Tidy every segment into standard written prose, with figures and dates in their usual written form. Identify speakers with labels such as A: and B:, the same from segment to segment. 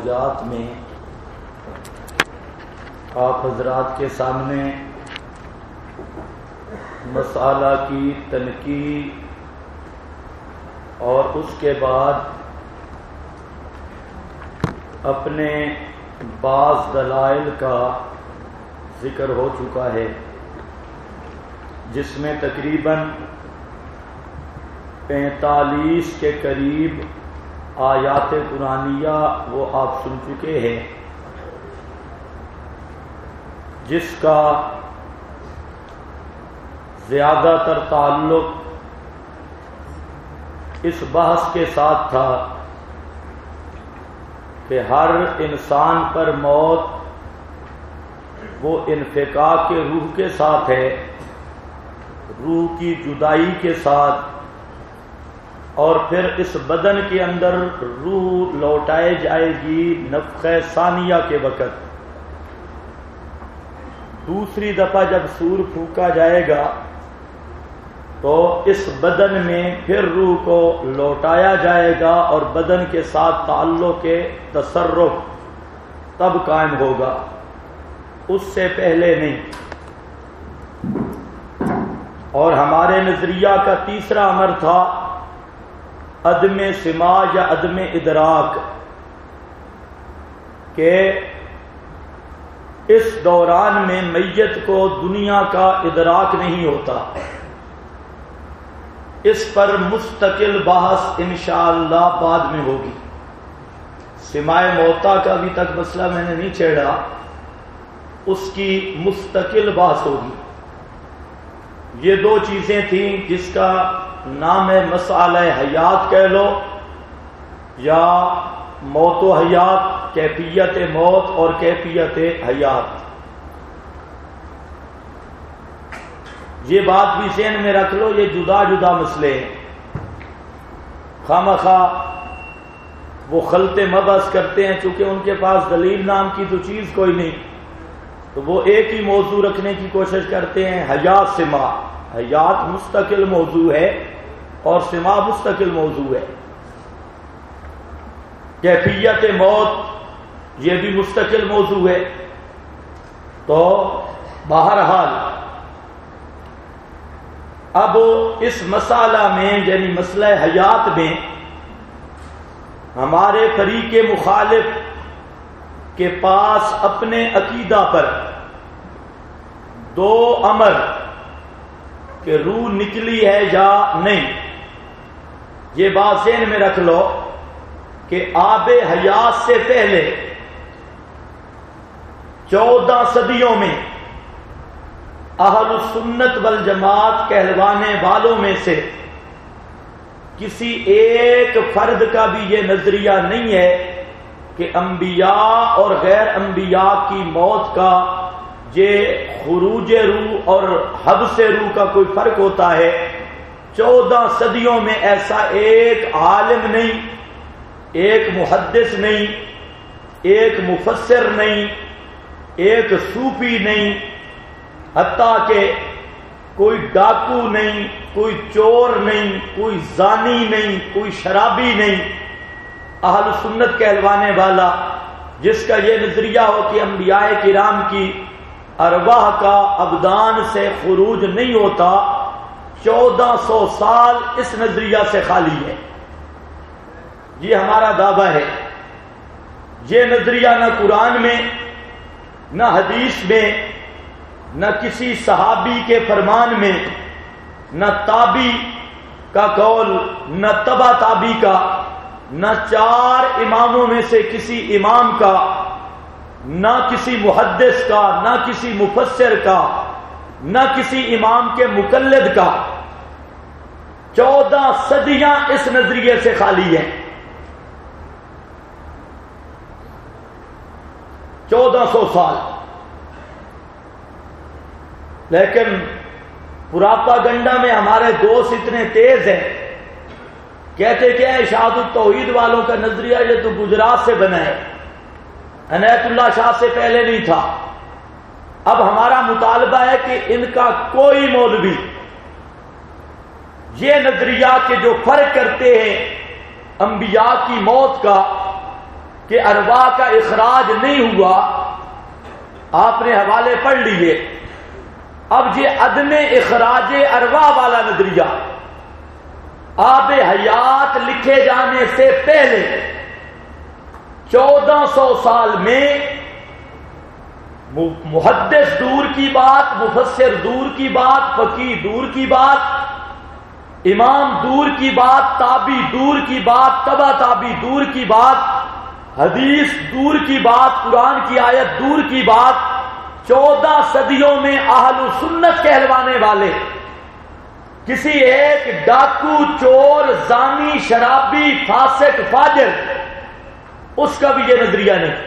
A: موضوعات میں آپ حضرات کے سامنے مسئلہ کی تنقید اور اس کے بعد اپنے بعض دلائل کا ذکر ہو چکا ہے، جس میں تقریباً 45 کے قریب آیات قرآنیہ وہ آپ سن چکے ہیں، جس کا زیادہ تر تعلق اس بحث کے ساتھ تھا کہ ہر انسان پر موت وہ انفکاک کے روح کے ساتھ ہے، روح کی جدائی کے ساتھ، اور پھر اس بدن کے اندر روح لوٹائے جائے گی نفخہ ثانیہ کے وقت۔ دوسری دفعہ جب سور پھونکا جائے گا تو اس بدن میں پھر روح کو لوٹایا جائے گا اور بدن کے ساتھ تعلق کے تصرف تب قائم ہوگا، اس سے پہلے نہیں۔ اور ہمارے نظریہ کا تیسرا امر تھا عدم سماع یا عدم ادراک، کہ اس دوران میں میت کو دنیا کا ادراک نہیں ہوتا۔ اس پر مستقل بحث انشاءاللہ بعد میں ہوگی۔ سماع موتا کا ابھی تک مسئلہ میں نے نہیں چھیڑا، اس کی مستقل بحث ہوگی۔ یہ دو چیزیں تھیں جس کا نام ہے مسئلہ حیات کہہ لو یا موت و حیات، کیفیت موت اور کیفیت حیات۔ یہ بات بھی ذہن میں رکھ لو، یہ جدا جدا مسئلے ہیں، خواہ وہ خلط مبحث کرتے ہیں، چونکہ ان کے پاس دلیل نام کی تو چیز کوئی نہیں، تو وہ ایک ہی موضوع رکھنے کی کوشش کرتے ہیں۔ حیات سماع، حیات مستقل موضوع ہے اور سماع مستقل موضوع ہے۔ کیفیت موت یہ بھی مستقل موضوع ہے۔ تو بہرحال اب اس مسئلہ میں یعنی مسئلہ حیات میں ہمارے فریق مخالف کے پاس اپنے عقیدہ پر دو امر کہ روح نکلی ہے یا نہیں، یہ بات ذہن میں رکھ لو کہ آب حیات سے پہلے 14 صدیوں میں اہل السنت والجماعت کہلوانے والوں میں سے کسی ایک فرد کا بھی یہ نظریہ نہیں ہے کہ انبیاء اور غیر انبیاء کی موت کا یہ خروج روح اور حبس روح کا کوئی فرق ہوتا ہے۔ 14 صدیوں میں ایسا ایک عالم نہیں، ایک محدث نہیں، ایک مفسر نہیں، ایک صوفی نہیں، حتیٰ کہ کوئی ڈاکو نہیں، کوئی چور نہیں، کوئی زانی نہیں، کوئی شرابی نہیں، اہل سنت کہلوانے والا جس کا یہ نظریہ ہو کہ انبیاء کرام کی ارواح کا ابدان سے خروج نہیں ہوتا، 1400 سال اس نظریہ سے خالی ہے۔ یہ ہمارا دعویٰ ہے۔ یہ نظریہ نہ قرآن میں، نہ حدیث میں، نہ کسی صحابی کے فرمان میں، نہ تابی کا قول، نہ تبع تابی کا، نہ 4 اماموں میں سے کسی امام کا، نہ کسی محدث کا، نہ کسی مفسر کا، نہ کسی امام کے مقلد کا۔ 14 صدیاں اس نظریے سے خالی ہیں۔ 1400 سال۔ لیکن پراپاگنڈا میں ہمارے دوست اتنے تیز ہیں، کہتے کیا ہے اشاعت التوحید والوں کا نظریہ یہ تو گجرات سے بنا ہے، عنایت اللہ شاہ سے پہلے نہیں تھا۔ اب ہمارا مطالبہ ہے کہ ان کا کوئی مولوی یہ نظریہ کہ جو فرق کرتے ہیں انبیاء کی موت کا کہ ارواح کا اخراج نہیں ہوا، آپ نے حوالے پڑھ لیے. اب یہ عدم اخراج ارواح والا نظریہ آب حیات لکھے جانے سے پہلے 1400 سال میں محدث دور کی بات، مفسر دور کی بات، فقیہ دور کی بات، امام دور کی بات، تابعی دور کی بات، تبع تابعی دور کی بات، حدیث دور کی بات، قرآن کی آیت دور کی بات، 14 صدیوں میں اہل سنت کہلوانے والے کسی ایک ڈاکو، چور، زانی، شرابی، فاسق، فاجر اس کا بھی یہ نظریہ نہیں.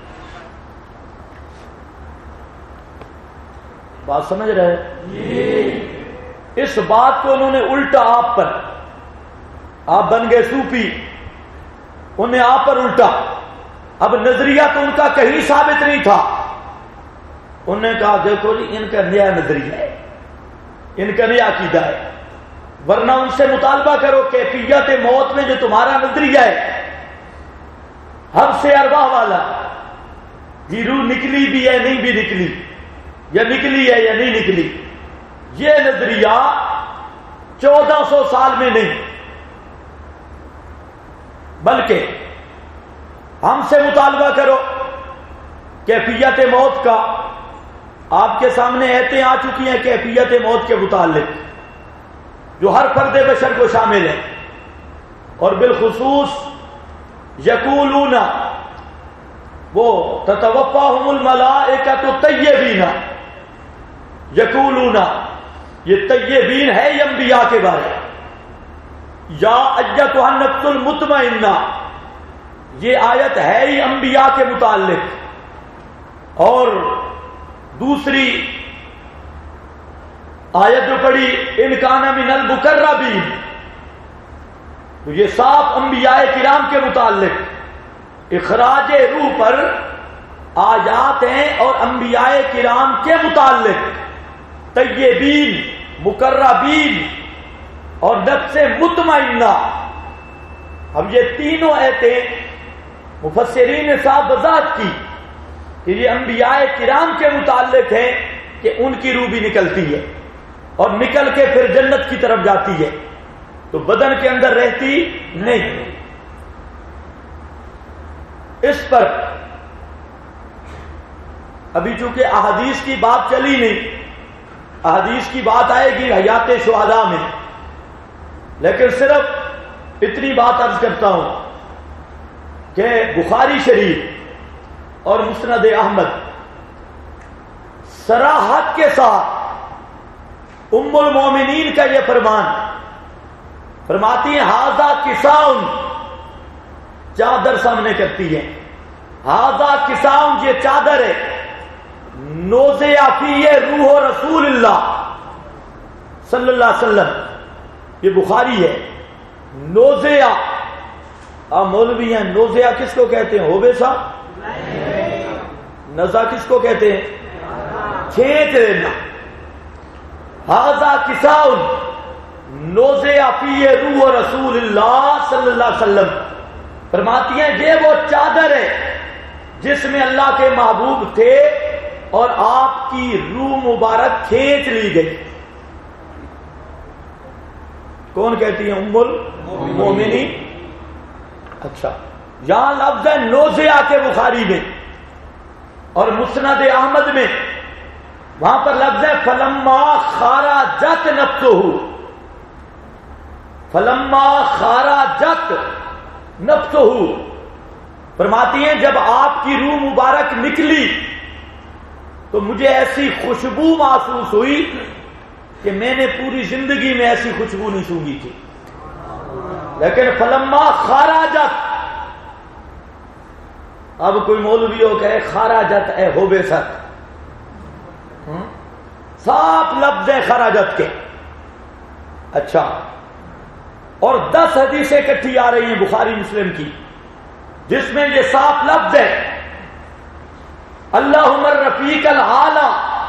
A: بات سمجھ رہے ہیں؟ اس بات کو انہوں نے الٹا آپ پر، آپ بن گئے صوفی، انہیں آپ پر الٹا. اب نظریہ تو ان کا کہیں ثابت نہیں تھا. انہوں نے کہا دیکھو جی ان کا نیا نظریہ ہے، ان کا نیا عقیدہ ہے، ورنہ ان سے مطالبہ کرو کیفیت موت میں جو تمہارا نظریہ ہے ہم سے ارواح والا، یہ روح نکلی بھی ہے نہیں بھی نکلی، یا نکلی ہے یا نہیں نکلی، یہ نظریہ 1400 سال میں نہیں، بلکہ ہم سے مطالبہ کرو کیفیت موت کا. آپ کے سامنے ایتیں آ چکی ہیں کیفیت موت کے متعلق جو ہر فرد بشر کو شامل ہے، اور بالخصوص یقولون وہ تتوفاہم الملائکۃ طیبین، یقولون یہ طیبین ہے یہ انبیاء کے بارے. یا ایتھا النفس المطمئنہ یہ آیت ہے ہی انبیاء کے متعلق. اور دوسری آیت جو پڑھی ان کان من المقربین، تو یہ صاف انبیاء کرام کے متعلق اخراج روح پر آیات ہیں، اور انبیاء کرام کے متعلق طیبین، مقربین اور نفس مطمئنہ. اب یہ تینوں آیتیں مفسرین نے صاحب وضاحت کی کہ یہ انبیاء کرام کے متعلق ہے کہ ان کی روح بھی نکلتی ہے اور نکل کے پھر جنت کی طرف جاتی ہے، تو بدن کے اندر رہتی نہیں. اس پر ابھی چونکہ احادیث کی بات چلی نہیں، احادیث کی بات آئے گی حیات شہداء میں، لیکن صرف اتنی بات عرض کرتا ہوں کہ بخاری شریف اور مسند احمد صراحت کے ساتھ ام المومنین کا یہ فرمان فرماتی ہیں ھذا کساؤن، چادر سامنے کرتی ہے، ھذا کساؤن یہ چادر ہے، نوزع فیہ روح رسول اللہ صلی اللہ علیہ وسلم، یہ بخاری ہے. نوزع، آپ مولوی ہیں، نوزع کس کو کہتے ہیں؟ ہوبے سا. نزع کس کو کہتے ہیں؟ کھینچ لینا. ھذا کساؤن نوزع فیہ روح رسول اللہ صلی اللہ علیہ وسلم، فرماتی ہیں یہ وہ چادر ہے جس میں اللہ کے محبوب تھے اور آپ کی روح مبارک کھینچ لی گئی. کون کہتی ہیں؟ ام المومنین. اچھا، یہاں لفظ ہے نوزع کے بخاری میں، اور مسند احمد میں وہاں پر لفظ ہے فلما خرجت نفسہ، فلما خرجت نفسہ، فرماتی ہیں جب آپ کی روح مبارک نکلی تو مجھے ایسی خوشبو محسوس ہوئی کہ میں نے پوری زندگی میں ایسی خوشبو نہیں سونگھی تھی. لیکن فلما خرجت، اب کوئی مولوی ہو کہے خرجت اے ہوبے سر، صاف لفظ ہے خرجت کے. اچھا، اور 10 حدیثیں اکٹھی آ رہی ہیں بخاری مسلم کی جس میں یہ صاف لفظ ہے اللہم الرفیق الاعلی،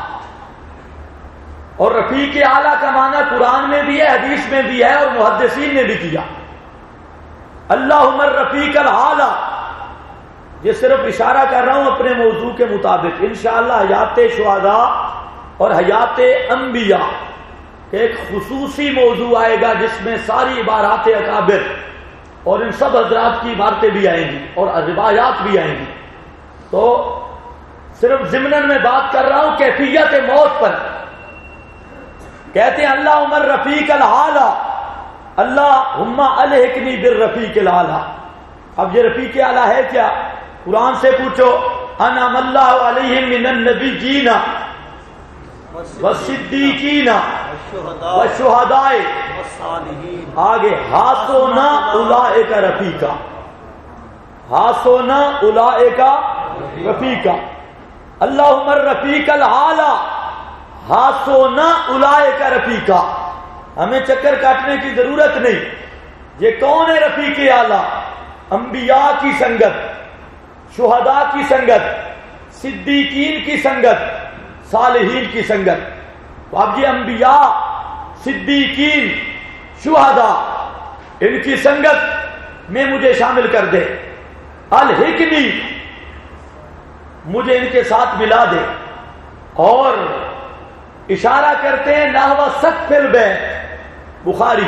A: اور رفیق اعلی کا معنی قرآن میں بھی ہے، حدیث میں بھی ہے، اور محدثین نے بھی کیا. اللہم الرفیق الاعلی، یہ صرف اشارہ کر رہا ہوں اپنے موضوع کے مطابق. انشاءاللہ حیات شہداء اور حیات انبیاء ایک خصوصی موضوع آئے گا جس میں ساری عبارات اکابر اور ان سب حضرات کی عبارتیں بھی آئیں گی اور روایات بھی آئیں گی. تو صرف ضمناً میں بات کر رہا ہوں کیفیت موت پر. کہتے ہیں اللہ عمر رفیق العالی، اللہم الحقنی بالرفیق العالی. اب یہ رفیق اعلیٰ ہے کیا؟ قرآن سے پوچھو انعم اللہ علیہم من النبیین والصدیقین والشہداء آگے حسنا اولئک رفیقا، حسنا اولئک رفیقا. اللہم الرفیق العالی حسنا اولئک رفیقا. ہمیں چکر کاٹنے کی ضرورت نہیں. یہ کون ہے رفیق اعلیٰ؟ انبیاء کی سنگت، شہداء کی سنگت، صدیقین کی سنگت، صالحین کی سنگت. تو اب یہ انبیاء، صدیقین، شہداء، ان کی سنگت میں مجھے شامل کر دے. الحقنی، مجھے ان کے ساتھ ملا دے. اور اشارہ کرتے ہیں نحو سقف البیت، بخاری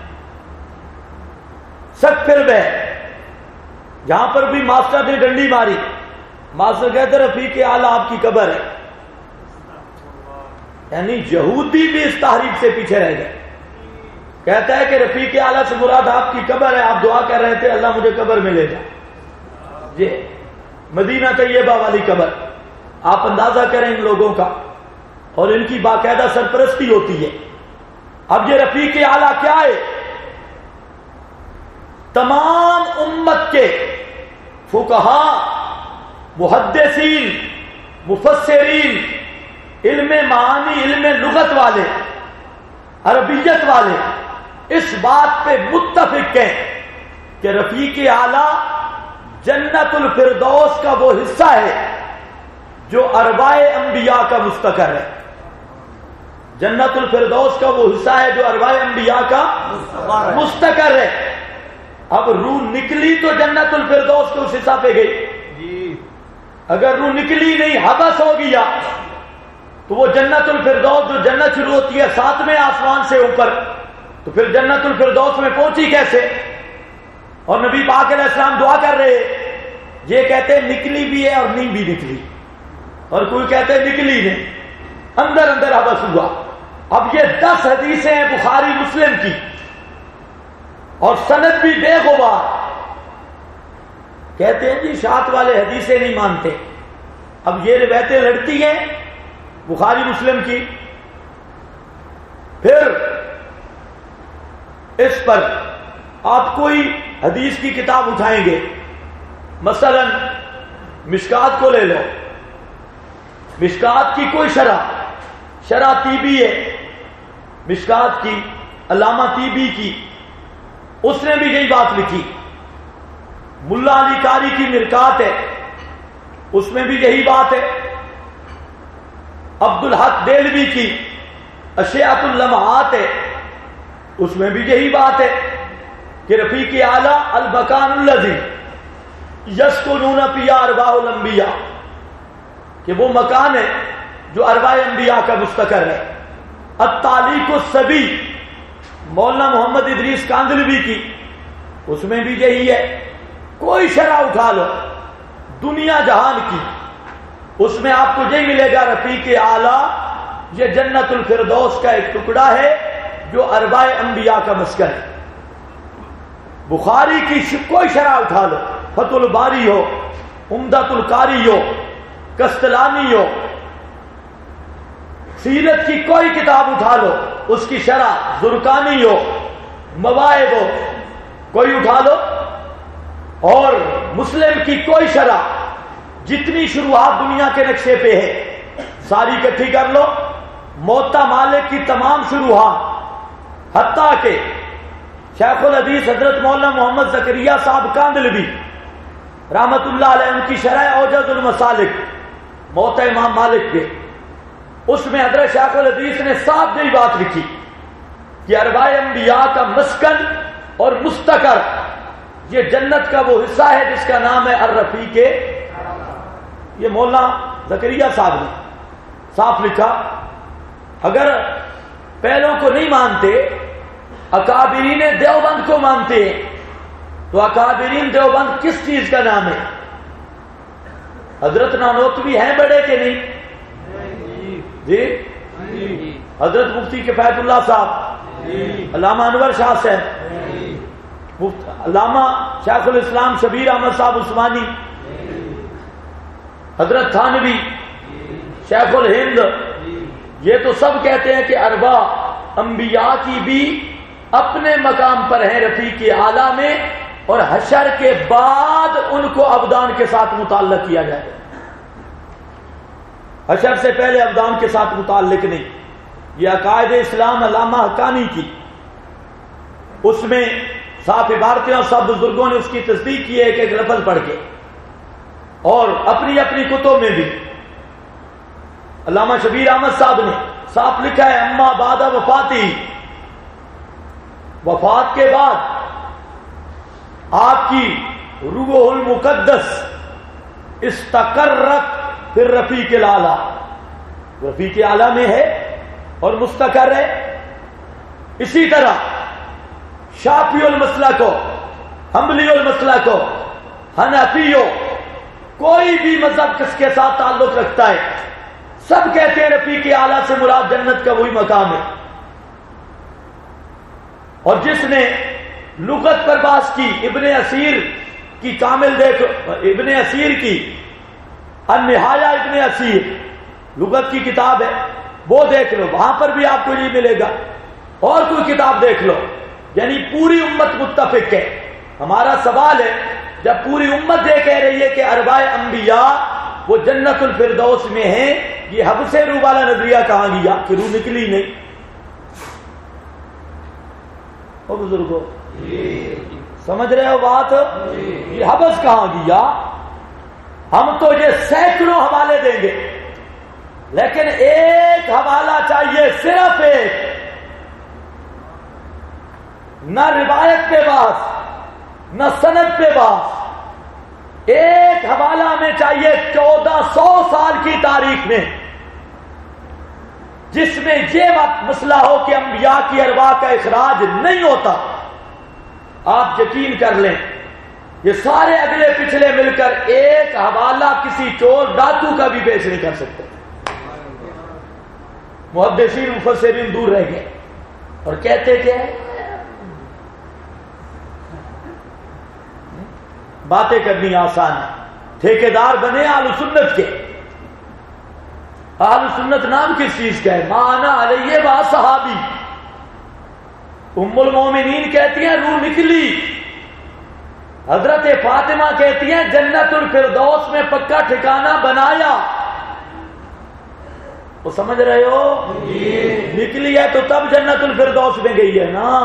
A: سقف البیت. جہاں پر بھی ماسٹر نے ڈنڈی ماری، ماسٹر کہتے رفیق اعلیٰ آپ کی قبر ہے. یعنی یہودی بھی اس تحریک سے پیچھے رہ گئے. کہتا ہے کہ رفیق اعلیٰ سے مراد آپ کی قبر ہے. آپ دعا کر رہے تھے اللہ مجھے قبر میں لے جا. یہ مدینہ طیبہ والی قبر. آپ اندازہ کریں ان لوگوں کا، اور ان کی باقاعدہ سرپرستی ہوتی ہے. اب یہ رفیق اعلیٰ کیا ہے؟ تمام امت کے فقہا، محدثین، مفسرین، علم معانی، علم لغت والے، عربیت والے اس بات پہ متفق ہیں کہ رفیق اعلیٰ جنت الفردوس کا وہ حصہ ہے جو ارواح انبیاء کا مستقر ہے. جنت الفردوس کا وہ حصہ ہے جو ارواح انبیاء کا مستقر ہے. اب روح نکلی تو جنت الفردوس کے اس حصہ پہ گئی. اگر روح نکلی نہیں، حبس ہو گیا، تو وہ جنت الفردوس جو جنت شروع ہوتی ہے 7ویں آسمان سے اوپر، تو پھر جنت الفردوس میں پہنچی کیسے؟ اور نبی پاک علیہ السلام دعا کر رہے، یہ کہتے نکلی بھی ہے اور نہیں بھی نکلی، اور کوئی کہتے نکلی نہیں، اندر اندر حبس ہوا. اب یہ 10 حدیثیں ہیں بخاری مسلم کی، اور سند بھی بے غبار. کہتے ہیں جی شاعت والے حدیثیں نہیں مانتے. اب یہ روایتیں لڑتی ہیں بخاری مسلم کی. پھر اس پر آپ کوئی حدیث کی کتاب اٹھائیں گے، مثلا مشکات کو لے لو. مشکات کی کوئی شرح طیبی ہے، مشکات کی علامہ طیبی کی، اس نے بھی یہی بات لکھی. ملا علی قاری کی مرکات ہے، اس میں بھی یہی بات ہے. عبدالحق دہلوی کی اشیاء اللمحات ہے، اس میں بھی یہی بات ہے کہ رفیق اعلیٰ المکان الذی یسکنون فیہ ارواح الانبیاء، کہ وہ مکان ہے جو ارواح انبیاء کا مستقر ہے. التعلیق الصبی مولانا محمد ادریس کاندلوی کی، اس میں بھی یہی ہے. کوئی شرح اٹھا لو دنیا جہان کی، اس میں آپ کو یہی ملے گا رفیق اعلیٰ یہ جنت الفردوس کا ایک ٹکڑا ہے جو ارواح انبیاء کا مسکن ہے. بخاری کی کوئی شرح اٹھا لو، فتح الباری ہو، عمدۃ القاری ہو، کستلانی ہو، سیرت کی کوئی کتاب اٹھا لو اس کی شرح، زرقانی ہو، مواہب ہو، کوئی اٹھا لو. اور مسلم کی کوئی شرح، جتنی شروحات دنیا کے نقشے پہ ہے ساری اکٹھی کر لو. موطا مالک کی تمام شروحات، حتیٰ کہ شیخ الحدیث حضرت مولانا محمد زکریہ صاحب کاندلوی رحمت اللہ علیہ، ان کی شرح اوجز المسالک موطا امام مالک کے، اس میں حضرت شیخ الحدیث نے صاف یہی بات لکھی کہ ارواح انبیاء کا مسکن اور مستقر یہ جنت کا وہ حصہ ہے جس کا نام ہے الرفیق۔ یہ مولانا زکریا صاحب نے صاف لکھا۔ اگر پہلوں کو نہیں مانتے، اکابرین دیوبند کو مانتے ہیں، تو اکابرین دیوبند کس چیز کا نام ہے؟ حضرت نانوتوی ہیں بڑے کہ نہیں؟ جی حضرت مفتی کفایت اللہ صاحب، علامہ انور شاہ صاحب، علامہ شیخ الاسلام شبیر احمد صاحب عثمانی، حضرت تھانوی، شیخ الہند، یہ تو سب کہتے ہیں کہ اربع انبیاء کی بھی اپنے مقام پر ہیں رفیق اعلیٰ میں، اور حشر کے بعد ان کو ابدان کے ساتھ متعلق کیا جائے۔ حشر سے پہلے ابدان کے ساتھ متعلق نہیں۔ یہ عقائد اسلام علامہ حقانی کی، اس میں صاف عبارتیں اور سب بزرگوں نے اس کی تصدیق کی ہے، ایک لفظ پڑھ کے، اور اپنی اپنی کتب میں بھی علامہ شبیر احمد صاحب نے صاف لکھا ہے، اما بعد وفاتی، وفات کے بعد آپ کی روح المقدس استقرت پھر رفیق الاعلیٰ، رفیق اعلیٰ میں ہے اور مستقر ہے۔ اسی طرح شافعی المسلک ہو، حنبلی المسلک ہو، حنفی ہو، کوئی بھی مذہب کس کے ساتھ تعلق رکھتا ہے، سب کہتے ہیں رفیق اعلیٰ سے مراد جنت کا وہی مقام ہے۔ اور جس نے لغت پر بحث کی، ابن اسیر کی کامل دیکھو، ابن اسیر کی النہایہ، ابن اسیر لغت کی کتاب ہے، وہ دیکھ لو، وہاں پر بھی آپ کو یہ ملے گا۔ اور کوئی کتاب دیکھ لو، یعنی پوری امت متفق ہے۔ ہمارا سوال ہے، جب پوری امت یہ کہہ رہی ہے کہ اربع انبیاء وہ جنت الفردوس میں ہیں، یہ حبس روح والا نظریہ کہاں گیا کہ روح نکلی نہیں؟ او بزرگو سمجھ رہے ہو بات؟ یہ حبس کہاں گیا؟ ہم تو یہ سینکڑوں حوالے دیں گے، لیکن ایک حوالہ چاہیے، صرف ایک، نہ روایت پہ بحث، نہ سند پہ بحث، ایک حوالہ ہمیں چاہیے 1400 سال کی تاریخ میں، جس میں یہ مسئلہ ہو کہ انبیاء کی ارواح کا اخراج نہیں ہوتا۔ آپ یقین کر لیں، یہ سارے اگلے پچھلے مل کر ایک حوالہ کسی چور ڈاکو کا بھی پیش نہیں کر سکتے۔ محدثین مفسرین دور رہ گئے اور کہتے کیا ہے؟ باتیں کرنی آسان ہے، ٹھیکیدار بنے اہل سنت کے۔ اہل سنت نام کس چیز کا ہے؟ مانا علیہ و صحابی۔ ام المومنین کہتی ہیں روح نکلی، حضرت فاطمہ کہتی ہیں جنت الفردوس میں پکا ٹھکانہ بنایا۔ وہ سمجھ رہے ہو؟ نکلی ہے تو تب جنت الفردوس میں گئی ہے نا۔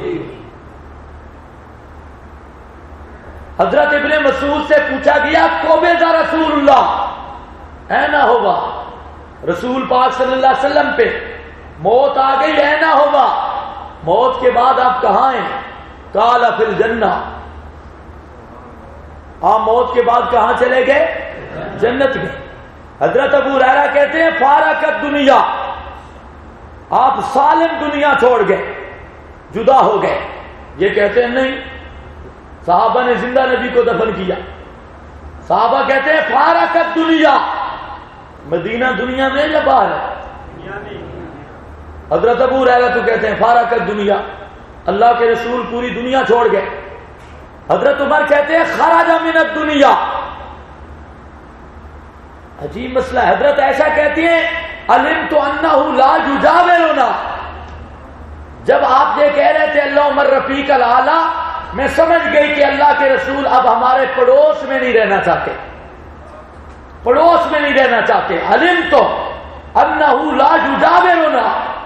A: حضرت ابن مسعود سے پوچھا گیا قبض رسول اللہ اینا ہوگا، رسول پاک صلی اللہ علیہ وسلم پہ موت آ گئی، اینا ہوگا، موت کے بعد آپ کہاں ہیں؟ قال فی الجنہ، آپ موت کے بعد کہاں چلے گئے؟ جنت میں۔ حضرت ابو ہریرہ کہتے ہیں فارقت دنیا، آپ سالم دنیا چھوڑ گئے، جدا ہو گئے۔ یہ کہتے ہیں نہیں، صحابہ نے زندہ نبی کو دفن کیا۔ صحابہ کہتے ہیں فارقت دنیا، مدینہ دنیا میں یا باہر ہے؟ حضرت ابو ہریرہ تو کہتے ہیں فارقت دنیا، اللہ کے رسول پوری دنیا چھوڑ گئے۔ حضرت عمر کہتے ہیں خرج من الدنیا۔ عجیب مسئلہ ہے۔ حضرت عائشہ کہتی ہیں علمت انہ لا یجاورنا، جب آپ یہ کہہ رہے تھے اللہم الرفیق الاعلی، میں سمجھ گئی کہ اللہ کے رسول اب ہمارے پڑوس میں نہیں رہنا چاہتے، پڑوس میں نہیں رہنا چاہتے۔ علمت انہ لا یجاورنا۔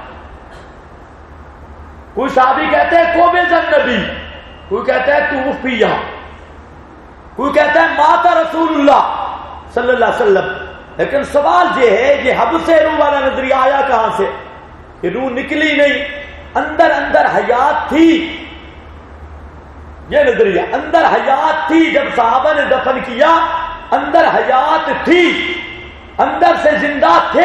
A: کوئی صحابی کہتے ہیں قبض النبی، کوئی کہتا ہے توفی، کوئی کہتا ہے مات رسول اللہ صلی اللہ علیہ وسلم۔ لیکن سوال یہ ہے یہ حبس روح والا نظریہ آیا کہاں سے؟ کہ روح نکلی نہیں، اندر اندر حیات تھی۔ یہ نظریہ اندر حیات تھی جب صحابہ نے دفن کیا، اندر حیات تھی، اندر سے زندہ تھے،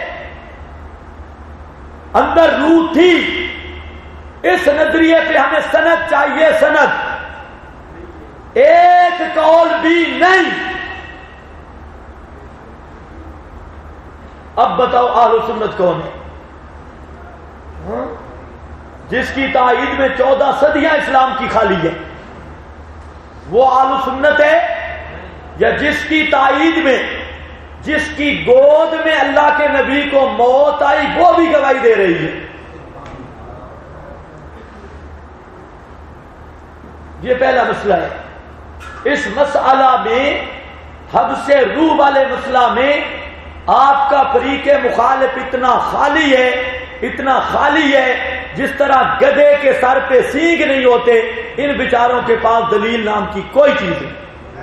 A: اندر روح تھی. اس نظریے پہ ہمیں سند چاہیے، سند، ایک قول بھی نہیں. اب بتاؤ اہل سنت کون ہے؟ جس کی تائید میں 14 صدیاں اسلام کی خالی ہے، وہ اہل سنت ہے؟ یا جس کی تائید میں، جس کی گود میں اللہ کے نبی کو موت آئی وہ بھی گواہی دے رہی ہے؟ یہ پہلا مسئلہ ہے. اس مسئلہ میں، حبس روح والے مسئلہ میں، آپ کا فریق مخالف اتنا خالی ہے، اتنا خالی ہے، جس طرح گدھے کے سر پہ سینگ نہیں ہوتے، ان بیچاروں کے پاس دلیل نام کی کوئی چیز نہیں،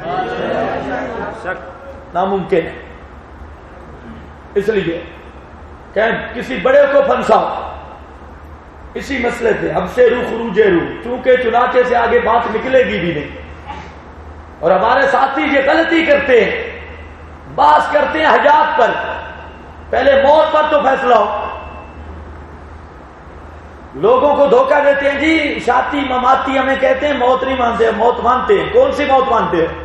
A: ناممکن ہے. اس لیے کہ کسی بڑے کو پھنساؤ اسی مسئلے پہ، ہم سے روح خروج روح، چونکہ چنانچہ سے آگے بات نکلے گی بھی نہیں. اور ہمارے ساتھی یہ غلطی کرتے ہیں، بحث کرتے ہیں حجات پر، پہلے موت پر تو فیصلہ ہو. لوگوں کو دھوکہ دیتے ہیں، جی شاتی مماتی ہمیں کہتے ہیں، موت نہیں مانتے، موت مانتے ہیں. کون سی موت مانتے ہیں؟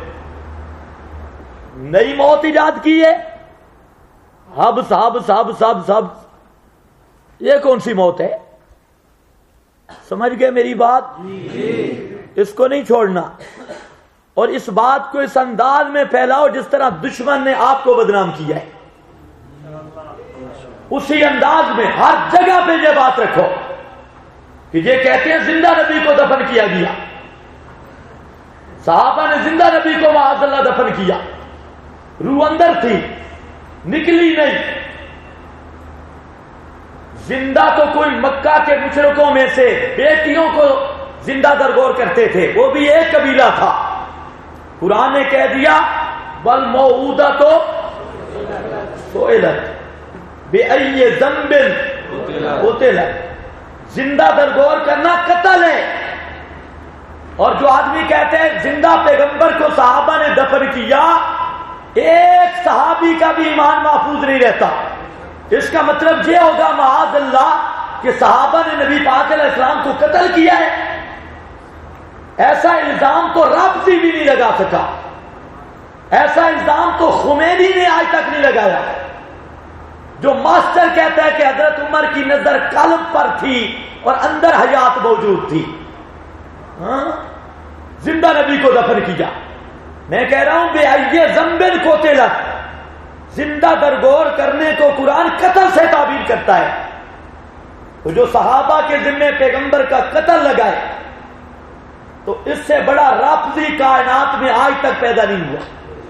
A: نئی موت ایجاد کی ہے، اب صاحب یہ کون سی موت ہے؟ سمجھ گئے میری بات؟ اس کو نہیں چھوڑنا، اور اس بات کو اس انداز میں پھیلاؤ جس طرح دشمن نے آپ کو بدنام کیا ہے، اسی انداز میں ہر جگہ پہ یہ بات رکھو کہ یہ کہتے ہیں زندہ نبی کو دفن کیا گیا، صحابہ نے زندہ نبی کو معاذ اللہ دفن کیا، روح اندر تھی، نکلی نہیں. زندہ تو کوئی مکہ کے مشرکوں میں سے بیٹیوں کو زندہ درگور کرتے تھے، وہ بھی ایک قبیلہ تھا. قرآن نے کہہ دیا والموعودۃ سئلت بأی ذنب قتلت، زندہ درگور کرنا قتل ہے. اور جو آدمی کہتے ہیں زندہ پیغمبر کو صحابہ نے دفن کیا، ایک صحابی کا بھی ایمان محفوظ نہیں رہتا. اس کا مطلب یہ ہوگا معاذ اللہ کہ صحابہ نے نبی پاک علیہ السلام کو قتل کیا ہے. ایسا الزام تو رافضی بھی نہیں لگا سکا، ایسا الزام تو خمینی نے آج تک نہیں لگایا. جو ماسٹر کہتا ہے کہ حضرت عمر کی نظر قلب پر تھی اور اندر حیات موجود تھی، زندہ نبی کو دفن کیا. میں کہہ رہا ہوں بے ای ذنب قتلت، زندہ درگور کرنے کو قرآن قتل سے تعبیر کرتا ہے. تو جو صحابہ کے ذمے پیغمبر کا قتل لگائے، تو اس سے بڑا رافضی کائنات میں آج تک پیدا نہیں ہوا.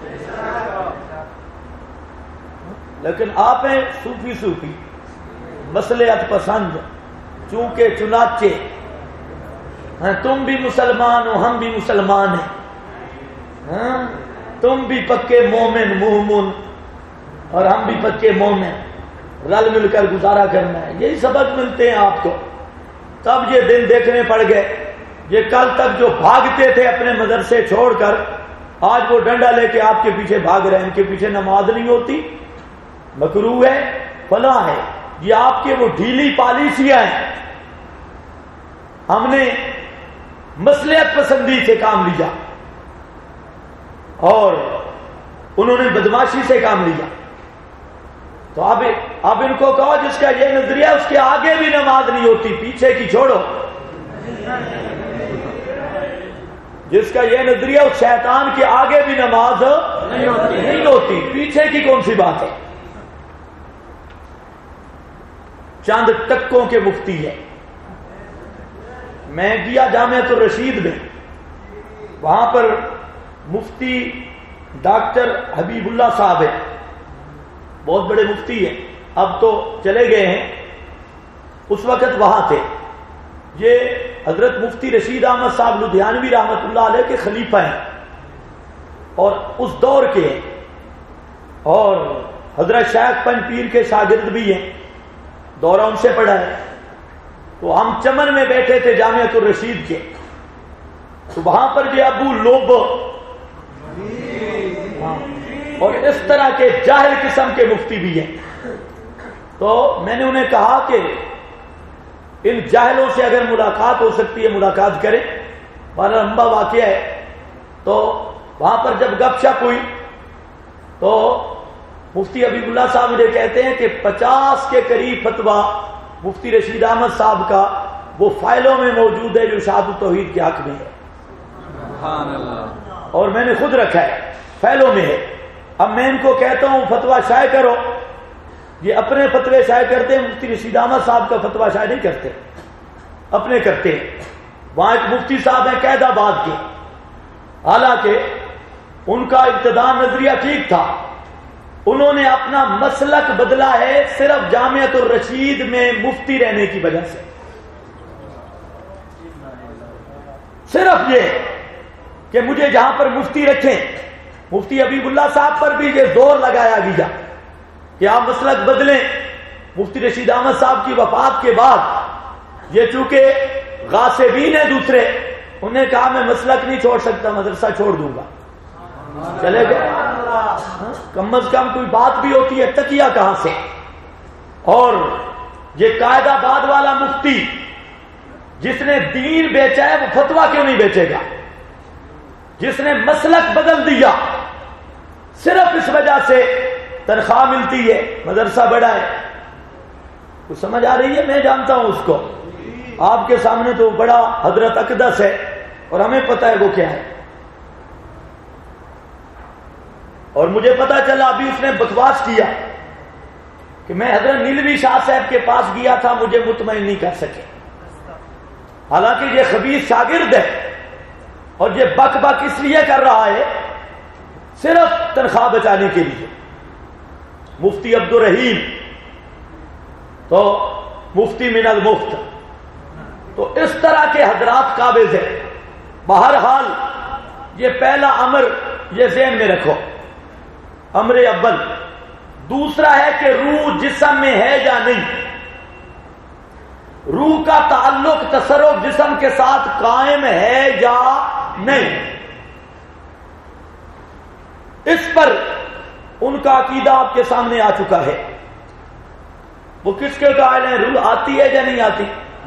A: لیکن آپ ہیں صوفی مصلحت پسند، چونکہ چنانچہ تم بھی مسلمان ہو، ہم بھی مسلمان ہیں، تم بھی پکے مومن مومن اور ہم بھی پکے مومن، رل مل کر گزارا کرنا ہے. یہی سبق ملتے ہیں آپ کو. تب یہ دن دیکھنے پڑ گئے. یہ کل تک جو بھاگتے تھے اپنے مدرسے چھوڑ کر، آج وہ ڈنڈا لے کے آپ کے پیچھے بھاگ رہے ہیں. ان کے پیچھے نماز نہیں ہوتی، مکروہ ہے، فلاں ہے. یہ آپ کے وہ ڈھیلی پالیسیاں ہیں. ہم نے مصلحت پسندی سے کام لیا اور انہوں نے بدماشی سے کام لیا. تو اب ان کو کہو جس کا یہ نظریہ اس کے آگے بھی نماز نہیں ہوتی، پیچھے کی چھوڑو. جس کا یہ نظریہ اس شیطان کے آگے بھی نماز نہیں ہوتی، پیچھے کی کون سی بات ہے. چند ٹکوں کے مفتی ہے. میں گیا جامعۃ الرشید میں، وہاں پر مفتی ڈاکٹر حبیب اللہ صاحب ہیں، بہت بڑے مفتی ہیں، اب تو چلے گئے ہیں، اس وقت وہاں تھے. یہ حضرت مفتی رشید احمد صاحب لدھیانوی رحمۃ اللہ علیہ کے خلیفہ ہیں اور اس دور کے ہیں، اور حضرت شیخ پنج پیر کے شاگرد بھی ہیں، دورہ ان سے پڑھا ہے. تو ہم چمن میں بیٹھے تھے جامعۃ الرشید کے. تو وہاں پر یہ ابو لوبو اور اس طرح کے جاہل قسم کے مفتی بھی ہیں. تو میں نے انہیں کہا کہ ان جاہلوں سے اگر ملاقات ہو سکتی ہے ملاقات کریں. بڑا لمبا واقعہ ہے. تو وہاں پر جب گپ شپ ہوئی تو مفتی حبیب اللہ صاحب مجھے کہتے ہیں کہ 50 کے قریب فتویٰ مفتی رشید احمد صاحب کا وہ فائلوں میں موجود ہے جو شہادت التوحید کے حق میں ہے. سبحان اللہ. اور میں نے خود رکھا ہے, فائلوں میں ہے. اب میں ان کو کہتا ہوں فتویٰ شائع کرو, یہ اپنے فتوے شائع کرتے ہیں. مفتی رشید احمد صاحب کا فتویٰ شائع نہیں کرتے, اپنے کرتے ہیں. وہاں ایک مفتی صاحب ہیں قید آباد کے, حالانکہ ان کا ابتداء نظریہ ٹھیک تھا, انہوں نے اپنا مسلک بدلا ہے صرف جامعۃ الرشید میں مفتی رہنے کی وجہ سے. صرف یہ کہ مجھے جہاں پر مفتی رکھیں, مفتی حبیب اللہ صاحب پر بھی یہ زور لگایا گیا کہ آپ مسلک بدلیں. مفتی رشید احمد صاحب کی وفات کے بعد یہ چونکہ غاصبین ہیں دوسرے, انہوں نے کہا میں مسلک نہیں چھوڑ سکتا, مدرسہ چھوڑ دوں گا. چلے گئے. کم از کم کوئی بات بھی ہوتی ہے, تکیہ کہاں سے. اور یہ قائد آباد والا مفتی جس نے دین بیچا ہے وہ فتویٰ کیوں نہیں بیچے گا؟ جس نے مسلک بدل دیا صرف اس وجہ سے تنخواہ ملتی ہے, مدرسہ بڑا ہے. کچھ سمجھ آ رہی ہے؟ میں جانتا ہوں اس کو, آپ کے سامنے تو بڑا حضرت اقدس ہے اور ہمیں پتہ ہے وہ کیا ہے. اور مجھے پتا چلا ابھی اس نے بکواس کیا کہ میں حضرت نیلوی شاہ صاحب کے پاس گیا تھا, مجھے مطمئن نہیں کر سکے. حالانکہ یہ خبیث شاگرد ہے اور یہ بک بک اس لیے کر رہا ہے صرف تنخواہ بچانے کے لیے. مفتی عبد الرحیم تو مفتی من المفت, تو اس طرح کے حضرات قابض ہیں. بہرحال یہ پہلا امر یہ ذہن میں رکھو, امر اول. دوسرا ہے کہ روح جسم میں ہے یا نہیں. روح کا تعلق تصرف جسم کے ساتھ قائم ہے یا نہیں. اس پر ان کا عقیدہ آپ کے سامنے آ چکا ہے. وہ کس کے قائل ہیں؟ روح آتی ہے یا نہیں آتی؟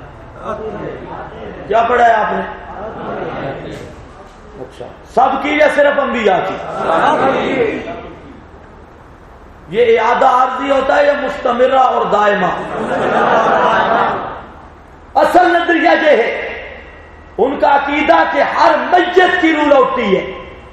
A: کیا پڑھا ہے آپ نے؟ اچھا, سب کی یا صرف انبیاء کی؟ یہ اعادہ عارضی ہوتا ہے یا مستمرہ اور دائمہ؟ اصل نظریہ یہ ہے ان کا عقیدہ کہ ہر میت کی روح لوٹتی ہے.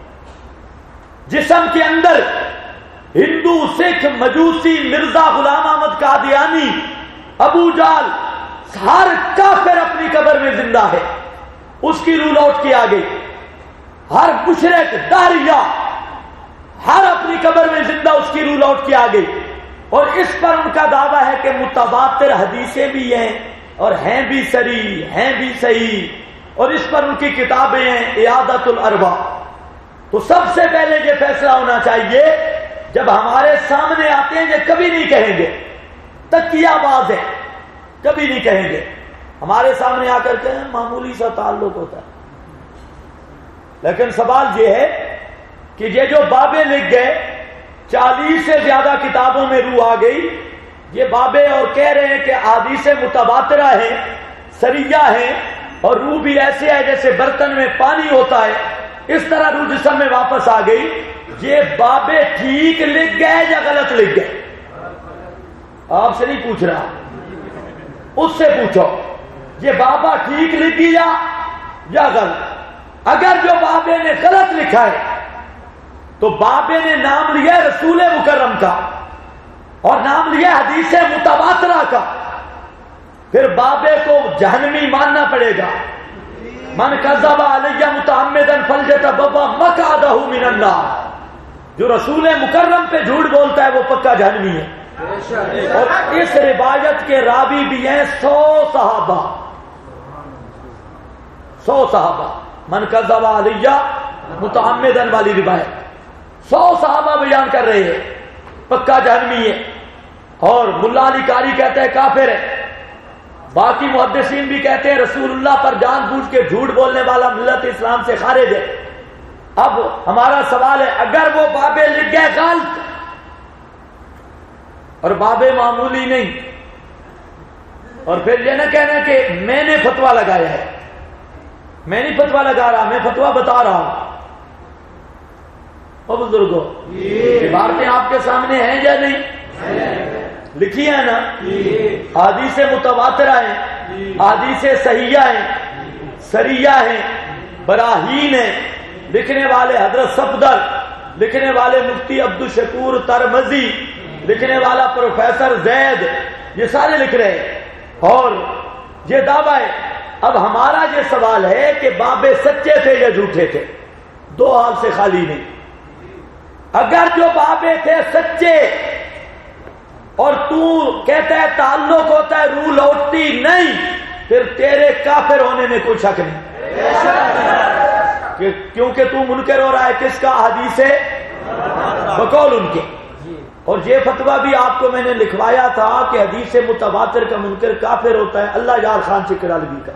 A: جسم کے اندر ہندو, سکھ, مجوسی, مرزا غلام احمد قادیانی, ابو جال, ہر کافر اپنی قبر میں زندہ ہے, اس کی روح لوٹ کے آ گئی. ہر مشرک, داریہ, ہر اپنی قبر میں زندہ, اس کی روح لوٹ کے آ گئی. اور اس پر ان کا دعویٰ ہے کہ متواتر حدیثیں بھی ہیں اور ہیں بھی صریح, ہیں بھی صحیح, اور اس پر ان کی کتابیں ہیں اعادۃ الارواح. تو سب سے پہلے یہ فیصلہ ہونا چاہیے جب ہمارے سامنے آتے ہیں یہ کبھی نہیں کہیں گے تکیہ باز ہے, کبھی نہیں کہیں گے. ہمارے سامنے آ کر کے معمولی سا تعلق ہوتا ہے. لیکن سوال یہ ہے کہ یہ جو بابے لکھ گئے, 40 سے زیادہ کتابوں میں روح آ گئی, یہ بابے اور کہہ رہے ہیں کہ احادیث متواترہ ہیں, سریہ ہیں, اور روح بھی ایسے ہے جیسے برتن میں پانی ہوتا ہے, اس طرح روح جسم میں واپس آ گئی. یہ بابے ٹھیک لکھ گئے یا غلط لکھ گئے؟ آپ سے نہیں پوچھ رہا, اس سے پوچھو. یہ بابا ٹھیک لکھ گیا یا غلط؟ اگر جو بابے نے غلط لکھا ہے تو بابے نے نام لیا رسول مکرم کا اور نام لیا حدیث متواترہ کا, پھر بابے کو جہنمی ماننا پڑے گا. من کذب علی متعمدا فلیتبوأ مقعدہ من النار. جو رسول مکرم پہ جھوٹ بولتا ہے وہ پکا جہنمی ہے. اور اس روایت کے راوی بھی ہیں 100 صحابہ. 100 صحابہ. من کذب علی متعمدا والی روایت 100 صحابہ بیان کر رہے ہیں پکا جہنمی ہے. اور ملا علی قاری کہتا ہے کافر ہے. باقی محدثین بھی کہتے ہیں رسول اللہ پر جان بوجھ کے جھوٹ بولنے والا ملت اسلام سے خارج ہے۔ اب ہمارا سوال ہے، اگر وہ بابے لکھ گئے غلط اور بابے معمولی نہیں، اور پھر یہ نہ کہنا کہ میں نے فتویٰ لگایا ہے، میں نہیں فتویٰ لگا رہا، میں فتویٰ بتا رہا ہوں۔ او بزرگوں، عبارتیں آپ کے سامنے ہیں یا نہیں؟ لکھی ہے نا؟ احادیث متواترہ ہیں، احادیث صحیحہ ہیں، سریہ ہیں، براہین ہیں، لکھنے والے حضرت صفدر، لکھنے والے مفتی عبدالشکور ترمذی، لکھنے والا پروفیسر زید، یہ سارے لکھ رہے ہیں اور یہ دعویٰ ہے۔ اب ہمارا یہ سوال ہے کہ بابے سچے تھے یا جھوٹے تھے؟ دو حال سے خالی نہیں۔ اگر جو بابے تھے سچے اور تو کہتا ہے تعلق ہوتا ہے روح لوٹتی نہیں، پھر تیرے کافر ہونے میں کوئی شک نہیں، کیونکہ تو منکر ہو رہا ہے کس کا؟ حدیث بقول ان کے۔ اور یہ فتویٰ بھی آپ کو میں نے لکھوایا تھا کہ حدیث متواتر کا منکر کافر ہوتا ہے، اللہ یار خان شکر علوی کا۔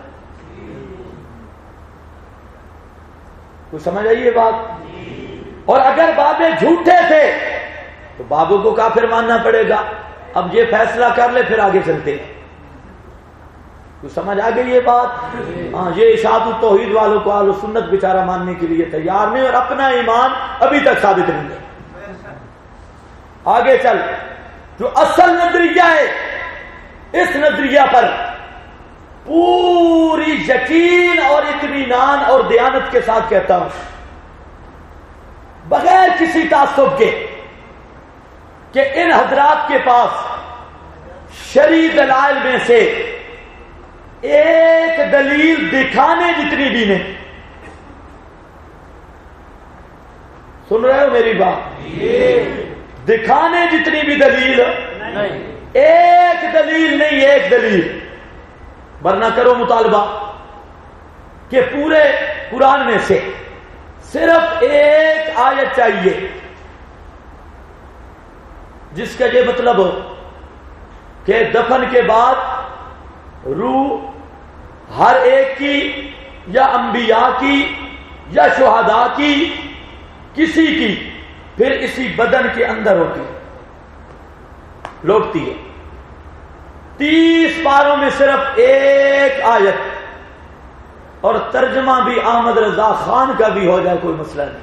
A: تو سمجھ آئی یہ بات؟ اور اگر بابے جھوٹے تھے تو بابوں کو کافر ماننا پڑے گا۔ اب یہ فیصلہ کر لے، پھر آگے چلتے ہیں۔ تو سمجھ آ گئی یہ بات؟ ہاں، یہ اشاعت التوحید والوں کو اہل سنت بیچارہ ماننے کے لیے تیار نہیں، اور اپنا ایمان ابھی تک ثابت نہیں ہے۔ آگے چل، جو اصل نظریہ ہے، اس نظریہ پر پوری یقین اور اطمینان اور دیانت کے ساتھ کہتا ہوں، بغیر کسی تعصب کے، کہ ان حضرات کے پاس شرعی دلائل میں سے ایک دلیل دکھانے جتنی بھی نہیں۔ سن رہے ہو میری بات؟ دکھانے جتنی بھی دلیل نہیں، ایک دلیل نہیں، ایک دلیل، ورنہ کرو مطالبہ کہ پورے قرآن میں سے صرف ایک آیت چاہیے جس کا یہ مطلب ہو کہ دفن کے بعد روح ہر ایک کی یا انبیاء کی یا شہداء کی کسی کی پھر اسی بدن کے اندر ہوتی ہے، لوٹتی ہے۔ 30 پاروں میں صرف ایک آیت، اور ترجمہ بھی احمد رضا خان کا بھی ہو جائے کوئی مسئلہ نہیں،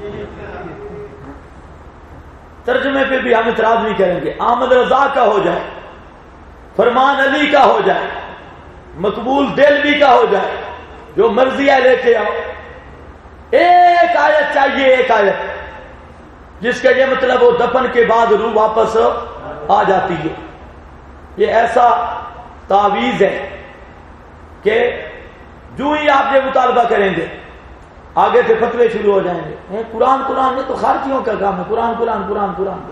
A: ترجمے پہ بھی ہم اعتراض نہیں کریں گے، احمد رضا کا ہو جائے، فرمان علی کا ہو جائے، مقبول دلوی کا ہو جائے، جو مرضی ہے لے کے آؤ، ایک آیت چاہیے، ایک آیت جس کا یہ مطلب ہو دفن کے بعد روح واپس آ جاتی ہے۔ یہ ایسا تعویذ ہے کہ جو ہی آپ یہ مطالبہ کریں گے آگے سے فتوے شروع ہو جائیں گے، قرآن قرآن میں تو خارجیوں کا کام ہے، قرآن قرآن قرآن قرآن،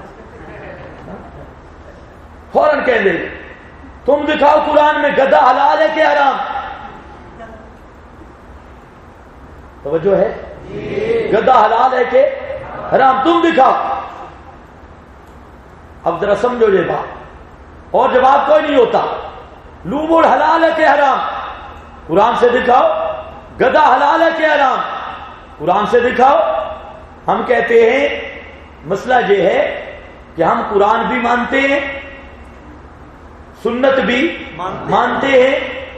A: فوراً کہہ دیں گے تم دکھاؤ قرآن میں گدھا حلال ہے کہ حرام؟ توجہ ہے؟ گدھا حلال ہے کہ حرام؟ تم دکھاؤ۔ اب ذرا سمجھو یہ بات، اور جواب کوئی نہیں ہوتا۔ لومڑ حلال ہے کہ حرام؟ قرآن سے دکھاؤ۔ گدھا حلال ہے کہ حرام؟ قرآن سے دکھاؤ۔ ہم کہتے ہیں مسئلہ یہ ہے کہ ہم قرآن بھی مانتے ہیں، سنت بھی مانتے ہیں،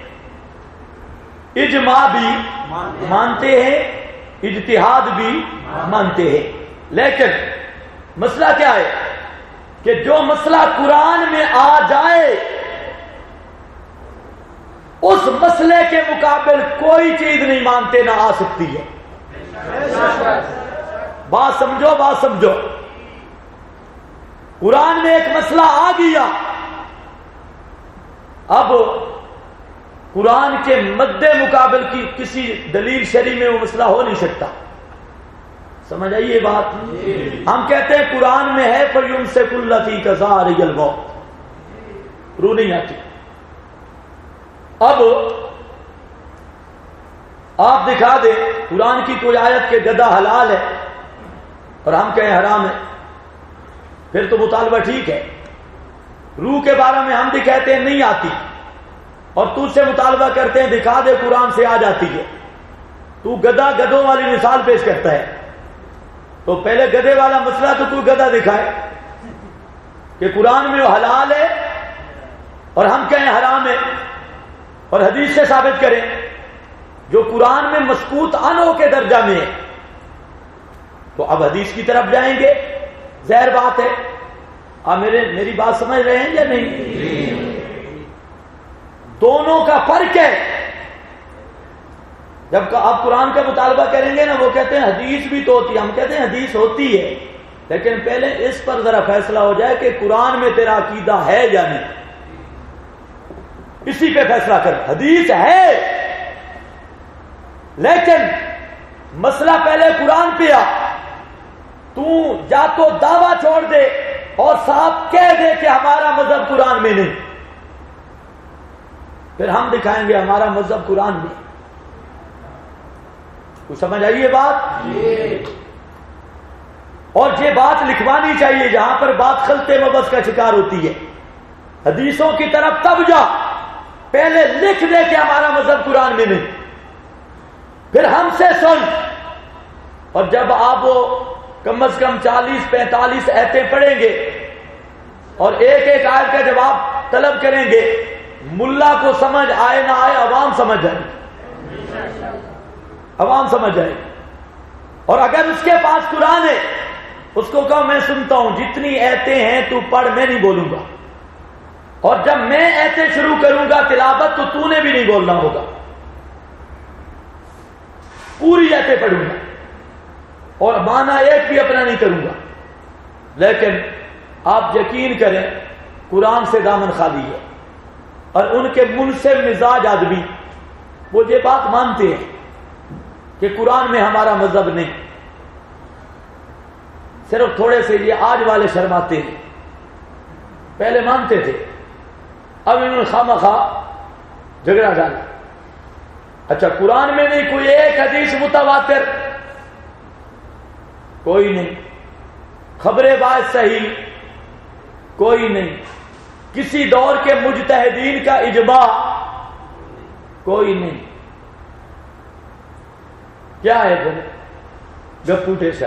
A: اجماع بھی مانتے ہیں، اجتہاد بھی مانتے ہیں، لیکن مسئلہ کیا ہے کہ جو مسئلہ قرآن میں آ جائے اس مسئلے کے مقابل کوئی چیز نہیں مانتے، نہ آ سکتی ہے۔ بات سمجھو، بات سمجھو۔ قرآن میں ایک مسئلہ آ گیا، اب قرآن کے مد مقابل کی کسی دلیل شرعی میں وہ مسئلہ ہو نہیں سکتا۔ سمجھ آئیے بات؟ ہم کہتے ہیں قرآن میں ہے فَيُمْسِكُ الَّتِي كَظَارِيَ الْمَوْتِ، روح نہیں آتی۔ اب آپ دکھا دیں قرآن کی کوئی آیت کے گدھا حلال ہے اور ہم کہیں حرام ہے، پھر تو مطالبہ ٹھیک ہے۔ روح کے بارے میں ہم بھی کہتے ہیں نہیں آتی، اور تو سے مطالبہ کرتے ہیں دکھا دے قرآن سے آ جاتی ہے، تو گدھا گدھوں والی مثال پیش کرتا ہے، تو پہلے گدھے والا مسئلہ تو گدھا دکھائے کہ قرآن میں وہ حلال ہے اور ہم کہیں حرام ہے، اور حدیث سے ثابت کریں جو قرآن میں مسکوت عنہ کے درجہ میں ہے، تو اب حدیث کی طرف جائیں گے، ظاہر بات ہے۔ آپ میری بات سمجھ رہے ہیں یا نہیں؟ دونوں کا فرق ہے۔ جب آپ قرآن کا مطالبہ کریں گے نا، وہ کہتے ہیں حدیث بھی تو ہوتی ہے، ہم کہتے ہیں حدیث ہوتی ہے، لیکن پہلے اس پر ذرا فیصلہ ہو جائے کہ قرآن میں تیرا عقیدہ ہے یا نہیں، اسی پہ فیصلہ کر۔ حدیث ہے لیکن مسئلہ پہلے قرآن پہ آ، تو یا تو دعویٰ چھوڑ دے اور صاحب کہہ دے کہ ہمارا مذہب قرآن میں نہیں، پھر ہم دکھائیں گے ہمارا مذہب قرآن میں۔ کچھ سمجھ آئیے بات؟ اور یہ بات لکھوانی چاہیے جہاں پر بات خلط مبحث کا شکار ہوتی ہے، حدیثوں کی طرف تب جا، پہلے لکھ دے کہ ہمارا مذہب قرآن میں نہیں، پھر ہم سے سن۔ اور جب آپ وہ کم از کم 40-45 آیتیں پڑھیں گے اور ایک ایک آیت کا جواب طلب کریں گے، ملا کو سمجھ آئے نہ آئے عوام سمجھ جائے، عوام سمجھ جائے۔ اور اگر اس کے پاس قرآن ہے، اس کو کہو میں سنتا ہوں، جتنی آیتیں ہیں تو پڑھ، میں نہیں بولوں گا، اور جب میں آیتیں شروع کروں گا تلاوت تو نے بھی نہیں بولنا ہوگا، پوری آیتیں پڑھوں گا اور معنی ایک بھی اپنا نہیں کروں گا۔ لیکن آپ یقین کریں قرآن سے دامن خالی ہے، اور ان کے منصف مزاج آدمی وہ یہ بات مانتے ہیں کہ قرآن میں ہمارا مذہب نہیں، صرف تھوڑے سے یہ آج والے شرماتے ہیں، پہلے مانتے تھے، اب انہوں نے خواہ جھگڑا ڈالا۔ اچھا قرآن میں نہیں کوئی ایک حدیث متواتر، کوئی نہیں، خبر بات صحیح کوئی نہیں، کسی دور کے مجتہدین کا اجماع کوئی نہیں، کیا ہے پھر؟ گپو ٹیشا،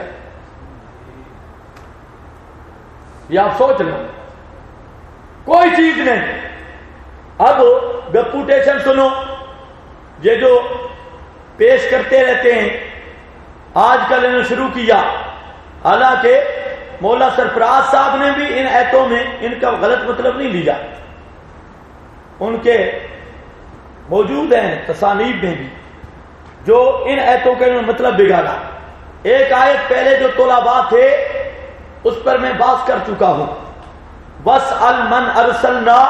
A: یہ آپ سوچ لیں، کوئی چیز نہیں۔ اب گپوٹیشن سنو، یہ جو پیش کرتے رہتے ہیں، آج کل انہوں نے شروع کیا، حالانکہ مولا سرفراز صاحب نے بھی ان آیتوں میں ان کا غلط مطلب نہیں لیا، ان کے موجود ہیں تصانیف میں بھی جو ان آیتوں کا مطلب بگاڑا۔ ایک آیت پہلے جو طلباء تھے اس پر میں بات کر چکا ہوں، وَاسْأَلْ مَنْ أَرْسَلْنَا،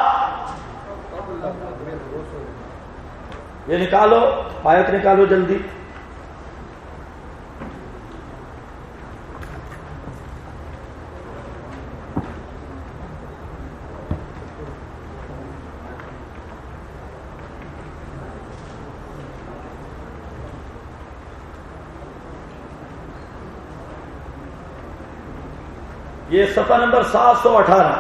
A: یہ نکالو آیت، نکالو جلدی۔ یہ صفحہ نمبر 718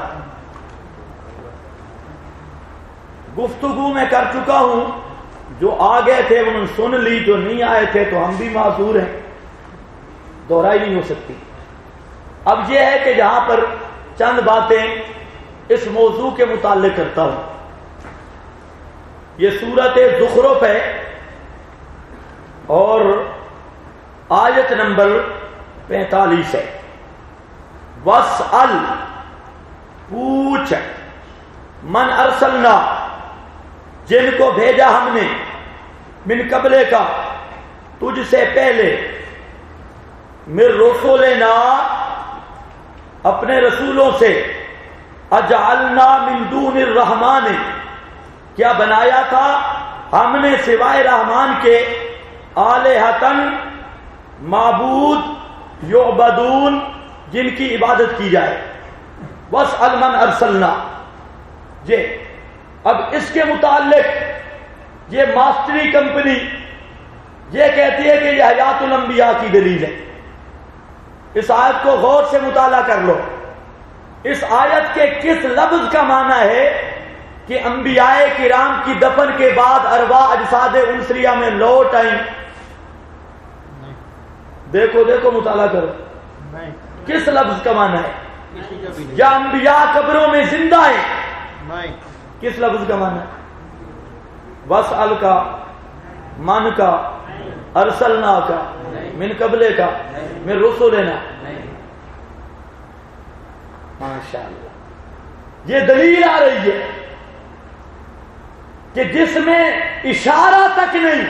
A: گفتگو میں کر چکا ہوں، جو آ گئے تھے انہوں نے سن لی، جو نہیں آئے تھے تو ہم بھی معذور ہیں، دہرائی نہیں ہو سکتی۔ اب یہ ہے کہ جہاں پر چند باتیں اس موضوع کے متعلق کرتا ہوں، یہ سورۃ زخرف ہے اور آیت نمبر 45 ہے۔ وَاسْأَلْ، پوچھ، من ارسلنا، جن کو بھیجا ہم نے، من قبلے کا، تجھ سے پہلے، من رسولنا، اپنے رسولوں سے، اجعلنا من دون الرحمن، کیا بنایا تھا ہم نے سوائے رحمان کے، آلہتن، معبود، یعبدون، جن کی عبادت کی جائے۔ وَاسْأَلْ مَنْ أَرْسَلْنَا، اب اس کے متعلق یہ ماسٹری کمپنی یہ کہتی ہے کہ یہ حیات الانبیاء کی دلیل ہے۔ اس آیت کو غور سے مطالعہ کر لو، اس آیت کے کس لفظ کا معنی ہے کہ انبیاء کرام کی دفن کے بعد ارواح اجساد انسریہ میں لوٹ آئیں؟ دیکھو دیکھو مطالعہ کرو کس لفظ کا معنی ہے؟ یا انبیاء قبروں میں زندہ ہیں؟ کس لفظ کا معنی ہے؟ وسأل کا، من کا، ارسلنا کا، من قبلے کا، من رسولنا. ماشاءاللہ یہ دلیل آ رہی ہے کہ جس میں اشارہ تک نہیں،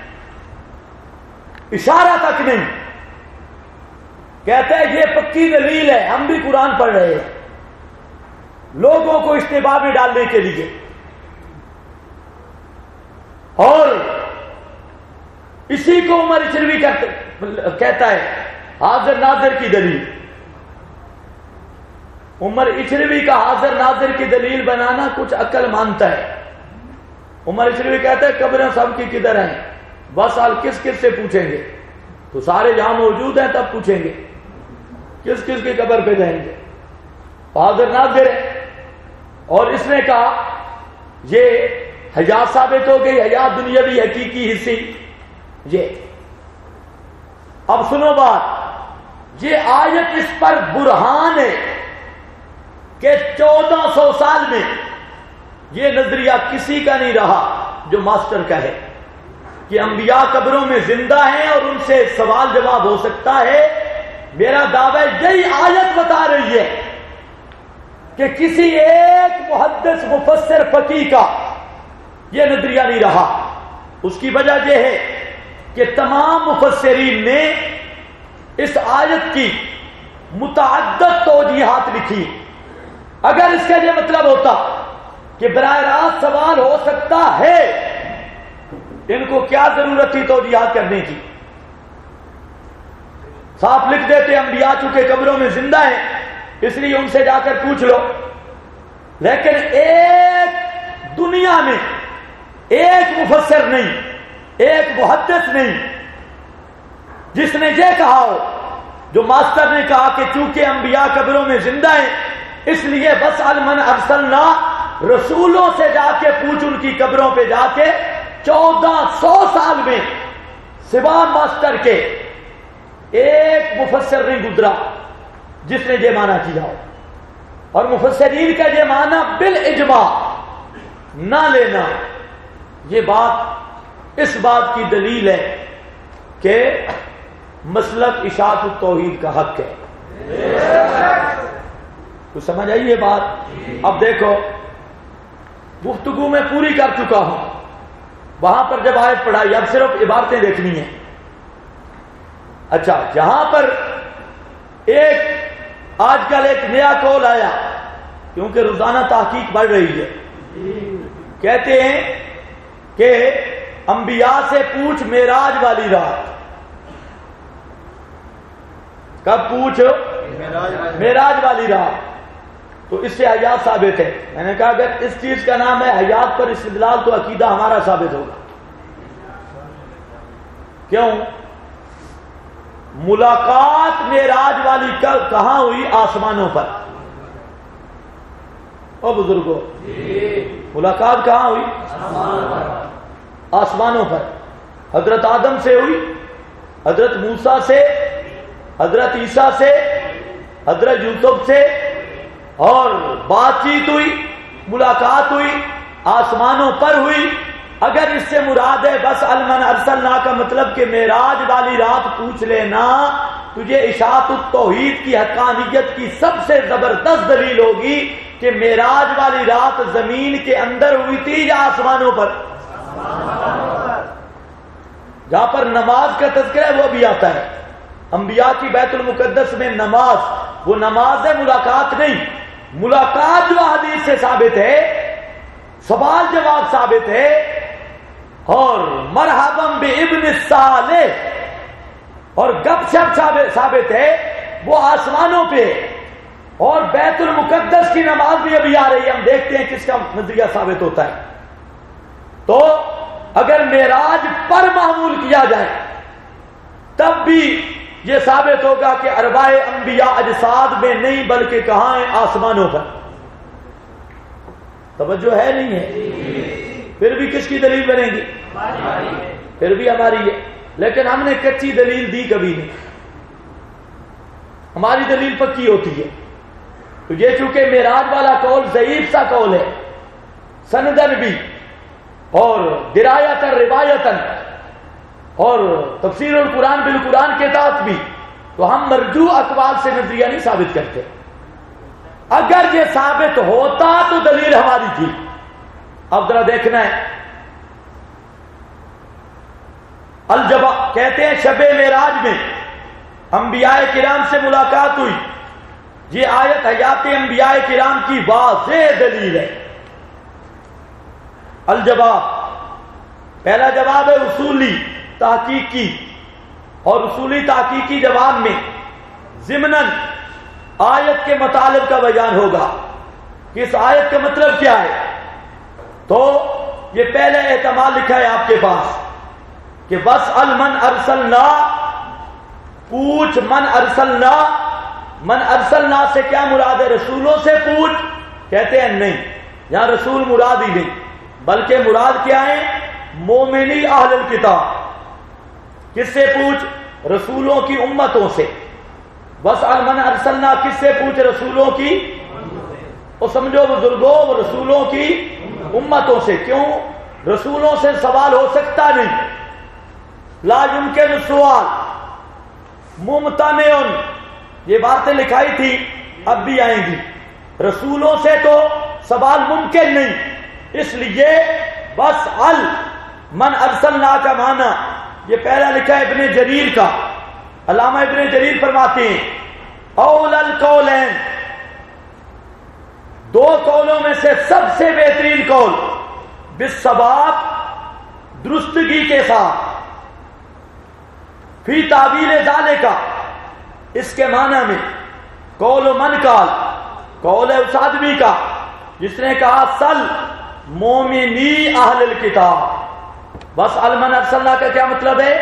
A: اشارہ تک نہیں، کہتے ہیں یہ پکی دلیل ہے. ہم بھی قرآن پڑھ رہے ہیں لوگوں کو اشتباہ میں ڈالنے کے لیے، اور اسی کو عمر اچھروی کہتا ہے حاضر ناظر کی دلیل. عمر اچھروی کا حاضر ناظر کی دلیل بنانا کچھ عقل مانتا ہے. عمر اچھروی کہتا ہے قبریں سب کی کدھر ہیں؟ بس سال کس کس سے پوچھیں گے؟ تو سارے جہاں موجود ہیں تب پوچھیں گے کس کس کی قبر پہ جائیں گے. حاضر ناظر ہے. اور اس نے کہا یہ حیات ثابت ہو گئی، حیات دنیاوی حقیقی حصی. یہ اب سنو بات، یہ آیت اس پر برہان ہے کہ 1400 سال میں یہ نظریہ کسی کا نہیں رہا جو ماسٹر کا ہے کہ انبیاء قبروں میں زندہ ہیں اور ان سے سوال جواب ہو سکتا ہے. میرا دعویٰ یہی آیت بتا رہی ہے کہ کسی ایک محدث مفسر فقیہ کا یہ نظریہ نہیں رہا. اس کی وجہ یہ ہے کہ تمام مفسرین نے اس آیت کی متعدد توجیحات لکھی. اگر اس کا یہ مطلب ہوتا کہ براہ راست سوال ہو سکتا ہے، ان کو کیا ضرورت تھی توجیحات کرنے کی؟ صاف لکھ دیتے انبیاء چونکہ قبروں میں زندہ ہیں اس لیے ان سے جا کر پوچھ لو. لیکن ایک دنیا میں ایک مفسر نہیں، ایک محدث نہیں جس نے یہ کہا ہو جو ماسٹر نے کہا کہ چونکہ انبیاء قبروں میں زندہ ہیں اس لیے بس من ارسلنا، رسولوں سے جا کے پوچھ ان کی قبروں پہ جا کے. 1400 سال میں سوا ماسٹر کے ایک مفسر نہیں گزرا جس نے یہ معنی کیا ہو. اور مفسرین کا یہ معنی بالاجماع نہ لینا، یہ بات اس بات کی دلیل ہے کہ مسلک اشاعت التوحید کا حق ہے. تو سمجھ آئی یہ بات؟ اب دیکھو گفتگو میں پوری کر چکا ہوں. وہاں پر جب آیت پڑھائی اب صرف عبارتیں دیکھنی ہیں. اچھا، جہاں پر آج کل ایک نیا قول آیا کیونکہ روزانہ تحقیق بڑھ رہی ہے، کہتے ہیں کہ انبیاء سے پوچھ معراج والی رات. کب پوچھ؟ معراج والی رات. تو اس سے حیات ثابت ہے. میں نے کہا اگر اس چیز کا نام ہے حیات پر استدلال تو عقیدہ ہمارا ثابت ہوگا. کیوں؟ ملاقات معراج والی کہاں ہوئی؟ آسمانوں پر. او بزرگوں، ملاقات کہاں ہوئی؟ آسمانوں پر. حضرت آدم سے ہوئی، حضرت موسیٰ سے، حضرت عیسیٰ سے، حضرت یوسف سے، اور بات چیت ہوئی، ملاقات ہوئی، آسمانوں پر ہوئی. اگر اس سے مراد ہے بس من ارسلنا کا مطلب کہ معراج والی رات پوچھ لینا، تجھے اشاعت التوحید کی حقانیت کی سب سے زبردست دلیل ہوگی کہ معراج والی رات زمین کے اندر ہوئی تھی یا آسمانوں پر؟ جہاں پر نماز کا تذکرہ ہے وہ بھی آتا ہے. انبیاء کی بیت المقدس میں نماز، وہ نماز ہے، ملاقات نہیں. ملاقات جو حدیث سے ثابت ہے، سوال جواب ثابت ہے، اور مرحبا بابن الصالح اور گپ شپ ثابت ہے، وہ آسمانوں پہ. اور بیت المقدس کی نماز بھی ابھی آ رہی ہے، ہم دیکھتے ہیں کس کا نظریہ ثابت ہوتا ہے. تو اگر معراج پر معمول کیا جائے تب بھی یہ ثابت ہوگا کہ ارواح انبیاء اجساد میں نہیں بلکہ کہاں ہیں؟ آسمانوں پر. توجہ ہے نہیں ہے؟ پھر بھی کس کی دلیل بنے گی؟ پھر بھی ہماری ہے، لیکن ہم نے کچی دلیل دی کبھی نہیں، ہماری دلیل پکی ہوتی ہے۔ تو یہ چونکہ معراج والا قول ضعیف سا قول ہے، سندن بھی اور درایتاً روایتاً اور تفسیر القرآن بالقرآن کے تحت بھی، تو ہم مرجوع اقوال سے نظریہ نہیں ثابت کرتے۔ اگر یہ ثابت ہوتا تو دلیل ہماری تھی۔ اب ذرا دیکھنا ہے، الجبا کہتے ہیں شب معراج میں انبیاء کرام سے ملاقات ہوئی، یہ آیت حیات انبیاء کرام کی واضح دلیل ہے۔ الجواب، پہلا جواب ہے اصولی تحقیقی، اور اصولی تحقیقی جواب میں ضمناً آیت کے مطالب کا بیان ہوگا کہ اس آیت کا مطلب کیا ہے۔ تو یہ پہلے احتمال لکھا ہے آپ کے پاس کہ وَاسْأَلْ مَنْ أَرْسَلْنَا، پوچھ من ارسلنا، من ارسلنا سے کیا مراد ہے؟ رسولوں سے پوچھ؟ کہتے ہیں نہیں، یہاں رسول مراد ہی نہیں، بلکہ مراد کیا ہے؟ مومنی اہل الکتاب۔ کس سے پوچھ؟ رسولوں کی امتوں سے۔ وَاسْأَلْ مَنْ أَرْسَلْنَا کس سے پوچھ؟ رسولوں کی، اور سمجھو بزرگوں، رسولوں کی امتوں سے۔ کیوں؟ رسولوں سے سوال ہو سکتا نہیں، لا يمکن السؤال، ممتنع، یہ باتیں لکھائی تھی اب بھی آئیں گی۔ رسولوں سے تو سوال ممکن نہیں، اس لیے بس من ارسلنا کا معنی یہ پہلا لکھا ہے ابن جریر کا۔ علامہ ابن جریر فرماتے ہیں اول القولین، دو قولوں میں سے سب سے بہترین قول بالصواب، درستگی کے ساتھ، فی تعبیر ذالک، اس کے معنی میں قول من قال، قول ہے اس آدمی کا جس نے کہا سل مومنی اہل الکتاب۔ بس المن ارسلنا کا کیا مطلب ہے؟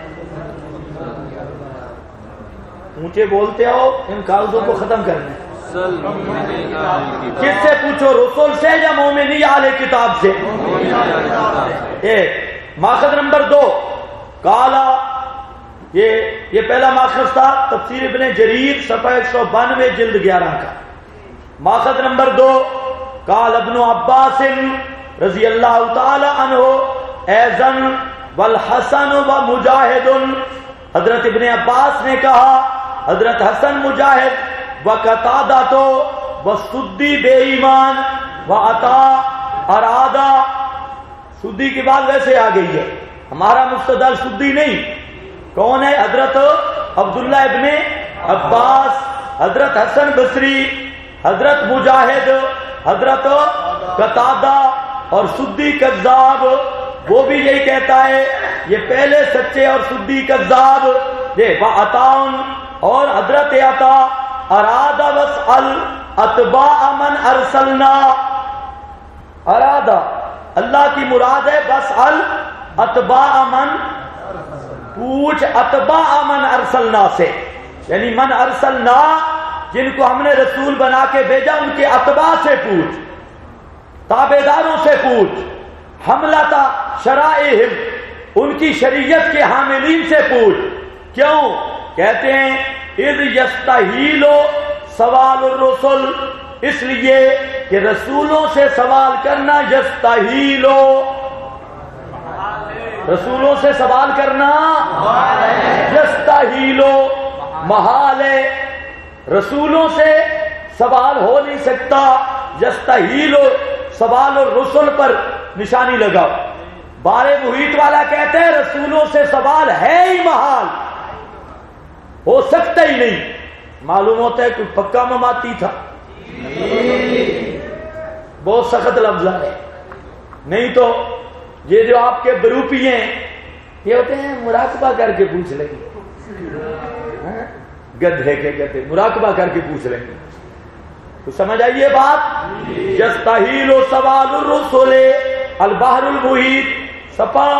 A: اونچے بولتے ہو، ان کاغذوں کو ختم کرنا ہے۔ کس سے پوچھو، رسول سے یا مومنی اہل کتاب سے؟ ایک ماخذ نمبر 2 کالا، یہ پہلا ماخذ تھا تفسیر ابن جریر صفحہ 192 جلد 11 کا۔ ماخذ نمبر 2 قال ابن عباس رضی اللہ تعالی عنہ ایضاً والحسن ومجاہد، حضرت ابن عباس نے کہا، حضرت حسن مجاہد وقتادہ وسدی بے ایمان وعطا ارادہ، سدی کی بات ویسے آ گئی ہے، ہمارا مستدل سدی نہیں، کون ہے؟ حضرت عبداللہ ابن عباس، حضرت حسن بصری، حضرت مجاہد، حضرت قتادہ اور سدی کذاب، وہ بھی یہی کہتا ہے یہ پہلے سچے اور سدی کذاب دے وعطاؤن، اور حضرت عطا ارادہ وسأل اتباع من ارسلنا، ارادہ اللہ کی مراد ہے، وسأل اتباع من، پوچھ اتباع من ارسلنا سے، یعنی من ارسلنا جن کو ہم نے رسول بنا کے بھیجا ان کے اتباع سے پوچھ، تابعداروں سے پوچھ، حملتا شرائعہم، ان کی شریعت کے حاملین سے پوچھ۔ کیوں؟ کہتے ہیں اذ یستحیل سوال الرسل، اس لیے کہ رسولوں سے سوال کرنا یستحیل، رسولوں سے سوال کرنا یستحیل، محال ہے، رسولوں سے سوال ہو نہیں سکتا، یستحیل سوال الرسل پر نشانی لگاؤ۔ بار محیط والا کہتے ہیں رسولوں سے سوال ہے ہی محال، ہو سکتا ہی نہیں، معلوم ہوتا ہے کوئی پکا مماتی تھا، بہت سخت لفظ ہے، نہیں تو یہ جو آپ کے بروپی ہیں یہ ہوتے ہیں مراقبہ کر کے پوچھ لیں گے، گدھے کے کہتے مراقبہ کر کے پوچھ لیں گے، تو سمجھ آئیے بات۔ یستحیل سوال الرسل، البحر المحیط صفحہ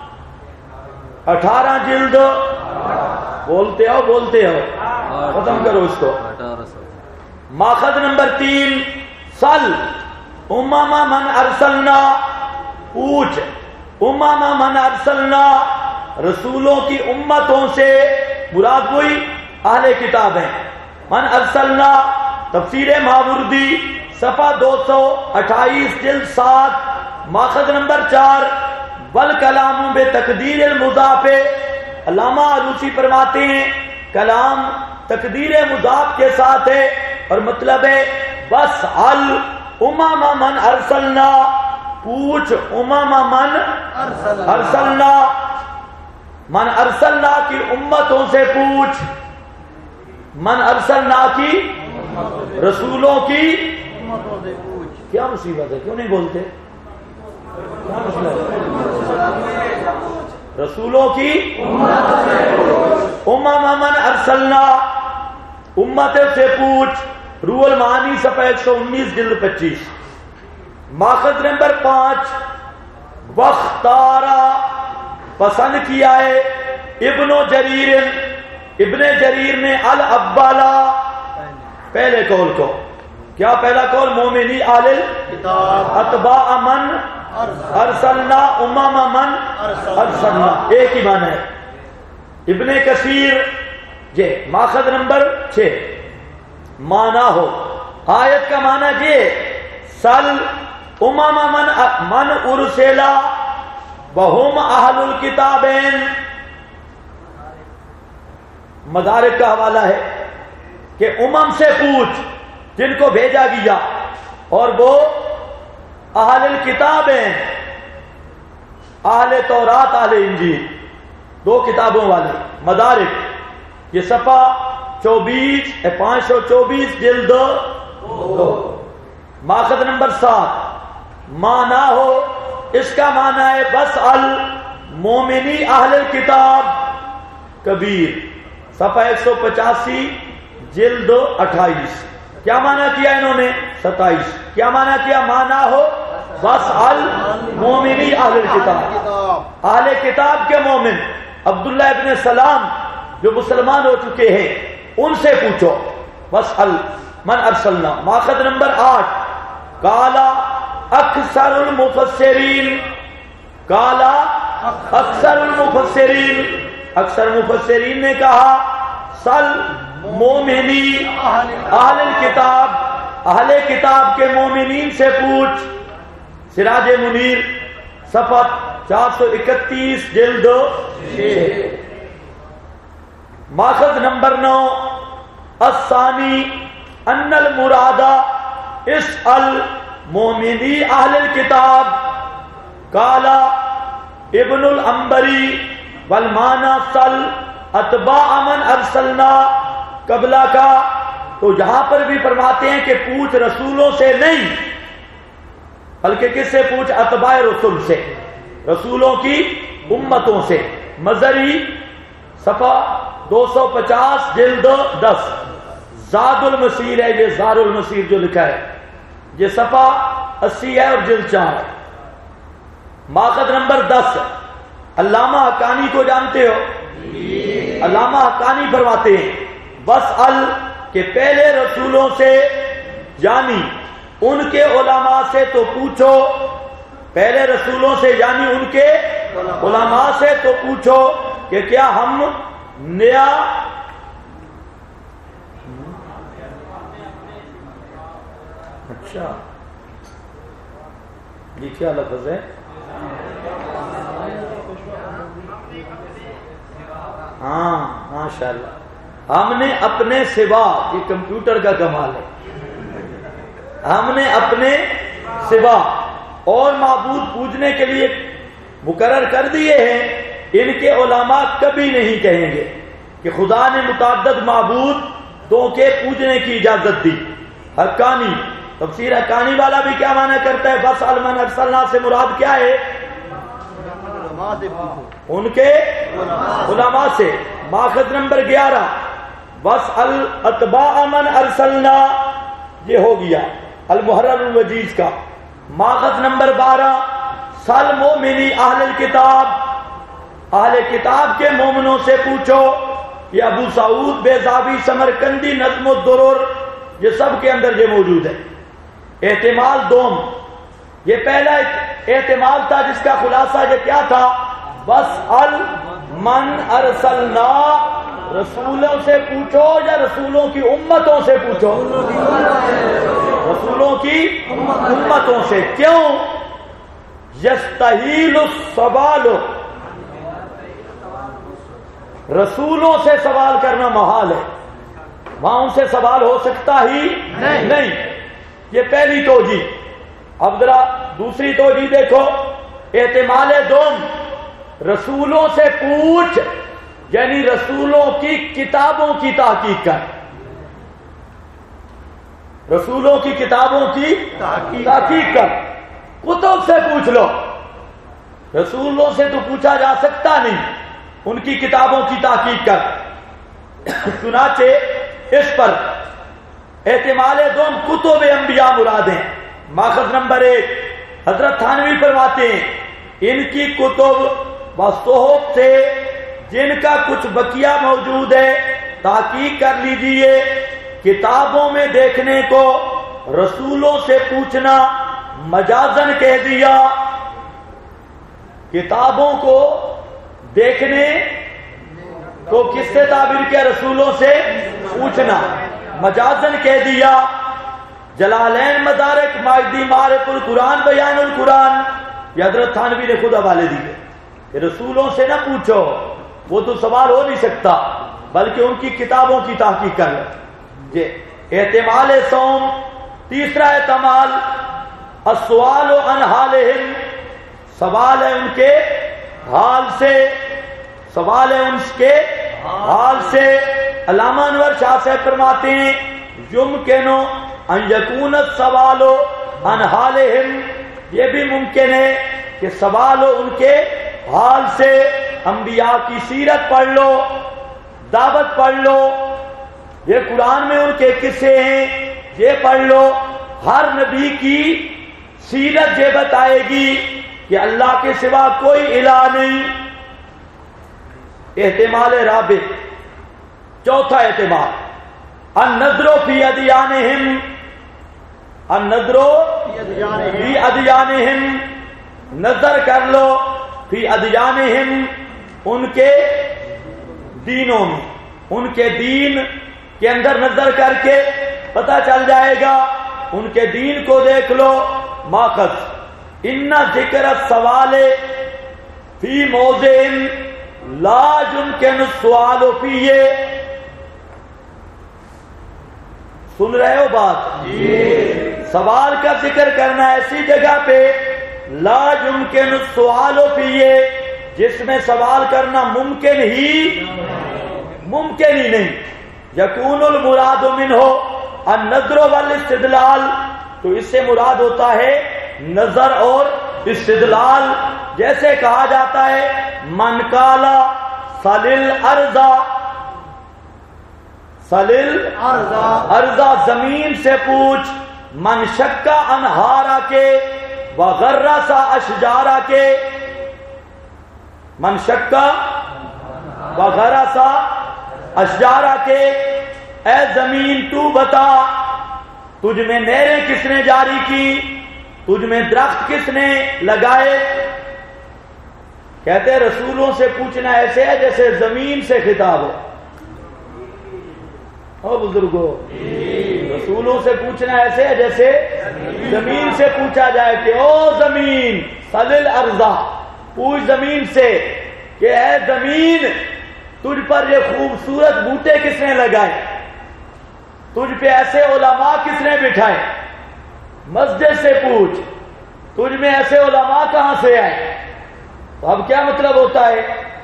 A: 18 جلد، بولتے ہو ختم کرو اس کو۔ ماخذ نمبر 3 سل امم من ارسلنا، پوچھ امم من ارسلنا، رسولوں کی امتوں سے مراد وہی اہل کتاب ہیں. من ارسلنا تفسیر ماوردی صفحہ 228 جلد 7 ماخذ نمبر 4. والکلام بتقدیر المضاف، علامہ آلوسی فرماتے ہیں کلام تقدیر مضاف کے ساتھ ہے اور مطلب ہے بس امم من ارسلنا، پوچھ امم من ارسلنا، من ارسلنا کی امتوں سے پوچھ، من ارسلنا کی رسولوں کی. کیا مصیبت ہے، کیوں نہیں بولتے؟ کیا مسئلہ ہے؟ رسولوں کی امم من ارسلنا، امت سے پوچھ. روح المعانی صفحہ 119 جلد 25. ماخذ نمبر 5. وختارا، پسند کیا ہے ابن جریر، ابن جریر نے الاولا، پہلے قول کو. کیا پہلا قول؟ مومنی اہل اتباع من ارسلنا امم من ارسلنا، ایک ہی معنی ہے. ابن کثیر یہ ماخذ نمبر 6. معنی ہو آیت کا معنی یہ سل امم من ارسلا وہم اہل الکتابین. مدارک کا حوالہ ہے کہ امم سے پوچھ جن کو بھیجا گیا اور وہ اہل الکتاب ہیں، اہل تورات اہل انجیل، دو کتابوں والے. مدارک یہ صفحہ 524 جلد 2 ماخذ نمبر 7. معنی ہو اس کا معنی ہے بس المومنی اہل الکتاب کبیر، صفحہ 185 جلد 28. کیا معنی کیا انہوں نے؟ 27. کیا معنی کیا؟ معنی ہو بس المومنی اہل الکتاب، اہل کتاب کے مومن. عبداللہ ابن سلام جو مسلمان ہو چکے ہیں ان سے پوچھو. بس من ارسلنا. ماخذ نمبر 8. کالا اکثر المفسرین، کالا اکثر المفسرین، اکثر مفسرین نے کہا سل مومنی اہل الکتاب، اہل کتاب کے مومنین سے پوچھ. سراج منیر صفحہ 431 جلد 6. ماخذ نمبر 9. الثانی ان المراد اسأل مومنی اہل الکتاب. کالا ابن العنبری والمعنی سل اتباع من ارسلنا قبلہ کا. تو یہاں پر بھی فرماتے ہیں کہ پوچھ رسولوں سے نہیں بلکہ کس سے پوچھ؟ اتباع رسول سے، رسولوں کی امتوں سے. مزری صفحہ 250 جلد 10. زاد المسیر ہے، یہ زار المسیر جو لکھا ہے یہ صفحہ 80 ہے اور جلد 4 ہے. ماخذ نمبر 10. علامہ حقانی کو جانتے ہو؟ علامہ حقانی فرماتے ہیں بس کہ پہلے رسولوں سے یعنی ان کے علماء سے تو پوچھو، پہلے رسولوں سے یعنی ان کے علماء سے تو پوچھو کہ کیا ہم نیا اچھا یہ کیا لفظ ہے؟ ہاں ماشاءاللہ. ہم نے اپنے سوا، یہ کمپیوٹر کا کمال ہے، ہم نے اپنے سوا اور معبود پوجنے کے لیے مقرر کر دیے ہیں. ان کے علماء کبھی نہیں کہیں گے کہ خدا نے متعدد معبودوں کے پوجنے کی اجازت دی. حقانی تفسیر حقانی والا بھی کیا معنی کرتا ہے؟ بس من ارسلنا سے مراد کیا ہے؟ ان کے علماء سے. ماخذ نمبر 11. بس اتباع من ارسلنا یہ ہو گیا المحرر الوجیز کا. ماخذ نمبر 12. سل مومنی اہل الکتاب، اہل کتاب کے مومنوں سے پوچھو. یہ ابو سعود بیضاوی سمرقندی نظم الدرر یہ سب کے اندر یہ موجود ہے. احتمال دوم یہ پہلا احتمال تھا جس کا خلاصہ یہ کیا تھا؟ بس من ارسلنا، رسولوں سے پوچھو یا رسولوں کی امتوں سے پوچھو؟ رسولوں کی امتوں سے۔ کیوں؟ یستحیل السوال، رسولوں سے سوال کرنا محال ہے، وہاں ان سے سوال ہو سکتا ہی نہیں۔ یہ پہلی توجیہ۔ اب ذرا دوسری توجیہ دیکھو، احتمال دوم، رسولوں سے پوچھ یعنی رسولوں کی کتابوں کی تحقیق کر، رسولوں کی کتابوں کی تحقیق کر، کتب سے پوچھ لو۔ رسولوں سے تو پوچھا جا سکتا نہیں، ان کی کتابوں کی تحقیق کر۔ چنانچہ اس پر احتمال دوم کتب انبیاء مرادیں۔ ماخذ نمبر 1 حضرت تھانوی فرماتے ہیں ان کی کتب و صحف سے جن کا کچھ بقیہ موجود ہے تحقیق کر لیجئے۔ کتابوں میں دیکھنے کو رسولوں سے پوچھنا مجازن کہہ دیا، کتابوں کو دیکھنے کو کس سے تعبیر کیا؟ رسولوں سے پوچھنا، مجازن کہہ دیا۔ جلالین مدارک ماجدی معرف القرآن بیان القرآن، یہ حضرت تھانوی نے خود حوالے دیے کہ رسولوں سے نہ پوچھو، وہ تو سوال ہو نہیں سکتا، بلکہ ان کی کتابوں کی تحقیق کر لو۔ یہ احتمال سوم۔ تیسرا احتمال السؤال عن حالہم، سوال ہے ان کے حال سے، سوال ہے ان کے حال سے۔ علامہ انور شاہ صاحب فرماتے ہیں یمکن ان یکون السؤال عن حالہم، یہ بھی ممکن ہے کہ سوال ہو ان کے حال سے۔ انبیاء کی سیرت پڑھ لو، دعوت پڑھ لو، یہ قرآن میں ان کے قصے ہیں، یہ پڑھ لو۔ ہر نبی کی سیرت یہ بتائے گی کہ اللہ کے سوا کوئی الہ نہیں۔ احتمال رابع، چوتھا احتمال النظر فی ادیانہم، النظر فی ادیانہم، نظر کر لو فی ادیانہم، ان کے دینوں میں، ان کے دین کے اندر نظر کر کے پتہ چل جائے گا، ان کے دین کو دیکھ لو۔ ماخذ ان ذکر السوال فی موضع لا یمکن السؤال فیہ، سن رہے ہو بات؟ سوال کا ذکر کرنا ایسی جگہ پہ لا یمکن السؤال فیہ، جس میں سوال کرنا ممکن ہی نہیں۔ یکون المراد منہ النظر والاستدلال، تو اس سے مراد ہوتا ہے نظر اور استدلال۔ جیسے کہا جاتا ہے من کالا سلل ارضا، زمین سے پوچھ، من شکا انہارا کے وغرسا اشجارا کے، من شکا وغرسا اشجارا کے، اے زمین تو بتا تجھ میں نہریں کس نے جاری کی، تجھ میں درخت کس نے لگائے۔ کہتے ہیں رسولوں سے پوچھنا ایسے ہے جیسے زمین سے خطاب ہو۔ او بزرگو، رسولوں سے پوچھنا ایسے ہے جیسے زمین سے پوچھا جائے کہ او زمین سلل ارضا، پوچھ زمین سے کہ اے زمین تجھ پر یہ خوبصورت بوٹے کس نے لگائے، تجھ پہ ایسے علماء کس نے بٹھائے۔ مسجد سے پوچھ تجھ میں ایسے علماء کہاں سے آئے۔ تو اب کیا مطلب ہوتا ہے؟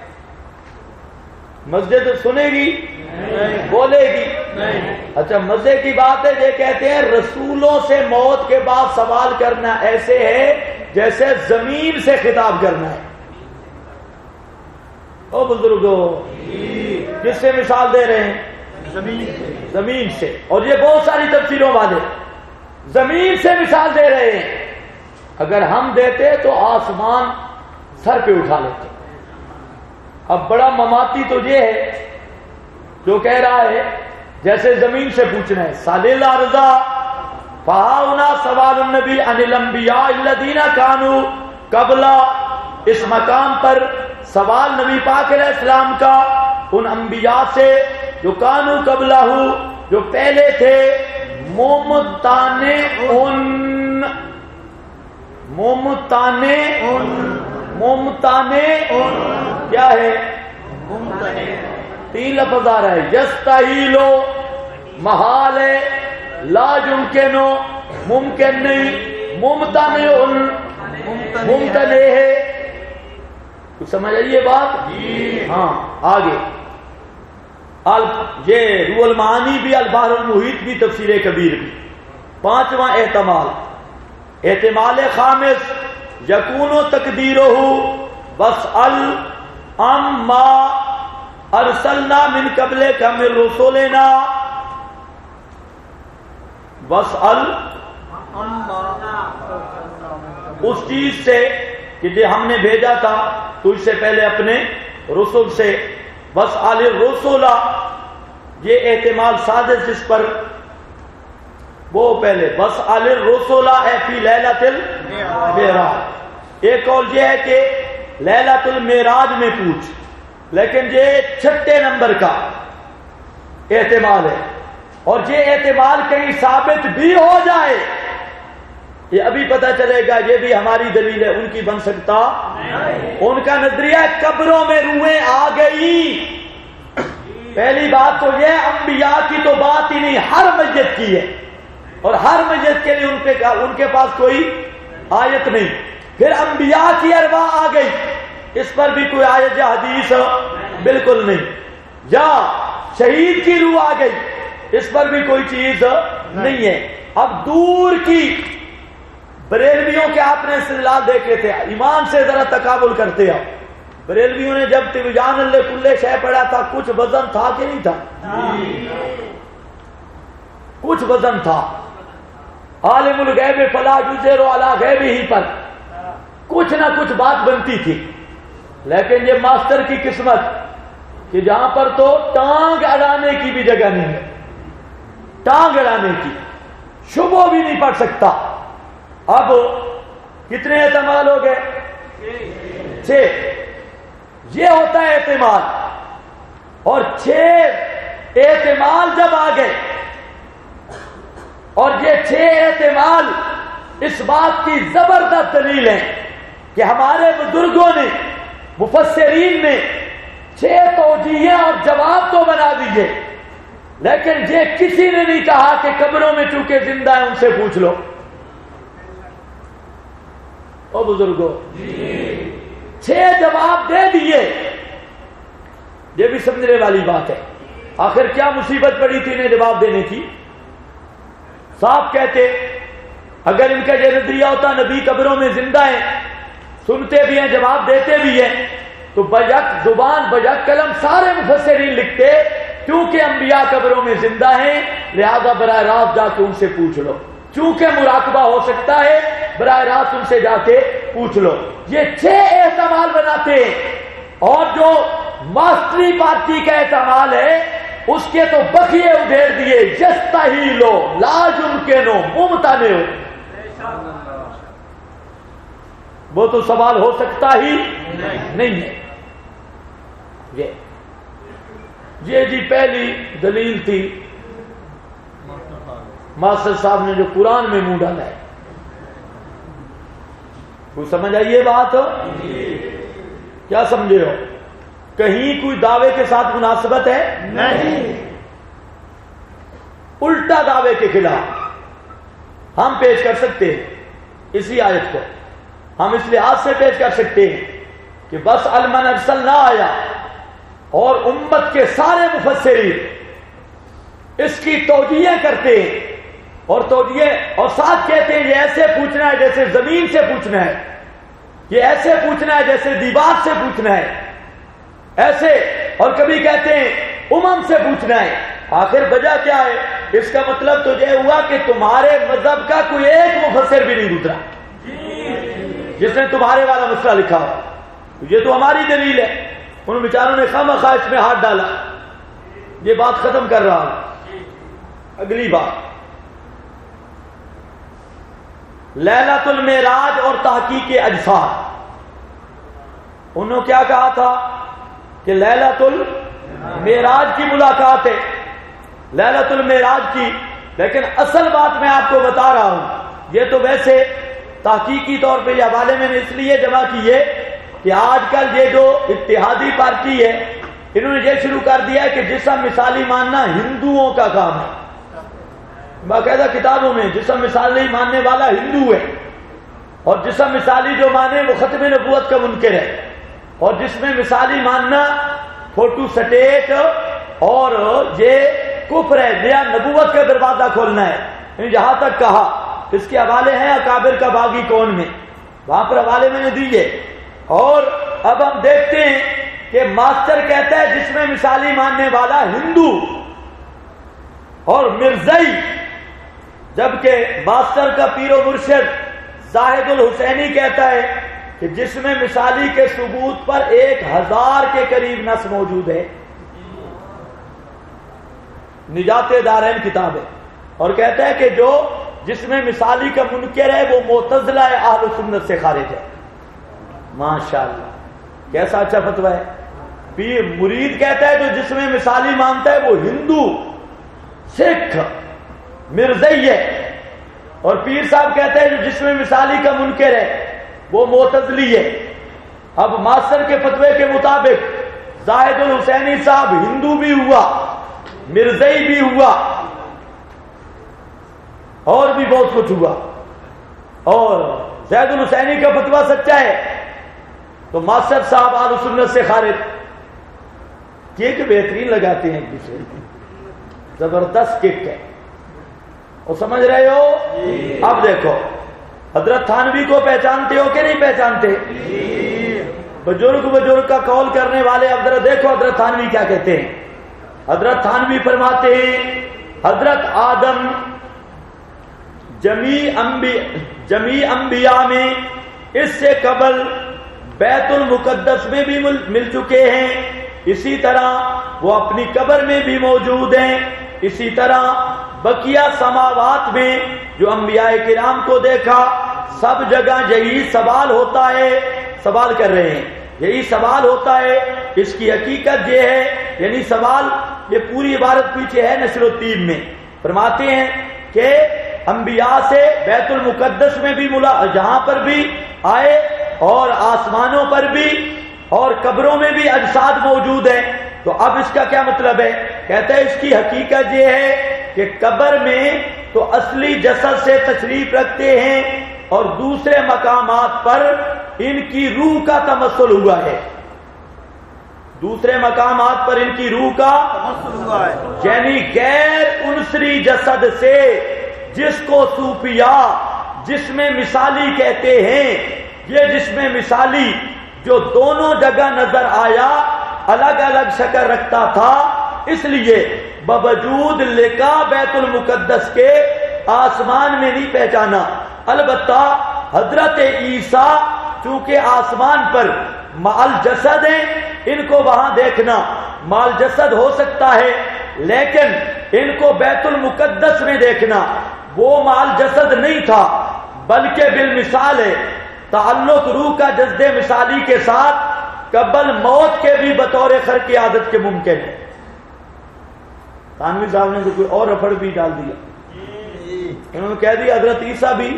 A: مسجد سنے گی؟ بولے گی؟ اچھا، مزے کی بات ہے، یہ کہتے ہیں رسولوں سے موت کے بعد سوال کرنا ایسے ہے جیسے زمین سے خطاب کرنا ہے۔ او بزرگو، کس سے مثال دے رہے ہیں؟ زمین سے۔ اور یہ بہت ساری تفسیروں والے زمین سے مثال دے رہے ہیں۔ اگر ہم دیتے تو آسمان سر پہ اٹھا لیتے۔ اب بڑا مماتی تو یہ ہے جو کہہ رہا ہے جیسے زمین سے پوچھنا ہے، سالل ارضا فہاؤنا سوال النبی عن الانبیاء الذین کانوا قبل، اس مقام پر سوال نبی پاک علیہ السلام کا ان انبیاء سے جو کانوا قبلہ، جو پہلے تھے، کیا ہے؟ تین لفظ آ رہا ہے، یستحیلو محال ہے، لا یمکنو ممکن نہیں، ممتنع ممتنع ہے. کچھ سمجھ آئیے بات؟ ہاں آگے یہ روح المعانی بھی، البحر المحیط بھی، تفسیر کبیر بھی. پانچواں احتمال، احتمال خامس، یکون تقدیرہ واسأل عما ارسلنا من قبلک من رسولنا، واسأل اس چیز سے کہ جو ہم نے بھیجا تھا تجھ سے پہلے اپنے رسول سے. واسأل الرسول، یہ احتمال سادس جس پر وہ پہلے واسأل الرسول ہے فی لیلۃ المعراج. ایک اور یہ ہے کہ لیلۃ المعراج میں پوچھ، لیکن یہ چھٹے نمبر کا احتمال ہے. اور یہ احتمال کہیں ثابت بھی ہو جائے، یہ ابھی پتہ چلے گا یہ بھی ہماری دلیل ہے، ان کی بن سکتا. ان کا نظریہ قبروں میں روحیں آ گئی. پہلی بات تو یہ انبیاء کی تو بات ہی نہیں، ہر میت کی ہے، اور ہر میت کے لیے ان کے پاس کوئی آیت نہیں. پھر انبیاء کی ارواح آ گئی، اس پر بھی کوئی آیت یا حدیث بالکل نہیں. یا شہید کی روح آ گئی، اس پر بھی کوئی چیز نہیں ہے. اب دور کی بریلویوں کے آپ نے استدلال دیکھے تھے، ایمان سے ذرا تقابل کرتے ہیں. بریلویوں نے جب تبیان لکل شے پڑھا تھا، کچھ وزن تھا کہ نہیں تھا؟ کچھ وزن تھا. عالم الغیب فلا یظہر علی غیبہ پر کچھ نہ کچھ بات بنتی تھی. لیکن یہ ماسٹر کی قسمت کہ جہاں پر تو ٹانگ اڑانے کی بھی جگہ نہیں ہے، ٹانگ اڑانے کی شبہ بھی نہیں پڑ سکتا. اب کتنے احتمال ہو گئے؟ 6. یہ ہوتا ہے احتمال. اور 6 احتمال جب آ گئے، اور یہ 6 احتمال اس بات کی زبردست دلیل ہے کہ ہمارے بزرگوں نے، مفسرین نے 6 توجیہیں اور جواب تو بنا دیے، لیکن یہ کسی نے نہیں کہا کہ قبروں میں چونکہ زندہ ہیں ان سے پوچھ لو. او بزرگوں، 6 جواب دے دیے. یہ بھی سمجھنے والی بات ہے. آخر کیا مصیبت پڑی تھی انہیں جواب دینے کی؟ صاحب کہتے اگر ان کا یہ نظریہ ہوتا نبی قبروں میں زندہ ہیں، سنتے بھی ہیں، جواب دیتے بھی ہیں، تو بیک زبان بیک قلم سارے مفسرین لکھتے کیونکہ انبیاء قبروں میں زندہ ہیں لہذا براہ راست جا کے ان سے پوچھ لو، چونکہ مراقبہ ہو سکتا ہے براہ راست ان سے جا کے پوچھ لو. یہ 6 احتمال بناتے ہیں. اور جو ماسٹری پارٹی کا احتمال ہے اس کے تو بقیے ادھیڑ دیے، یستحیلو لا یمکنو ممتنع. وہ تو سوال ہو سکتا ہی نہیں ہے. یہ جی پہلی دلیل تھی ماسٹر صاحب نے جو قرآن میں منہ ڈالا ہے. کوئی سمجھ آئیے بات؟ کیا سمجھے ہو؟ کہیں کوئی دعوے کے ساتھ مناسبت ہے؟ نہیں. الٹا دعوے کے خلاف ہم پیش کر سکتے ہیں. اسی آیت کو ہم اس لحاظ سے پیش کر سکتے ہیں کہ بس المن ارسل نہ آیا اور امت کے سارے مفسرین اس کی توجیہ کرتے ہیں اور ساتھ کہتے ہیں یہ ایسے پوچھنا ہے جیسے زمین سے پوچھنا ہے، یہ ایسے پوچھنا ہے جیسے دیوار سے پوچھنا ہے، ایسے. اور کبھی کہتے ہیں امم سے پوچھنا ہے. آخر وجہ کیا ہے؟ اس کا مطلب تو یہ ہوا کہ تمہارے مذہب کا کوئی ایک مفسر بھی نہیں گزرا جس نے تمہارے والا مسئلہ لکھا ہو. یہ تو ہماری دلیل ہے. ان بیچاروں نے خواہش میں ہاتھ ڈالا. یہ بات ختم کر رہا ہوں. اگلی بات لیلۃ المعراج اور تحقیق اجساد. انہوں نے کیا کہا تھا کہ لیلۃ المعراج کی ملاقات ہے، لیلۃ المعراج کی، لیکن اصل بات میں آپ کو بتا رہا ہوں. یہ تو ویسے تحقیقی طور پہ یہ حوالے میں نے اس لیے جمع کیے کہ آج کل یہ جو اتحادی پارٹی ہے انہوں نے یہ شروع کر دیا ہے کہ جسم مثالی ماننا ہندوؤں کا کام ہے. باقاعدہ کتابوں میں جسم مثالی ماننے والا ہندو ہے، اور جسم مثالی جو مانے وہ ختم نبوت کا منکر ہے، اور جس میں مثالی ماننا فوٹو سٹیٹ اور یہ کفر ہے، نیا نبوت کا دروازہ کھولنا ہے. یہاں تک کہا، اس کے حوالے ہیں اکابر کا باغی کون میں، وہاں پر حوالے میں نے دیے. اور اب ہم دیکھتے ہیں کہ ماسٹر کہتا ہے جس میں مثالی ماننے والا ہندو اور مرزائی، جبکہ ماسٹر کا پیر و مرشد زاہد الحسینی کہتا ہے کہ جس میں مثالی کے ثبوت پر 1000 کے قریب نص موجود ہے. نجات دارین کتاب ہے، اور کہتا ہے کہ جو جس میں مثالی کا منکر ہے وہ معتزلہ اہل سنت سے خارج ہے. ماشاءاللہ کیسا اچھا فتویٰ ہے. پیر مرید کہتا ہے جو جس میں مثالی مانتا ہے وہ ہندو، سکھ، مرزائی ہے، اور پیر صاحب کہتے ہیں جو جس میں مثالی کا منکر ہے وہ معتزلی ہے. اب ماسٹر کے فتوے کے مطابق زاہد الحسینی صاحب ہندو بھی ہوا، مرزائی بھی ہوا، اور بھی بہت کچھ ہوا، اور زاہد الحسینی کا فتویٰ سچا ہے تو ماسٹر صاحب اہل سنت سے خارج. کیک بہترین لگاتے ہیں ایک دوسرے کو، زبردست کیک ہے، اور سمجھ رہے ہو. اب دیکھو حضرت تھانوی کو پہچانتے ہو کہ نہیں پہچانتے؟ بزرگ کا قول کرنے والے. اب ذرا دیکھو حضرت تھانوی کیا کہتے ہیں. حضرت تھانوی فرماتے ہیں حضرت آدم جمیع انبیاء میں اس سے قبل بیت المقدس میں بھی مل چکے ہیں، اسی طرح وہ اپنی قبر میں بھی موجود ہیں. اسی طرح بقیہ سماوات میں جو انبیاء کرام کو دیکھا سب جگہ یہی سوال ہوتا ہے، سوال کر رہے ہیں، یہی سوال ہوتا ہے. اس کی حقیقت یہ ہے، یعنی سوال، یہ پوری عبارت پیچھے ہے نشر الطیب میں. فرماتے ہیں کہ انبیاء سے بیت المقدس میں بھی جہاں پر بھی آئے، اور آسمانوں پر بھی، اور قبروں میں بھی اجساد موجود ہیں. تو اب اس کا کیا مطلب ہے؟ کہتا ہے اس کی حقیقت یہ ہے کہ قبر میں تو اصلی جسد سے تشریف رکھتے ہیں، اور دوسرے مقامات پر ان کی روح کا تمثل ہوا ہے. دوسرے مقامات پر ان کی روح کا تمثل ہوا ہے، یعنی غیر عنصری جسد سے، جس کو صوفیاء جسم مثالی کہتے ہیں. یہ جسم مثالی جو دونوں جگہ نظر آیا الگ الگ شکل رکھتا تھا، اس لیے باوجود لقاء بیت المقدس کے آسمان میں نہیں پہچانا. البتہ حضرت عیسیٰ چونکہ آسمان پر مال جسد ہیں، ان کو وہاں دیکھنا مال جسد ہو سکتا ہے، لیکن ان کو بیت المقدس میں دیکھنا وہ مال جسد نہیں تھا، بلکہ بالمثال ہے. تعلق روح کا جسد مثالی کے ساتھ قبل موت کے بھی بطور خرق عادت کے ممکن ہے. تانوی صاحب نے تو کوئی اور رفڑ بھی ڈال دیا. انہوں نے کہہ دیا حضرت عیسیٰ بھی،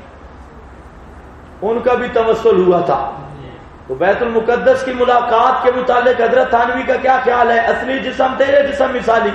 A: ان کا بھی تمثل ہوا تھا. تو بیت المقدس کی ملاقات کے متعلق حضرت تھانوی کا کیا خیال ہے؟ اصلی جسم تھے یا جسم مثالی؟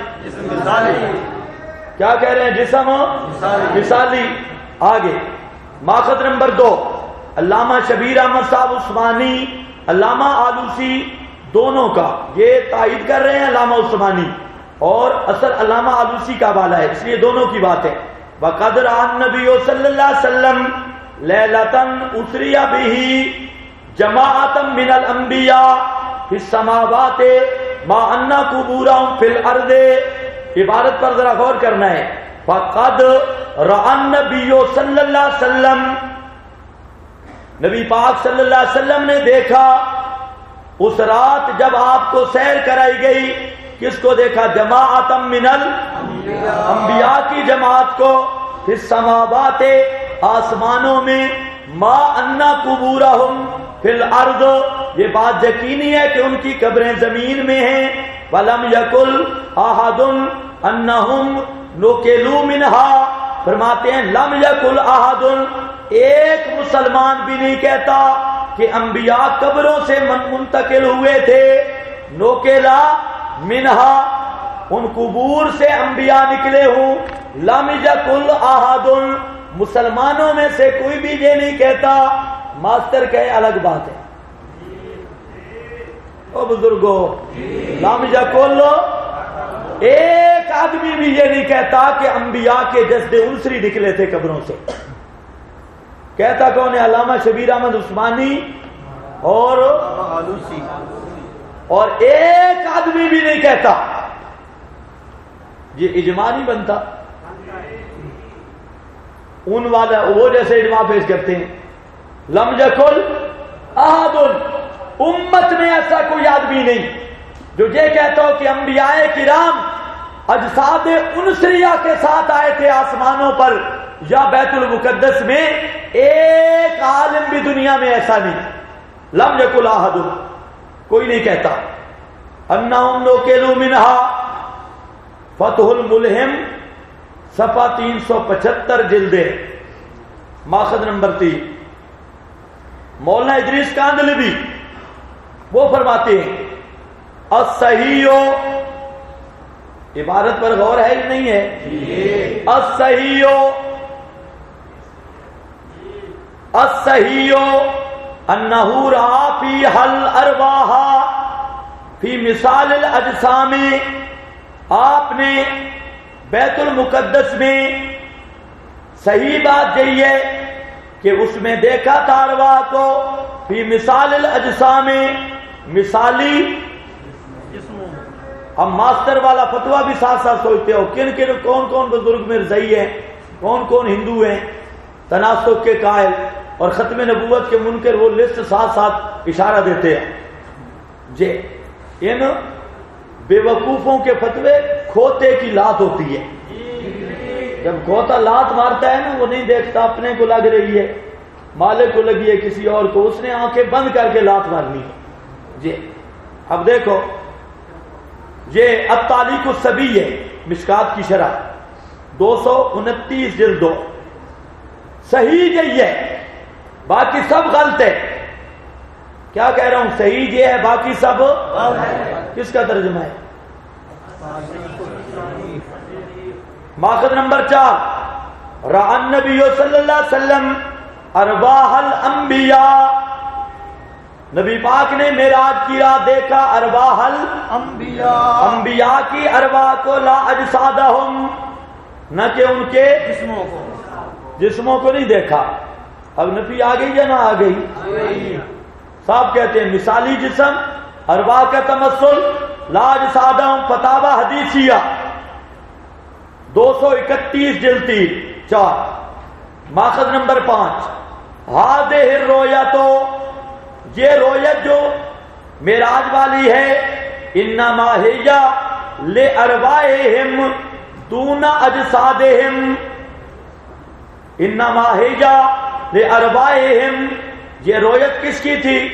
A: کیا کہہ رہے ہیں؟ جسم مثالی. آگے ماخذ نمبر 2، علامہ شبیر احمد صاحب عثمانی، علامہ آلوسی، دونوں کا یہ تائید کر رہے ہیں علامہ عثمانی، اور اصل علامہ آلوسی کا حوالہ ہے، اس لیے دونوں کی بات ہے. وقد رأى النبی صلی اللہ علیہ وسلم لیلۃ اسری بہ جماعۃ من الانبیاء فی السماوات ما ان قبورهم فی الارض. عبارت پر ذرا غور کرنا ہے. فقد رأى النبی صلی اللہ علیہ وسلم، نبی پاک صلی اللہ علیہ وسلم نے دیکھا اس رات جب آپ کو سیر کرائی گئی. کس کو دیکھا؟ جماعت من الانبیاء کی جماعت کو. فی السماوات آسمانوں میں، ما انا قبورہم فی الارض، یہ بات یقینی ہے کہ ان کی قبریں زمین میں ہیں، ولم یقل احد انہم نقلوا منہا، فرماتے ہیں لم یقل احد، ایک مسلمان بھی نہیں کہتا کہ انبیاء قبروں سے منتقل ہوئے تھے، نوکلا منہا، ان قبور سے انبیاء نکلے ہوں، لم یقل احد، مسلمانوں میں سے کوئی بھی یہ نہیں کہتا، ماسٹر کہے الگ بات ہے۔ او بزرگو، لم یقل، ایک آدمی بھی یہ نہیں کہتا کہ انبیاء کے جسد انصری نکلے تھے قبروں سے۔ کہتا کون ہے؟ علامہ شبیر احمد عثمانی اور ایک آدمی بھی نہیں کہتا، یہ اجماع نہیں بنتا۔ ان والا وہ جیسے اجماع پیش کرتے ہیں، لم یقل احد، امت میں ایسا کوئی آدمی نہیں جو یہ کہتا ہو کہ انبیاء کرام اجساد انصریہ کے ساتھ آئے تھے آسمانوں پر یا بیت المقدس میں، ایک عالم بھی دنیا میں ایسا نہیں۔ لم یقل احد، کوئی نہیں کہتا۔ انہم نقلوا منہا، فتح الملہم صفحہ 375 جلدے، ماخذ نمبر 3۔ مولانا ادریس کاندھلوی وہ فرماتے ہیں الصحیح، عبارت پر غور ہے یا نہیں ہے؟ الصحیح انہ رأى فیہا الارواح فی مثال الاجسام، آپ نے بیت المقدس میں، صحیح بات یہی ہے کہ اس میں دیکھا تھا ارواح کو، فی مثال الاجسام، مثالی جسموں۔ اب ماسٹر والا فتویٰ بھی ساتھ ساتھ سوچتے ہو کن کون کون بزرگ میں رضعی ہیں، کون کون ہندو ہیں، تناسخ کے قائل اور ختم نبوت کے منکر، وہ لسٹ ساتھ ساتھ اشارہ دیتے ہیں۔ جی ان بے وقوفوں کے فتوے کھوتے کی لات ہوتی ہے، جب کھوتا لات مارتا ہے نا، وہ نہیں دیکھتا اپنے کو لگ رہی ہے، مالک کو لگی ہے کسی اور کو، اس نے آنکھیں بند کر کے لات مارنی ہے۔ جی اب دیکھو، یہ التعلیق الصبی ہے، مشکات کی شرح 229 جلد 2، صحیح یہی ہے، باقی سب غلط ہے۔ کیا کہہ رہا ہوں؟ صحیح یہ ہے، باقی سب کس کا ترجمہ ہے؟ ماخذ نمبر 4، رأى النبی صلی اللہ علیہ وسلم ارواح الانبیاء، نبی پاک نے معراج کی رات دیکھا ارواح الانبیاء، انبیاء کی ارواح کو، لا اجسادہم، نہ کہ ان کے جسموں کو نہیں دیکھا۔ اب نفی آ گئی یا نہ آ گئی؟ صاحب کہتے ہیں مثالی جسم، ارواح کا تمثل، لا اجسادہم، فتاوی حدیثیہ 231 جلد 4، ماخذ نمبر 5، ہذہ الرؤیۃ، یہ رؤیت جو معراج والی ہے، انما ہی لارواحہم دون اجسادہم، انما ہی لارواحہم، یہ رؤیت کس کی تھی؟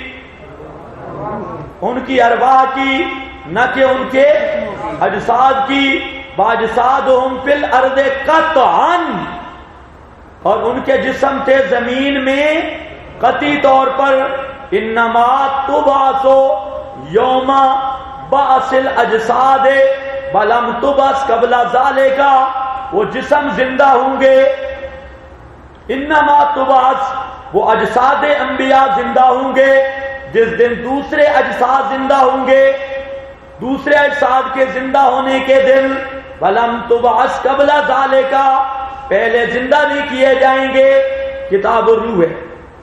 A: ان کی ارواح کی، نہ کہ ان کے اجساد کی، باجسادہم فی الارض قطعا، اور ان کے جسم تھے زمین میں قطعی طور پر، انما تبعث یوم بعث الاجساد ولم تبعث قبل ذالک، وہ جسم زندہ ہوں گے، انما تبعث، وہ اجساد انبیاء زندہ ہوں گے جس دن دوسرے اجساد زندہ ہوں گے، دوسرے اجساد کے زندہ ہونے کے دن، ولم تبعث قبل ذالک، پہلے زندہ نہیں کیے جائیں گے۔ کتاب الروح ہے،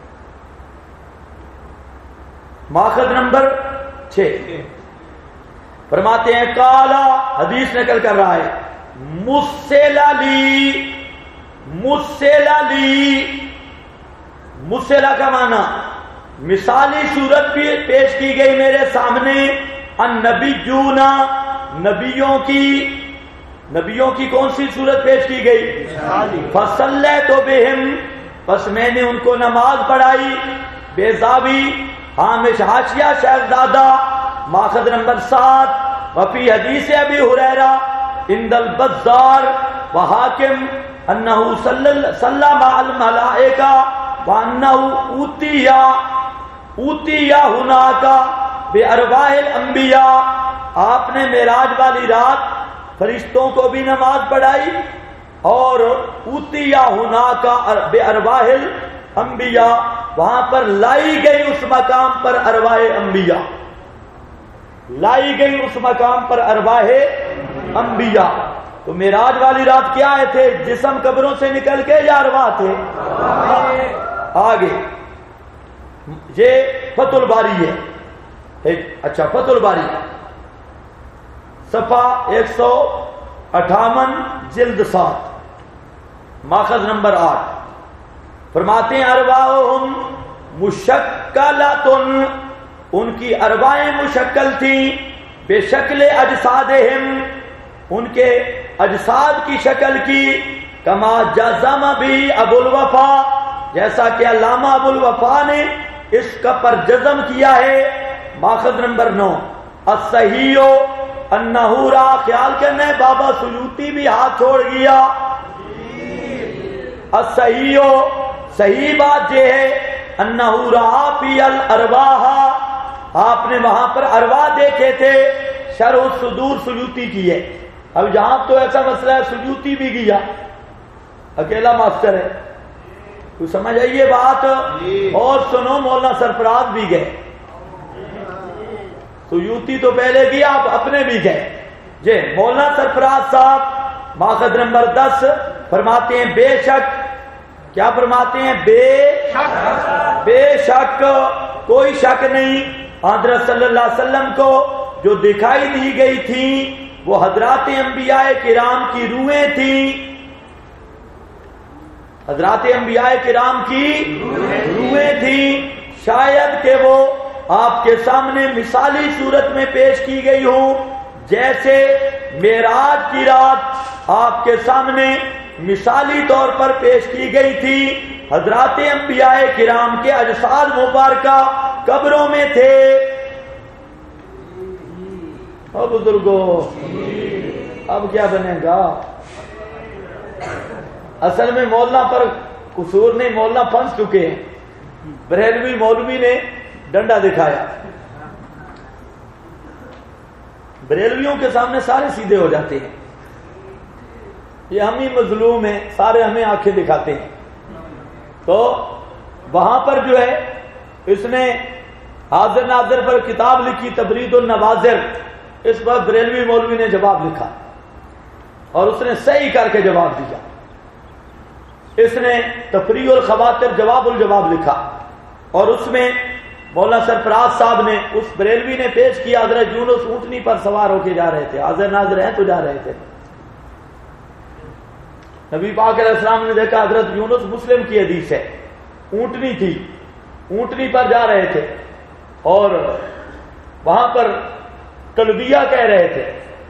A: ماخذ نمبر 6، فرماتے ہیں کالا، حدیث نقل کر رہا ہے، مسلا لی، مسلا لی، مسلا کا معنی مثالی صورت بھی پیش کی گئی میرے سامنے، النبیون، نبیوں کی کون سی صورت پیش کی گئی؟ فصلیت بہم، بس میں نے ان کو نماز پڑھائی. بیضاوی حامش حاشیہ شہزادہ ماخذ نمبر 7. وفی حدیث ابی ہریرہ عند البزار وحاکم انہ صلی مع الملائکہ وانہ اوتیا ہناک بارواح الانبیاء. آپ نے معراج والی رات فرشتوں کو بھی نماز پڑھائی اور اوتیا ہناک بارواح الانبیاء، وہاں پر لائی گئی اس مقام پر ارواح انبیاء، لائی گئی اس مقام پر ارواح انبیاء. تو معراج والی رات کیا آئے تھے؟ جسم قبروں سے نکل کے یا ارواح تھے؟ آگے یہ فتح الباری ہے. اچھا فتح الباری صفحہ 158 جلد 7 ماخذ نمبر 8. فرماتے ہیں ارواحہم مشکلۃ، ان کی ارواحیں مشکل تھیں، بے شکل اجسادہم، ان کے اجساد کی شکل کی، کما جزم بھی ابو الوفا، جیسا کہ علامہ ابو الوفا نے اس کا پر جزم کیا ہے. ماخذ نمبر 9 الصحیح انہ را، خیال کرنا ہے بابا سیوطی بھی ہاتھ چھوڑ گیا. الصحیح، صحیح بات یہ ہے انہ را فی الارواح، آپ نے وہاں پر ارواح دیکھے تھے. شرح الصدور سیوطی کی ہے. اب یہاں تو ایسا مسئلہ ہے سیوطی بھی گیا، اکیلا ماسٹر ہے، تو سمجھ آئیے بات. اور سنو مولانا سرفراز بھی گئے، سیوطی تو پہلے گیا، آپ اپنے بھی گئے. جی مولانا سرفراز صاحب ماخذ نمبر 10 فرماتے ہیں بے شک، کیا فرماتے ہیں؟ بے شک، کوئی شک نہیں، حضرت صلی اللہ علیہ وسلم کو جو دکھائی دی گئی تھی وہ حضرات انبیاء کرام کی روحیں تھیں، حضرات انبیاء کرام کی روحیں تھیں. شاید کہ وہ آپ کے سامنے مثالی صورت میں پیش کی گئی ہوں، جیسے معراج کی رات آپ کے سامنے مثالی طور پر پیش کی گئی تھی. حضرات انبیاء کرام کے اجساد مبارکہ قبروں میں تھے. اب بزرگوں اب کیا بنے گا؟ اصل میں مولانا پر قصور نہیں، مولانا پھنس چکے ہیں. بریلوی مولوی نے ڈنڈا دکھایا، بریلویوں کے سامنے سارے سیدھے ہو جاتے ہیں. یہ ہم ہی مظلوم ہیں، سارے ہمیں آنکھیں دکھاتے ہیں. تو وہاں پر جو ہے اس نے حاضر ناظر پر کتاب لکھی تبرید النواظر، اس پر بریلوی مولوی نے جواب لکھا اور اس نے صحیح کر کے جواب دیا. اس نے تفریح الخواطر جواب الجواب لکھا اور اس میں مولانا سرفراز صاحب نے، اس بریلوی نے پیش کیا حضرت یونس اونٹنی پر سوار ہو کے جا رہے تھے، حاضر ناظر ہیں تو جا رہے تھے. نبی پاک علیہ السلام نے دیکھا حضرت یونس، مسلم کی حدیث ہے، اونٹنی تھی، اونٹنی پر جا رہے تھے اور وہاں پر تلبیہ کہہ رہے تھے.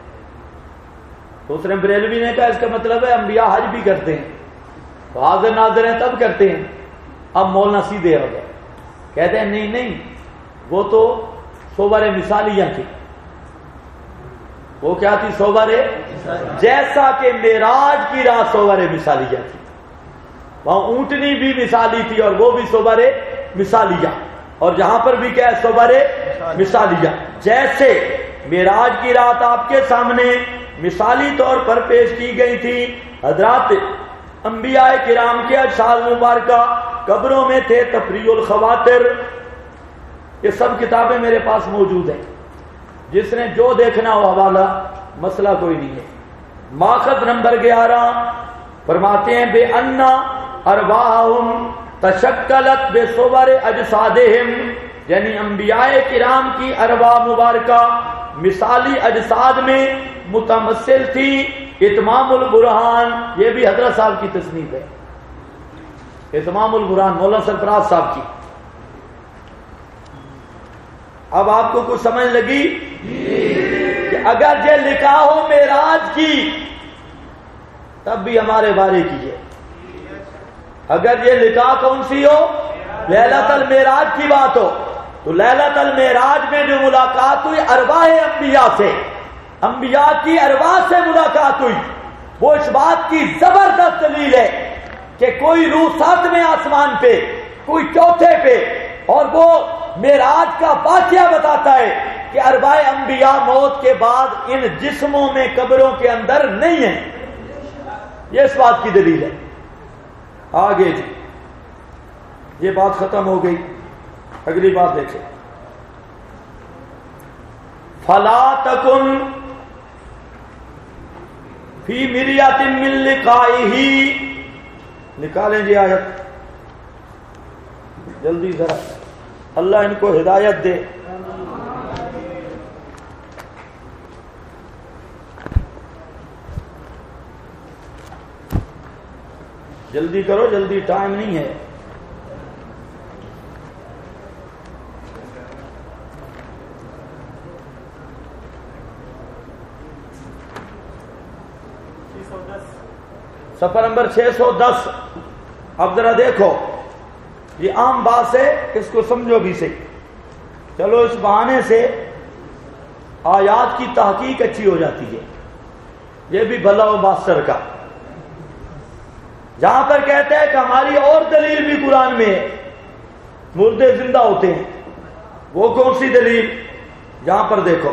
A: تو اس نے بریلوی نے کہا اس کا مطلب ہے انبیاء حج بھی کرتے ہیں، تو حاضر ناظر ہیں تب کرتے ہیں. اب مولانا سیدھے ہو گئے، کہتے ہیں نہیں نہیں، وہ تو صور مثالیہ تھی. وہ کیا تھی؟ صور، جیسا کہ معراج کی رات صور مثالیہ تھی، وہاں اونٹنی بھی مثالی تھی اور وہ بھی صور مثالیہ، اور جہاں پر بھی کیا ہے؟ صور مثالیہ. جیسے معراج کی رات آپ کے سامنے مثالی طور پر پیش کی گئی تھی، حضرات انبیاء کرام کے اجساد مبارکہ قبروں میں تھے. تفریح الخواطر، یہ سب کتابیں میرے پاس موجود ہیں، جس نے جو دیکھنا ہو حوالہ، مسئلہ کوئی نہیں ہے. ماخذ نمبر 11 فرماتے ہیں بے انا ارواحہم تشکلت بے صور اجسادہم، یعنی انبیاء کرام کی ارواح مبارکہ مثالی اجساد میں متمثل تھی. اتمام البرہان، یہ بھی حضرت صاحب کی تصنیف ہے، اتمام البرہان مولانا سرفراز صاحب کی. اب آپ کو کچھ سمجھ لگی کہ اگر یہ لکھا ہو معراج کی تب بھی ہمارے بارے کیجئے، اگر یہ نکاح کون سی ہو؟ لیلۃ المعراج کی بات ہو، تو لیلۃ المعراج میں جو ملاقات ہوئی ارواح انبیاء سے، انبیاء کی ارواح سے ملاقات ہوئی، وہ اس بات کی زبردست دلیل ہے کہ کوئی روح 7ویں آسمان پہ، کوئی چوتھے پہ، اور وہ معراج کا واقعہ بتاتا ہے کہ ارواح انبیاء موت کے بعد ان جسموں میں قبروں کے اندر نہیں ہیں۔ یہ اس بات کی دلیل ہے۔ آگے جی، یہ بات ختم ہو گئی، اگلی بات دیکھیں۔ فلا تکن فی مریۃ من لقائہ، نکالیں جی آیت جلدی ذرا، اللہ ان کو ہدایت دے۔ جلدی کرو، جلدی، ٹائم نہیں ہے۔ صفحہ نمبر 610۔ اب ذرا دیکھو، یہ عام بات ہے، اس کو سمجھو بھی صحیح۔ چلو اس بہانے سے آیات کی تحقیق اچھی ہو جاتی ہے، یہ بھی بھلا و ماسٹر کا۔ جہاں پر کہتے ہیں کہ ہماری اور دلیل بھی قرآن میں ہے، مردے زندہ ہوتے ہیں، وہ کون سی دلیل؟ جہاں پر دیکھو،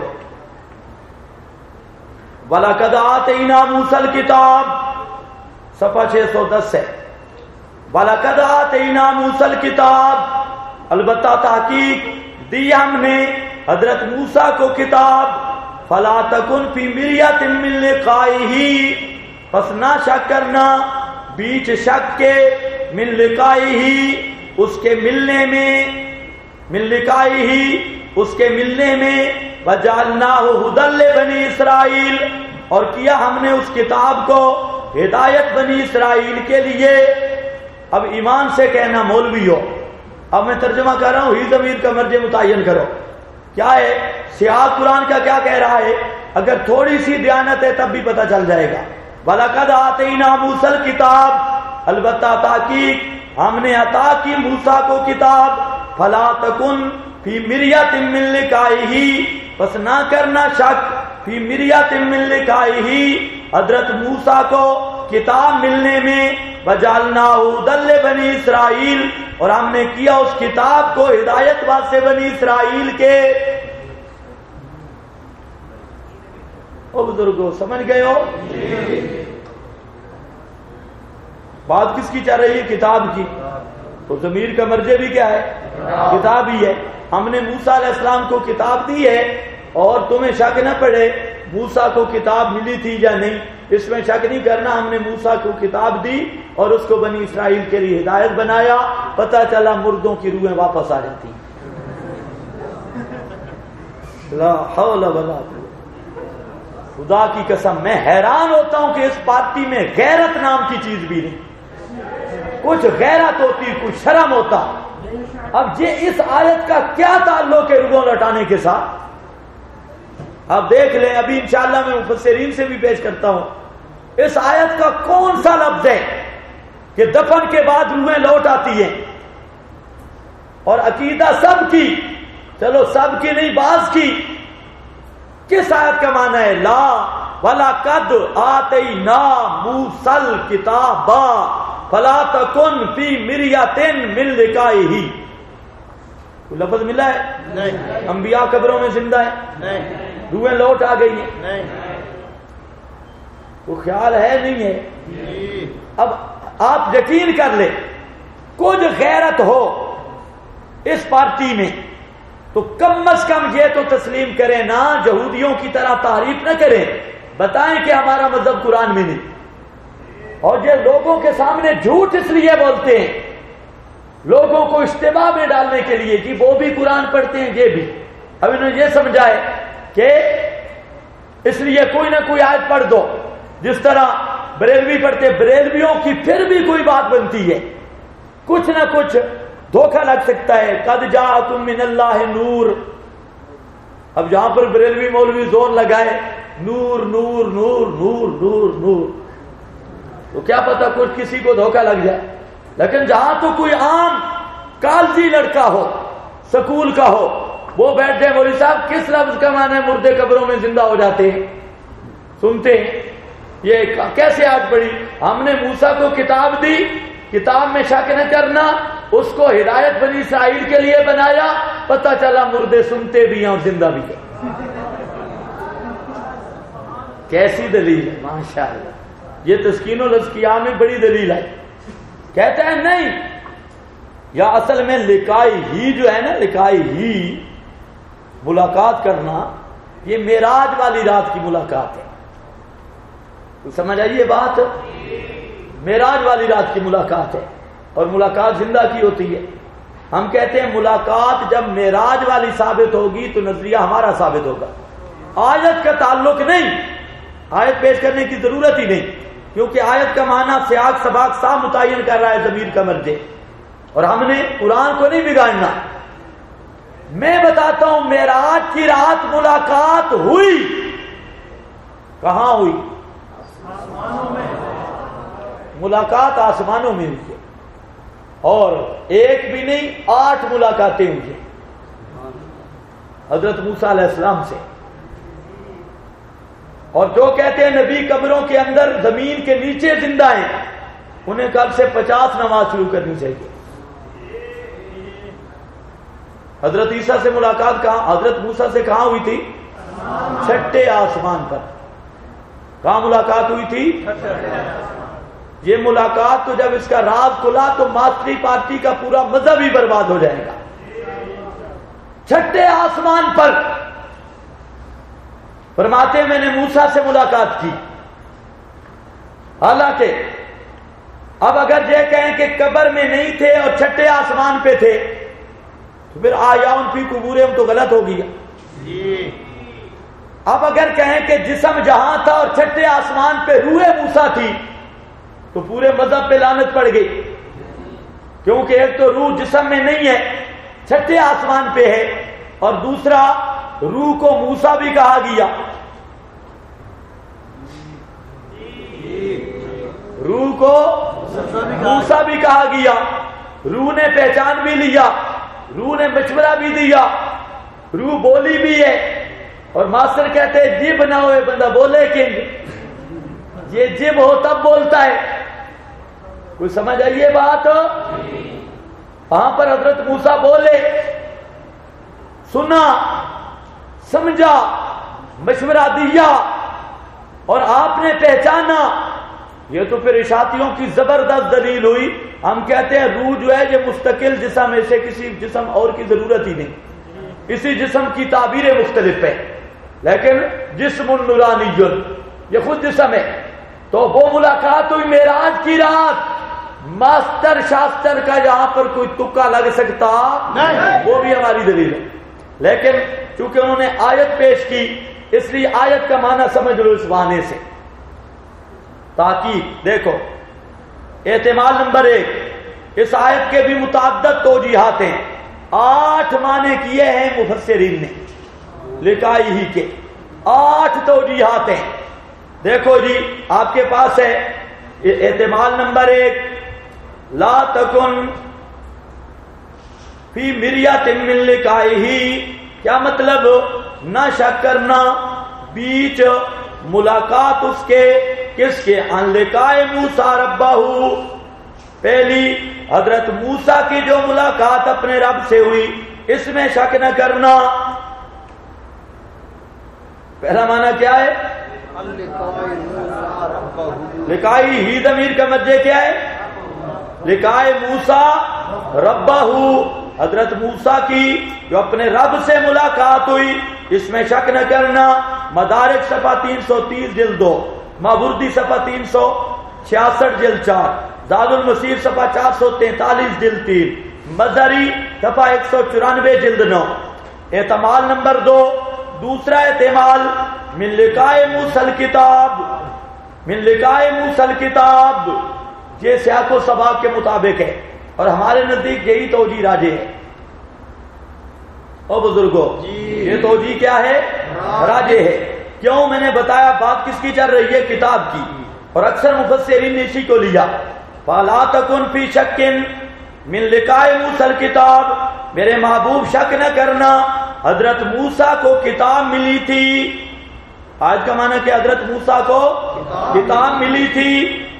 A: وَلَقَدْ آتَيْنَا مُوسَى الْكِتَابَ، صفحہ 610 ہے۔ وَلَقَدْ آتَيْنَا مُوسَى الْكِتَابَ، البتہ تحقیق دی ہم نے حضرت موسیٰ کو کتاب۔ فَلَا تَكُنْ فِي مِرْيَةٍ مِّن لِقَائِهِ، پس نہ شک کرنا بیچ شک کے، من لقائہ، اس کے ملنے میں، من لقائہ، اس کے ملنے میں، وجعلناہ ھدی لبنی اسرائیل، اور کیا ہم نے اس کتاب کو ہدایت بنی اسرائیل کے لیے۔ اب ایمان سے کہنا مولوی ہو، اب میں ترجمہ کر رہا ہوں، ہی ضمیر کا مرجع متعین کرو۔ کیا ہے سیاق قرآن کا، کیا کہہ رہا ہے؟ اگر تھوڑی سی دیانت ہے تب بھی پتہ چل جائے گا۔ وَلَقَدْ آتَيْنَا مُوسَى الْكِتَابَ، البتہ تحقیق ہم نے عطا کی موسیٰ کو کتاب۔ فَلَا تَكُنْ فِي مِرْيَةٍ مِّن لِقَائِهِ، پس نہ کرنا شک، فِي مِرْيَةٍ مِّن لِقَائِهِ، حضرت موسیٰ کو کتاب ملنے میں، وَجَعَلْنَاهُ ھُدًى لِبَنِي اسرائیل، اور ہم نے کیا اس کتاب کو ہدایت واسطے بنی اسرائیل کے۔ او بزرگوں سمجھ گئے ہو؟ بات کس کی چل رہی ہے؟ کتاب کی۔ تو ضمیر کا مرجع بھی کیا ہے؟ کتاب ہی ہے۔ ہم نے موسیٰ علیہ السلام کو کتاب دی ہے، اور تمہیں شک نہ پڑے موسیٰ کو کتاب ملی تھی یا نہیں، اس میں شک نہیں کرنا۔ ہم نے موسیٰ کو کتاب دی اور اس کو بنی اسرائیل کے لیے ہدایت بنایا۔ پتہ چلا مردوں کی روحیں واپس آ جاتی۔ لا حول ولا قوت، خدا کی قسم میں حیران ہوتا ہوں کہ اس پارٹی میں غیرت نام کی چیز بھی نہیں۔ کچھ غیرت ہوتی، کچھ شرم ہوتا۔ اب یہ اس آیت کا کیا تعلق ہے روحوں لوٹانے کے ساتھ؟ اب دیکھ لیں، ابھی انشاءاللہ میں مفسرین سے بھی پیش کرتا ہوں، اس آیت کا کون سا لفظ ہے کہ دفن کے بعد روحیں لوٹ آتی ہیں؟ اور عقیدہ سب کی، چلو سب کی نہیں بعض کی، کس آیت کا معنی ہے؟ لا وَلَقَدْ آتَيْنَا مُوسَى الْكِتَابَ فَلَا تَكُنْ فِي مِرْيَةٍ مِّن لِقَائِهِ، کوئی لفظ ملا ہے؟ نہیں۔ انبیاء قبروں میں زندہ ہیں؟ نہیں۔ روحیں لوٹ آ گئی ہیں؟ نہیں۔ تو خیال ہے نہیں ہے؟ اب آپ یقین کر لیں، کچھ غیرت ہو اس پارٹی میں تو کم از کم یہ تو تسلیم کریں نا، یہودیوں کی طرح تعریف نہ کریں، بتائیں کہ ہمارا مذہب قرآن میں نہیں۔ اور یہ لوگوں کے سامنے جھوٹ اس لیے بولتے ہیں، لوگوں کو اشتباہ میں ڈالنے کے لیے کہ وہ بھی قرآن پڑھتے ہیں، یہ بھی۔ اب انہوں نے یہ سمجھا ہے کہ اس لیے کوئی نہ کوئی آیت پڑھ دو، جس طرح بریلوی پڑھتے، بریلویوں کی پھر بھی کوئی بات بنتی ہے، کچھ نہ کچھ دھوکہ لگ سکتا ہے۔ قد جاءکم من اللہ نور، اب جہاں پر بریلوی مولوی زور لگائے نور نور نور نور نور نور، تو کیا پتا کچھ کسی کو دھوکہ لگ جائے۔ لیکن جہاں تو کوئی عام کالجی لڑکا ہو، سکول کا ہو، وہ بیٹھے مولوی صاحب کس لفظ کا معنی مردے قبروں میں زندہ ہو جاتے ہیں، سنتے ہیں یہ کیسے آج پڑھی؟ ہم نے موسیٰ کو کتاب دی، کتاب میں شک نہ کرنا، اس کو ہدایت بنی اسرائیل کے لیے بنایا، پتہ چلا مردے سنتے بھی ہیں اور زندہ بھی ہیں۔ کیسی دلیل ہے ماشاءاللہ، یہ تسکین الاذکیاء میں بڑی دلیل ہے۔ کہتے ہیں نہیں، یا اصل میں لقائی ہی جو ہے نا، لقائی ہی ملاقات کرنا، یہ معراج والی رات کی ملاقات ہے، سمجھ آئیے بات؟ معراج والی رات کی ملاقات ہے، اور ملاقات زندہ کی ہوتی ہے۔ ہم کہتے ہیں ملاقات جب معراج والی ثابت ہوگی تو نظریہ ہمارا ثابت ہوگا، آیت کا تعلق نہیں، آیت پیش کرنے کی ضرورت ہی نہیں، کیونکہ آیت کا معنی سیاق سباق صاف متعین کر رہا ہے ضمیر کا مرجع، اور ہم نے قرآن کو نہیں بگاڑنا۔ میں بتاتا ہوں معراج کی رات ملاقات ہوئی، کہاں ہوئی؟ ملاقات آسمانوں میں ہوئی ہے، اور ایک بھی نہیں 8 ملاقاتیں ہوئی ہیں حضرت موسیٰ علیہ السلام سے۔ اور جو کہتے ہیں نبی قبروں کے اندر زمین کے نیچے زندہ ہیں، انہیں کل سے 50 نماز شروع کرنی چاہیے۔ حضرت عیسیٰ سے ملاقات کہاں، حضرت موسیٰ سے کہاں ہوئی تھی؟ 6 آسمان پر۔ کہاں ملاقات ہوئی تھی؟ یہ ملاقات تو جب اس کا راز کھلا تو ماسٹری پارٹی کا پورا مذہب ہی برباد ہو جائے گا۔ 6 آسمان پر فرماتے ہیں میں نے موسیٰ سے ملاقات کی۔ حالانکہ اب اگر یہ کہیں کہ قبر میں نہیں تھے اور 6 آسمان پہ تھے تو پھر آیاؤن فی قبورہم تو غلط ہو گیا۔ اب اگر کہیں کہ جسم جہاں تھا اور 6 آسمان پہ روح موسیٰ تھی تو پورے مذہب پہ لعنت پڑ گئی، کیونکہ ایک تو روح جسم میں نہیں ہے، 6 آسمان پہ ہے، اور دوسرا روح کو موسیٰ بھی کہا گیا، روح کو موسیٰ بھی کہا گیا، روح نے پہچان بھی لیا، روح نے مشورہ بھی دیا، روح بولی بھی ہے، اور ماسٹر کہتے ہیں جب نہ ہوئے بندہ بولے کہ یہ جب ہو تب بولتا ہے۔ کوئی سمجھ آئیے بات؟ وہاں پر حضرت موسیٰ بولے، سنا، سمجھا، مشورہ دیا، اور آپ نے پہچانا، یہ تو پھر اشاعتیوں کی زبردست دلیل ہوئی۔ ہم کہتے ہیں روح جو ہے یہ مستقل جسم، ایسے کسی جسم اور کی ضرورت ہی نہیں، کسی جسم کی تعبیریں مختلف ہے، لیکن جسم نورانی یہ خود جسم ہے۔ تو وہ ملاقات ہوئی معراج کی رات۔ ماسٹر شاستر کا یہاں پر کوئی تکا لگ سکتا نہیں، وہ بھی ہماری دلیل ہے، لیکن چونکہ انہوں نے آیت پیش کی اس لیے آیت کا معنی سمجھ لو اس بہانے سے۔ تاکید دیکھو، احتمال نمبر 1، اس آیت کے بھی متعدد توجیحات ہیں، 8 معنی کیے ہیں مفسرین نے، لکائی ہی کے 8 توجیحات ہیں۔ دیکھو جی آپ کے پاس ہے احتمال نمبر 1، لا تکن فی مریۃ من لقائہ، کیا مطلب؟ نہ شک کرنا بیچ ملاقات اس کے، کس کے؟ ان لقاء موسیٰ ربہ، پہلی حضرت موسیٰ کی جو ملاقات اپنے رب سے ہوئی اس میں شک نہ کرنا۔ پہلا معنی کیا ہے؟ لقائی ہی ضمیر کا مرجع کیا ہے؟ لقاء موسیٰ ربہ، حضرت موسیٰ کی جو اپنے رب سے ملاقات ہوئی اس میں شک نہ کرنا۔ مدارک صفحہ 330 جلد 2، ماوردی صفحہ 366 جلد 4، زاد المسیر صفحہ 443 جلد 3، مظہری صفحہ 194 جلد 9۔ احتمال نمبر 2، دوسرا احتمال من لقاء موسیٰ الکتاب، من لقاء موسیٰ الکتاب، یہ سیاق و سباق کے مطابق ہے، اور ہمارے نزدیک یہی توجیہ راجح ہے۔ او بزرگوں یہ توجیہ کیا ہے؟ راجح ہے۔ کیوں؟ میں نے بتایا بات کس کی چل رہی ہے؟ کتاب کی، اور اکثر مفسرین نے اسی کو لیا۔ فَلَا تَكُنْ فِي شَكٍّ من لقاء موسیٰ الکتاب، میرے محبوب شک نہ کرنا، حضرت موسیٰ کو کتاب ملی تھی۔ آج کا معنی کہ حضرت موسیٰ کو کتاب ملی تھی۔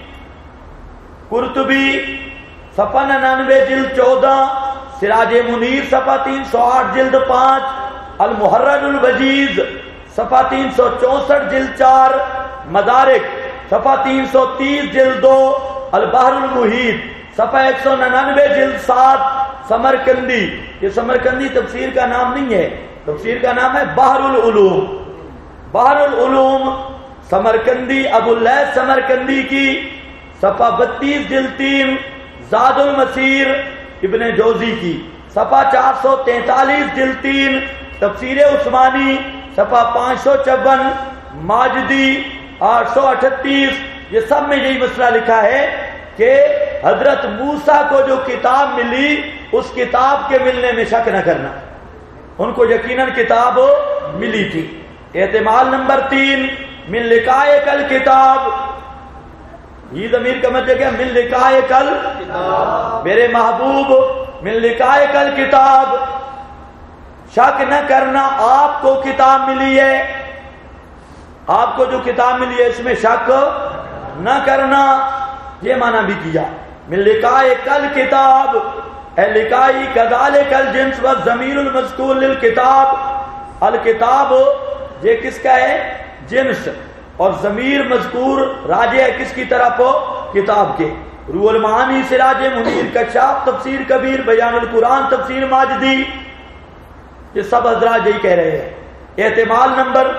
A: قرطبی صفحہ 99 جلد 14، سراج منیر صفحہ 308 جلد 5، المحرر الوجیز صفحہ 364 جلد 4، مدارک صفحہ 330 جلد 2، البحر المحیط صفحہ 199 جلد 7، سمرقندی، یہ سمرقندی تفسیر کا نام نہیں ہے، تفسیر کا نام ہے بحر العلوم، بحر العلوم سمرقندی، ابو اللیث سمرقندی کی، صفحہ 32 جلد 3، زاد المسیر ابن جوزی کی، صفحہ 443 جلد 3، تفسیر عثمانی صفحہ 554، ماجدی 838، یہ سب میں یہی مسئلہ لکھا ہے کہ حضرت موسیٰ کو جو کتاب ملی اس کتاب کے ملنے میں شک نہ کرنا، ان کو یقیناً کتاب ملی تھی۔ احتمال نمبر 3، من لقائے کل کتاب، یہ ضمیر کا مطلب کیا؟ من لقائے کل، میرے محبوب من لقائے کل کتاب، شک نہ کرنا آپ کو کتاب ملی ہے، آپ کو جو کتاب ملی ہے اس میں شک نہ کرنا، یہ معنی بھی کیا۔ من لقائے کل کتاب، اے لقائی کذالک الجنس والضمیر المذکور للکتاب، الکتاب یہ کس کا ہے؟ جنس، اور ضمیر مذکور راجع ہے کس کی طرف؟ کتاب کے۔ روح المعانی سراج منیر، کشاف تفسیر کبیر، بیان القرآن تفسیر ماجدی، یہ سب حضرات یہی کہہ رہے ہیں۔ احتمال نمبر،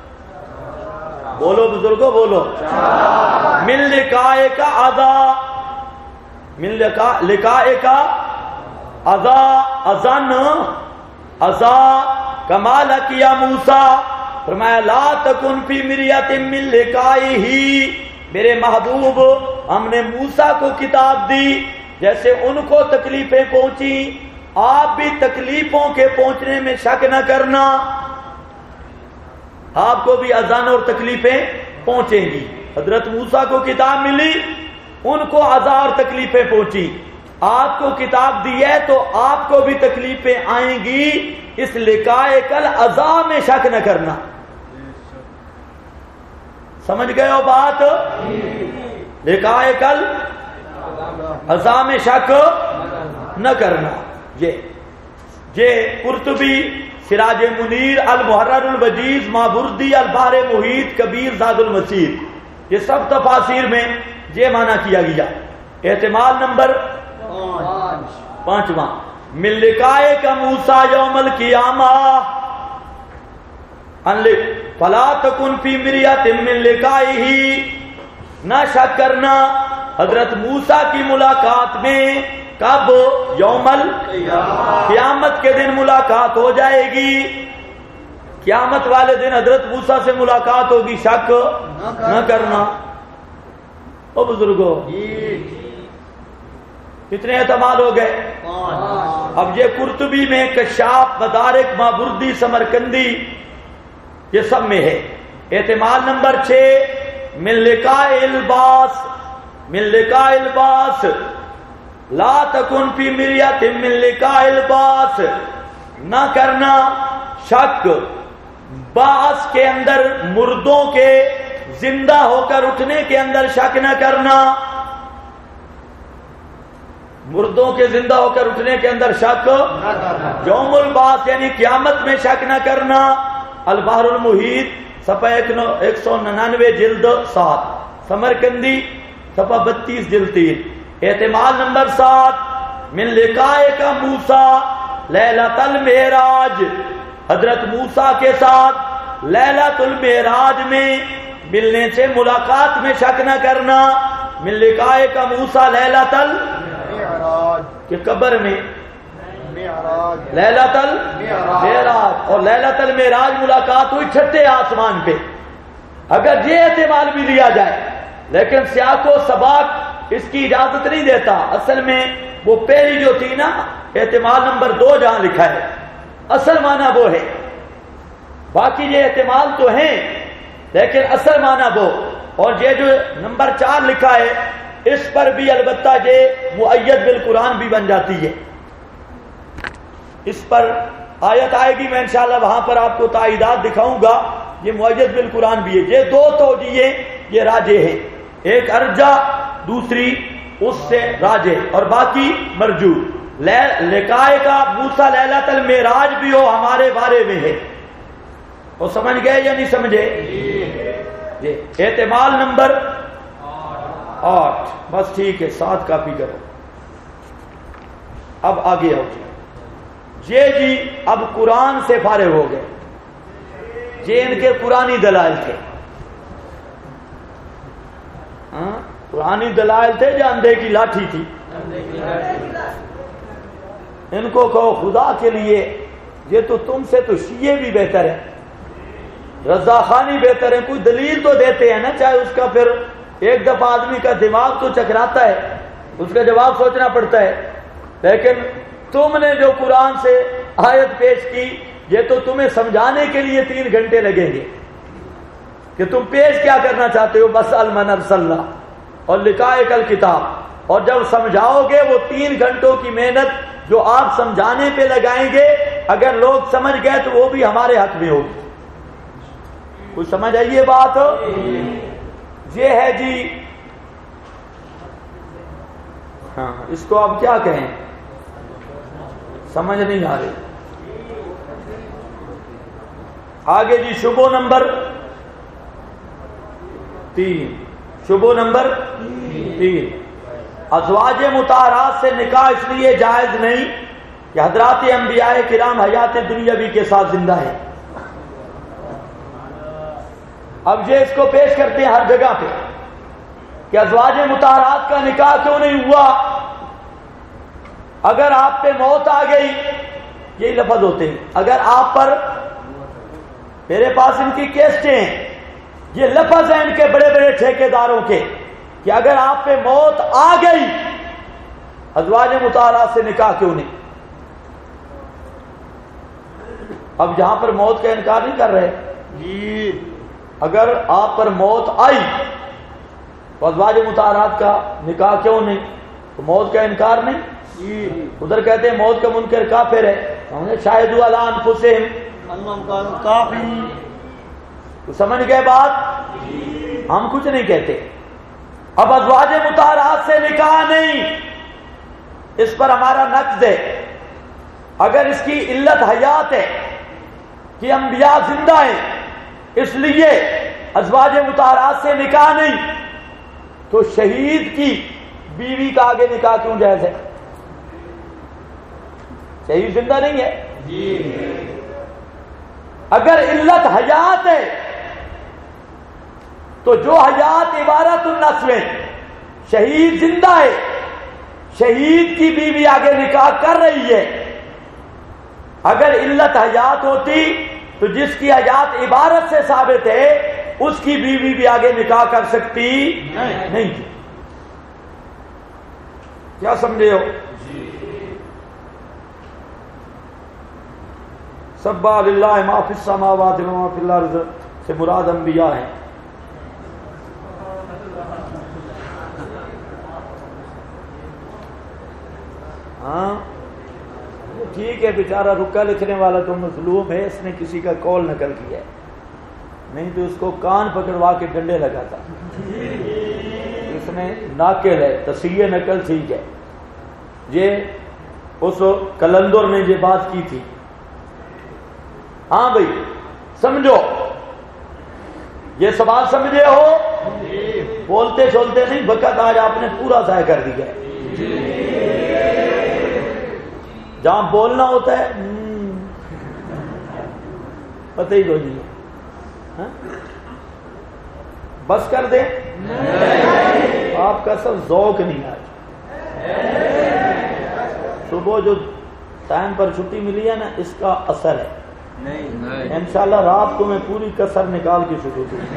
A: بولو بزرگوں بولو، من لقائے کا اذا، من لقائے کا اذا، اذن اذا کمال کیا موسیٰ، فرمایا لا تکن فی مریۃ من لقائہ، میرے محبوب ہم نے موسیٰ کو کتاب دی، جیسے ان کو تکلیفیں پہنچی آپ بھی تکلیفوں کے پہنچنے میں شک نہ کرنا، آپ کو بھی اذان اور تکلیفیں پہنچیں گی۔ حضرت موسیٰ کو کتاب ملی، ان کو اذا اور تکلیفیں پہنچی، آپ کو کتاب دی ہے تو آپ کو بھی تکلیفیں آئیں گی، اس لقائے کل اذا میں شک نہ کرنا۔ سمجھ گئے ہو بات؟ لقائے کل اذا میں شک نہ کرنا۔ یہ قرطبی سراج منیر، المحرر الوجیز، مابردی، البحر محیط کبیر، زاد المسیر، یہ سب تفاسیر میں یہ معنی کیا گیا۔ احتمال نمبر 5، من لقائے کا موسیٰ یوم القیامہ، فلا تکن فی مریۃ من لقائہ، نہ شک کرنا حضرت موسیٰ کی ملاقات میں، کب؟ یوم قیامت کے دن ملاقات ہو جائے گی، قیامت والے دن حضرت موسیٰ سے ملاقات ہوگی، شک نہ کرنا۔ او بزرگوں کتنے احتمال ہو گئے؟ اب یہ قرطبی میں، کشاف، مدارک، مابردی، سمرقندی، یہ سب میں ہے۔ احتمال نمبر 6، من لقاء الباس، من لقاء الباس، لا تکن فی مریۃ من لقاء الباس، نہ کرنا شک باس کے اندر، مردوں کے زندہ ہو کر اٹھنے کے اندر شک نہ کرنا، مردوں کے زندہ ہو کر اٹھنے کے اندر شک، یوم الباس یعنی قیامت میں شک نہ کرنا۔ البحر المحیط صفحہ 199 جلد 7، سمرقندی صفحہ 32 جلد 3۔ احتمال نمبر 7، من لقائے کا موسیٰ لیلۃ المعراج، حضرت موسیٰ کے ساتھ لیلۃ المعراج میں ملنے سے، ملاقات میں شک نہ کرنا۔ من لقائے کا موسیٰ لیلۃ المعراج، کہ قبر میں لیلۃ المعراج، اور لیلۃ المعراج ملاقات ہوئی چھٹے آسمان پہ، اگر یہ احتمال بھی لیا جائے، لیکن سیاق و سباق اس کی اجازت نہیں دیتا۔ اصل میں وہ پہلی جو تھی نا، احتمال نمبر 2 جہاں لکھا ہے، اصل معنی وہ ہے، باقی یہ احتمال تو ہیں لیکن اصل معنی وہ، اور یہ جو نمبر 4 لکھا ہے اس پر بھی البتہ یہ مؤید بالقرآن بھی بن جاتی ہے. اس پر آیت آئے گی، میں انشاءاللہ وہاں پر آپ کو تائیدات دکھاؤں گا. یہ مؤید بالقرآن بھی ہے. یہ دو توجیہیں یہ راجح ہیں، ایک ارجا دوسری اس سے راجح اور باقی مرجو. لقائے کا موسیٰ لیلۃ المعراج بھی ہو ہمارے بارے میں ہے. وہ سمجھ گئے یا نہیں سمجھے؟ جی. احتمال نمبر 8. بس ٹھیک ہے، 7 کاپی کرو. اب آگے آؤ. جی اب قرآن سے فارغ ہو گئے. یہ ان کے قرآنی دلائل تھے. قرآنی دلائل تھے جو اندھے کی لاٹھی تھی. ان کو کہو خدا کے لیے یہ تو تم سے تو شیعہ بھی بہتر ہے، رضا خانی بہتر ہے. کوئی دلیل تو دیتے ہیں نا، چاہے اس کا پھر ایک دفعہ آدمی کا دماغ تو چکراتا ہے، اس کا جواب سوچنا پڑتا ہے. لیکن تم نے جو قرآن سے آیت پیش کی یہ تو تمہیں سمجھانے کے لیے 3 گھنٹے لگیں گے کہ تم پیش کیا کرنا چاہتے ہو. بس المن ارسلنا اور لقائے کل کتاب. اور جب سمجھاؤ گے وہ 3 گھنٹوں کی محنت جو آپ سمجھانے پہ لگائیں گے، اگر لوگ سمجھ گئے تو وہ بھی ہمارے حق میں ہوگی. کچھ سمجھ آئیے بات؟ یہ ہے جی. ہاں اس کو آپ کیا کہیں، سمجھ نہیں آ رہی. آگے جی شبہ نمبر 3. شبہ نمبر 3. ازواج مطہرات سے نکاح اس لیے جائز نہیں کہ حضرات انبیاء کرام حیات دنیاوی کے ساتھ زندہ ہے. اب یہ اس کو پیش کرتے ہیں ہر جگہ پہ کہ ازواج مطہرات کا نکاح کیوں نہیں ہوا. اگر آپ پہ موت آ گئی، یہی لفظ ہوتے ہیں، اگر آپ پر، میرے پاس ان کی کیسٹیں ہیں، یہ لفظ ہیں ان کے بڑے بڑے ٹھیکیداروں کے کہ اگر آپ پہ موت آ گئی ازواج مطہرات سے نکاح کیوں نہیں. اب یہاں پر موت کا انکار نہیں کر رہے جی. اگر آپ پر موت آئی تو ازواج مطہرات کا نکاح کیوں نہیں؟ تو موت کا انکار نہیں. ادھر کہتے ہیں موت کا منکر کافر ہے. شاہدوا علی انفسہم کافی. تو سمجھ گئے بات؟ ہم کچھ نہیں کہتے. اب ازواج مطہرات سے نکاح نہیں، اس پر ہمارا نقد ہے. اگر اس کی علت حیات ہے کہ انبیاء زندہ ہیں اس لیے ازواج مطہرات سے نکاح نہیں، تو شہید کی بیوی کا آگے نکاح کیوں جائز ہے؟ شہید زندہ نہیں ہے. اگر علت حیات ہے تو جو حیات عبارت النسل ہے، شہید زندہ ہے، شہید کی بیوی آگے نکاح کر رہی ہے. اگر علت حیات ہوتی تو جس کی حیات عبارت سے ثابت ہے اس کی بیوی بھی آگے نکاح کر سکتی نہیں. کیا سمجھے ہو؟ سبح للہ ما فی السماوات و ما فی الارض سے مراد انبیاء ہیں. ہاں ٹھیک ہے، بیچارہ رکا لکھنے والا تو مظلوم ہے، اس نے کسی کا کال نقل کیا ہے، نہیں تو اس کو کان پکڑوا کے ڈنڈے لگاتا. اس نے ناقل ہے، تصحیح نقل ٹھیک ہے. یہ اس کلندر نے یہ بات کی تھی. ہاں بھائی سمجھو، یہ سوال سمجھے ہو؟ بولتے چھولتے نہیں، وقت آج آپ نے پورا ضائع کر دیا ہے. جہاں بولنا ہوتا ہے پتہ ہی نہیں ہے. بس کر دیں، آپ کا سب ذوق نہیں آج. صبح جو ٹائم پر چھٹی ملی ہے نا، اس کا اثر ہے. انشاءاللہ رات کو میں پوری کسر نکال کے شروع کروں.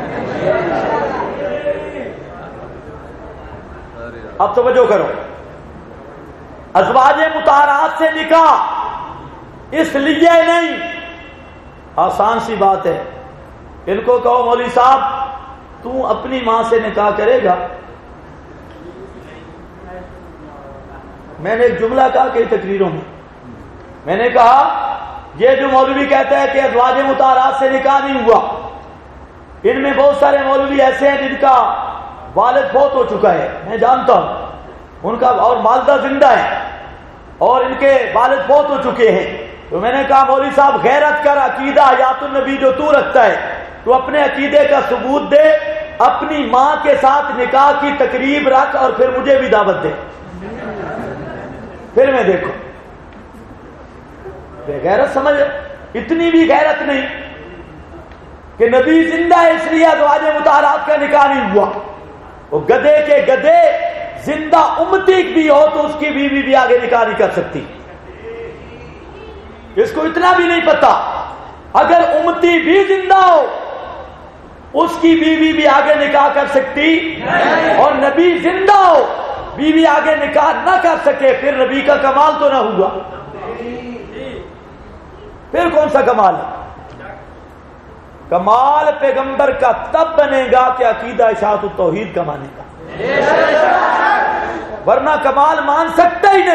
A: اب توجہ کرو. ازواج مطہرات سے نکاح اس لیے نہیں، آسان سی بات ہے. ان کو کہو مولوی صاحب تو اپنی ماں سے نکاح کرے گا؟ میں نے ایک جملہ کہا کئی تقریروں میں نے کہا یہ جو مولوی کہتا ہے کہ ازواج مطہرات سے نکاح نہیں ہوا، ان میں بہت سارے مولوی ایسے ہیں جن کا والد فوت ہو چکا ہے، میں جانتا ہوں ان کا، اور والدہ زندہ ہے اور ان کے والد فوت ہو چکے ہیں. تو میں نے کہا مولوی صاحب غیرت کر، عقیدہ حیات النبی جو تو رکھتا ہے تو اپنے عقیدے کا ثبوت دے، اپنی ماں کے ساتھ نکاح کی تقریب رکھ اور پھر مجھے بھی دعوت دے، پھر میں دیکھوں. بے غیرت سمجھ، اتنی بھی غیرت نہیں کہ نبی زندہ ہے اس لیے ازواج مطہرات کا نکاح نہیں ہوا. وہ گدھے کے گدھے زندہ امتی بھی ہو تو اس کی بیوی بھی آگے نکاح نہیں کر سکتی. اس کو اتنا بھی نہیں پتا، اگر امتی بھی زندہ ہو اس کی بیوی بھی آگے نکاح کر سکتی، اور نبی زندہ ہو بیوی آگے نکاح نہ کر سکے، پھر نبی کا کمال تو نہ ہوا، پھر کون سا کمال ہے؟ کمال پیغمبر کا تب بنے گا کہ عقیدہ اشاعت التوحید کا مانے گا، ورنہ کمال مان سکتا ہی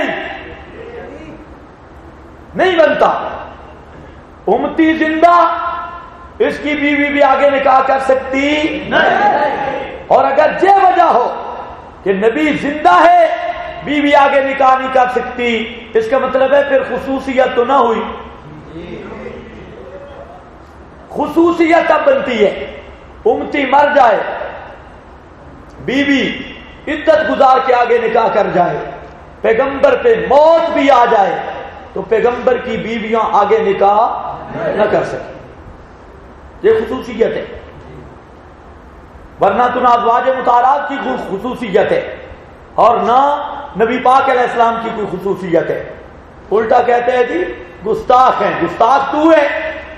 A: نہیں بنتا. امتی زندہ، اس کی بیوی بھی آگے نکاح کر سکتی نہیں، اور اگر یہ وجہ ہو کہ نبی زندہ ہے بیوی آگے نکاح نہیں کر سکتی، اس کا مطلب ہے پھر خصوصیت تو نہ ہوئی. خصوصیت اب بنتی ہے امتی مر جائے، بیوی عدت گزار کے آگے نکاح کر جائے، پیغمبر پہ موت بھی آ جائے تو پیغمبر کی بیویاں آگے نکاح نہ کر سکیں. یہ خصوصیت ہے، ورنہ تو نہ ازواج مطہرات کی کوئی خصوصیت ہے اور نہ نبی پاک علیہ السلام کی کوئی خصوصیت ہے. الٹا کہتے ہیں جی گستاخ ہیں، گستاخ تو ہے،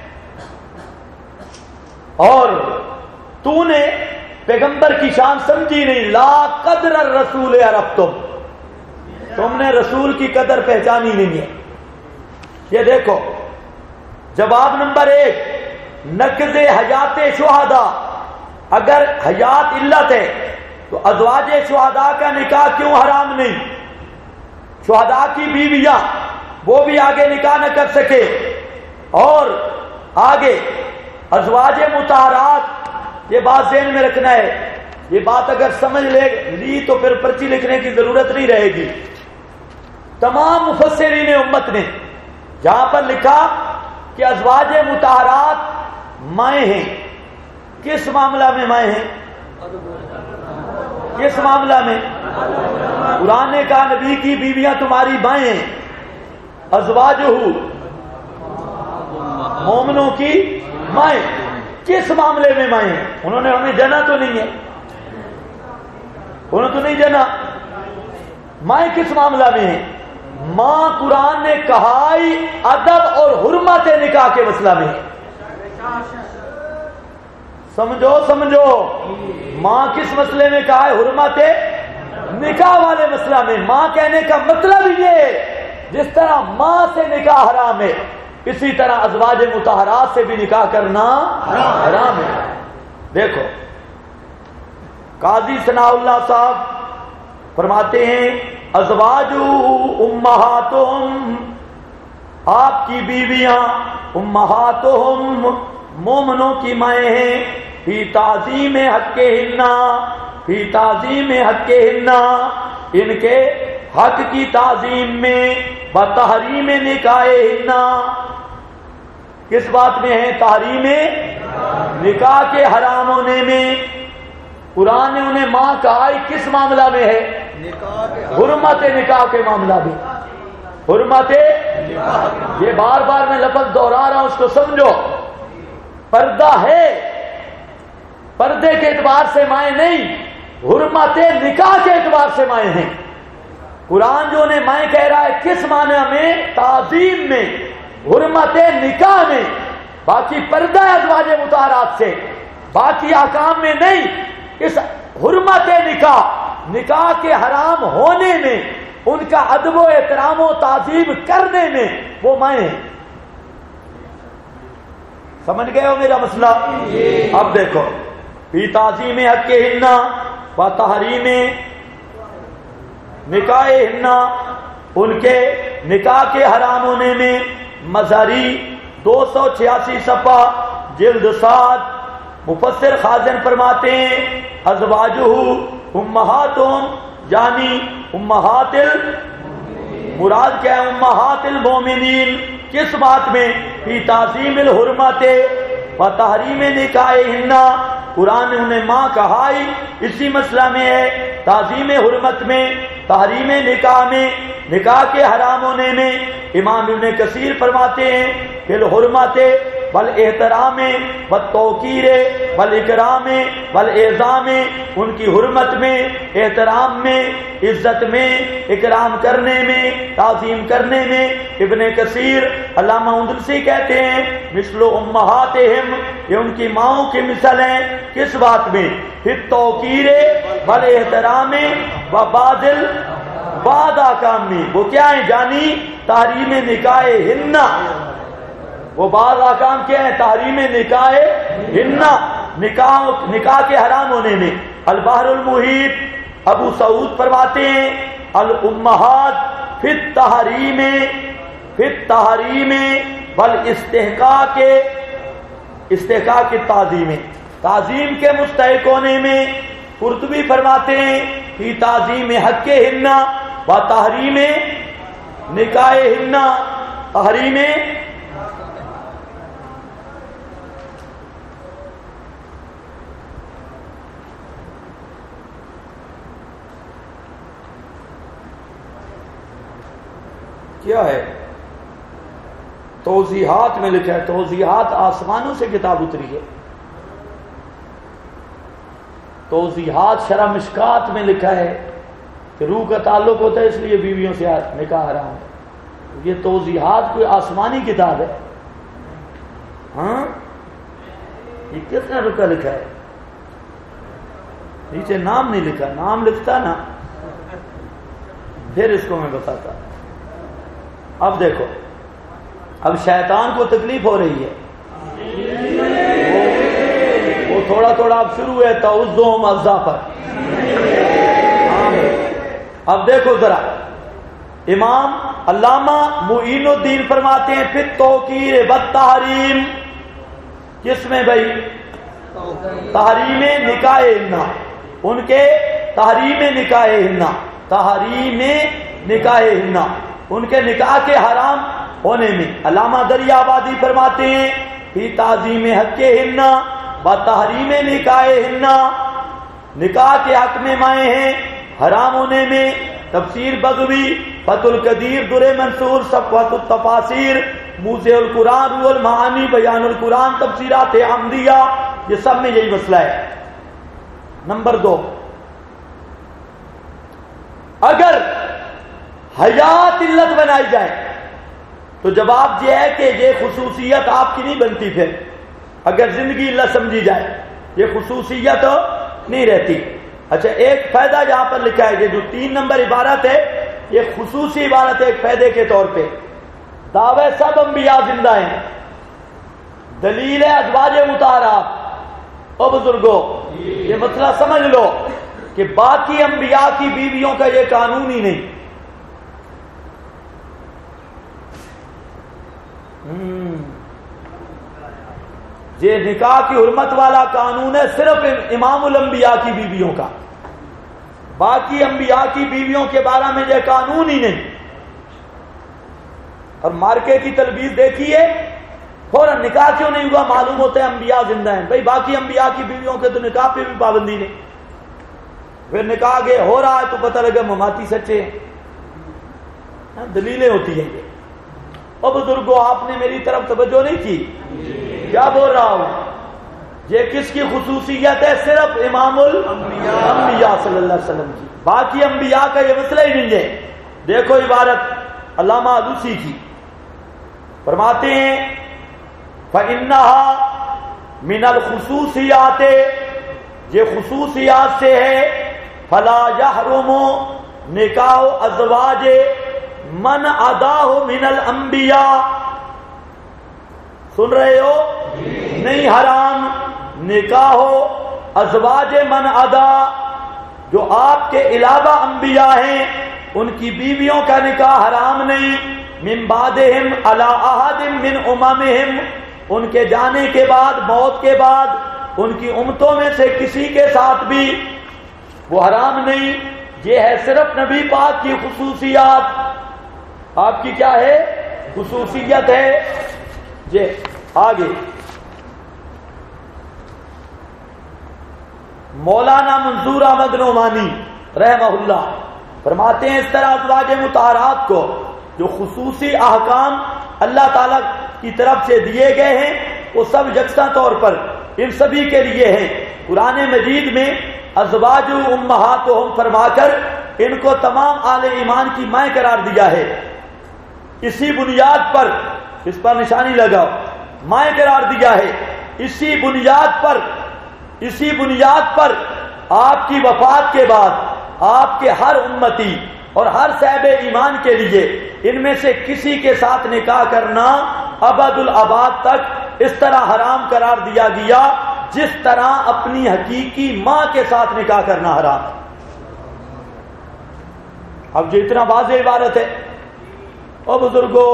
A: اور تو نے پیغمبر کی شان سمجھی نہیں. لا قدر الرسول عرفتم، تم نے رسول کی قدر پہچانی نہیں ہے. یہ دیکھو جواب نمبر 1، نقض حیات شہداء. اگر حیات علت ہے تو ازواج شہداء کا نکاح کیوں حرام نہیں؟ شہداء کی بیویاں وہ بھی آگے نکاح نہ کر سکے، اور آگے ازواج مطہرات، یہ بات ذہن میں رکھنا ہے. یہ بات اگر سمجھ لی تو پھر پرچی لکھنے کی ضرورت نہیں رہے گی. تمام مفسرین امت نے جہاں پر لکھا کہ ازواج مطہرات مائیں ہیں، کس معاملہ میں مائیں ہیں؟ کس معاملہ میں؟ قرآن نے کہا نبی کی بیویاں تمہاری مائیں ہیں، ازواجہ مومنوں کی مائیں. کس معاملے میں مائیں ہیں؟ انہوں نے ہمیں جنا تو نہیں ہے، انہوں تو نہیں جنا. مائیں کس معاملہ میں ہیں؟ ماں قرآن نے کہا ہی ادب اور حرمت نکاح کے مسئلہ میں. سمجھو ماں کس مسئلے میں کہا ہے؟ حرمت نکاح والے مسئلہ میں. ماں کہنے کا مطلب یہ جس طرح ماں سے نکاح حرام ہے اسی طرح ازواج مطہرات سے بھی نکاح کرنا حرام ہے. دیکھو قاضی ثناء اللہ صاحب فرماتے ہیں ازواج امہاتہم، آپ کی بیویاں امہاتہم مومنوں کی مائیں ہیں، فی تعظیم حقہن، فی تعظیم حقہن، ان کے حق کی تعظیم میں، بتحریم نکاحہن، کس بات میں ہے؟ تحریم نکاح کے حرام ہونے میں. قرآن نے انہیں ماں کہا ہی کس معاملہ میں ہے؟ حرمت نکاح کے معاملہ میں. حرمت، یہ بار بار میں لفظ دوہرا رہا ہوں، اس کو سمجھو. پردہ ہے، پردے کے اعتبار سے مائیں نہیں، حرمت نکاح کے اعتبار سے مائیں ہیں. قرآن جو انہیں مائیں کہہ رہا ہے کس معنی میں؟ تعظیم میں، حرمت نکاح میں. باقی پردہ ازواج مطہرات سے، باقی احکام میں نہیں. اس حرمت نکاح کے حرام ہونے میں، ان کا ادب و احترام و تعظیم کرنے میں وہ مائیں ہیں. سمجھ گئے ہو میرا مسئلہ؟ اب دیکھو فی تعظیم حقہن و تحریم نکاحہن، ان کے نکاح کے حرام ہونے میں مظہری 286 صفحہ جلد 7 مفسر خازن فرماتے ہیں ازواجہ امہاتہم یعنی امہات مراد کیا ہے امہات المومنین کس بات میں فی تعظیم الحرمت و تحریم نکاحہن قرآن نے انہیں ماں کہا ہی اسی مسئلہ میں ہے تعظیم حرمت میں تحریم نکاح میں نکاح کے حرام ہونے میں امام ابن کثیر فرماتے ہیں فی الحرمت والاحترام والتوقیر والاکرام والاعظام ان کی حرمت میں احترام میں عزت میں اکرام کرنے میں تعظیم کرنے میں ابن کثیر علامہ اندلسی کہتے ہیں مثل امہاتہم یہ ان کی ماؤں کی مثل ہیں کس بات میں فی التوقیر والاحترام وبادل بعد احکام میں وہ کیا ہیں جانی تحریم نکاح ہن وہ بعض احکام کیا ہیں تحریم نکاح ہن نکاح کے حرام ہونے میں البحر المحیط ابو سعود فرماتے ہیں الامہات فی التحریم والاستحقاق تعظیم کے مستحق ہونے میں قرطبی فرماتے ہیں فی تعظیم حق ہن و تحریم نکاح ہن تحریم کیا ہے توضیحات میں لکھا ہے توضیحات آسمانوں سے کتاب اتری ہے توضیحات شرح مشکات میں لکھا ہے کہ روح کا تعلق ہوتا ہے اس لیے بیویوں سے نکاح حرام ہے یہ توضیحات کوئی آسمانی کتاب ہے ہاں یہ کس نے رکا لکھا ہے نیچے نام نہیں لکھا نام لکھتا نا پھر اس کو میں بتاتا اب دیکھو اب شیطان کو تکلیف ہو رہی ہے وہ تھوڑا تھوڑا اب شروع ہے تعوذہم الزافر اب دیکھو ذرا امام علامہ معین الدین فرماتے ہیں پھر توقیر والتحریم کس میں بھائی تحریم نکاح ہن ان کے تحریم نکاح ہن تحریم نکاح ہن ان کے نکاح کے حرام ہونے میں علامہ دریا آبادی فرماتے ہیں فی تعظیم حق ہن و تحریم نکاح ہن نکاح کے حق میں مائیں ہیں حرام ہونے میں تفسیر بغوی فتح القدیر در منصور صفوۃ التفاسیر موضع القرآن روح المعانی بیان القرآن تفسیرات حمدیہ یہ سب میں یہی مسئلہ ہے نمبر 2 اگر حیات علت بنائی جائے تو جواب یہ ہے کہ یہ خصوصیت آپ کی نہیں بنتی پھر اگر زندگی علت سمجھی جائے یہ خصوصیت نہیں رہتی اچھا ایک فائدہ یہاں پر لکھا ہے یہ جو 3 نمبر عبارت ہے یہ خصوصی عبارت ہے ایک فائدے کے طور پہ دعوے سب انبیاء زندہ ہیں دلیل ہے ازواج مطہرات او بزرگوں یہ مسئلہ سمجھ لو کہ باقی انبیاء کی بیویوں کا یہ قانون ہی نہیں یہ نکاح کی حرمت والا قانون ہے صرف امام الانبیاء کی بیویوں کا باقی انبیاء کی بیویوں کے بارے میں یہ قانون ہی نہیں اور مارکے کی تلبیس دیکھیے فوراً نکاح کیوں نہیں ہوا معلوم ہوتا ہے انبیاء زندہ ہیں بھائی باقی انبیاء کی بیویوں کے تو نکاح پہ بھی پابندی نہیں پھر نکاح کے ہو رہا ہے تو پتہ لگا مماتی سچے ہیں دلیلیں ہوتی ہیں یہ اور بزرگوں آپ نے میری طرف توجہ نہیں کی کیا بول رہا ہوں یہ کس کی خصوصیت ہے صرف امام الانبیاء صلی اللہ علیہ وسلم کی باقی انبیاء کا یہ مسئلہ ہی نہیں ہے دیکھو عبارت علامہ علوسی کی فرماتے ہیں فَإِنَّهَا مِنَ الْخُصُوصِيَاتِ یہ خصوصیات سے ہے فَلَا يَحْرُمُ نِكَاحُ أَزْوَاجِ مَنْ عَدَاهُ مِنَ الْأَنْبِيَاءِ سن رہے ہو نہیں حرام نکاح ازواج من عدا جو آپ کے علاوہ انبیاء ہیں ان کی بیویوں کا نکاح حرام نہیں، من بعدہم علی احد من اممہم، ان کے جانے کے بعد، موت کے بعد ان کی امتوں میں سے کسی کے ساتھ بھی وہ حرام نہیں۔ یہ ہے صرف نبی پاک کی خصوصیات۔ آپ کی کیا ہے؟ خصوصیت ہے۔ یہ آگے مولانا منظور احمد نعمانی رحمہ اللہ فرماتے ہیں اس طرح ازواج مطہرات کو جو خصوصی احکام اللہ تعالی کی طرف سے دیے گئے ہیں وہ سب یکساں طور پر ان سبھی کے لیے ہیں۔ قرآن مجید میں ازواج امہاتہم فرما کر ان کو تمام اہل ایمان کی مائیں قرار دیا ہے۔ اسی بنیاد پر، اس پر نشانی لگاؤ، مائیں قرار دیا ہے۔ اسی بنیاد پر آپ کی وفات کے بعد آپ کے ہر امتی اور ہر صاحب ایمان کے لیے ان میں سے کسی کے ساتھ نکاح کرنا ابد الاباد تک اس طرح حرام قرار دیا گیا جس طرح اپنی حقیقی ماں کے ساتھ نکاح کرنا حرام۔ اب جو اتنا واضح عبارت ہے او بزرگو،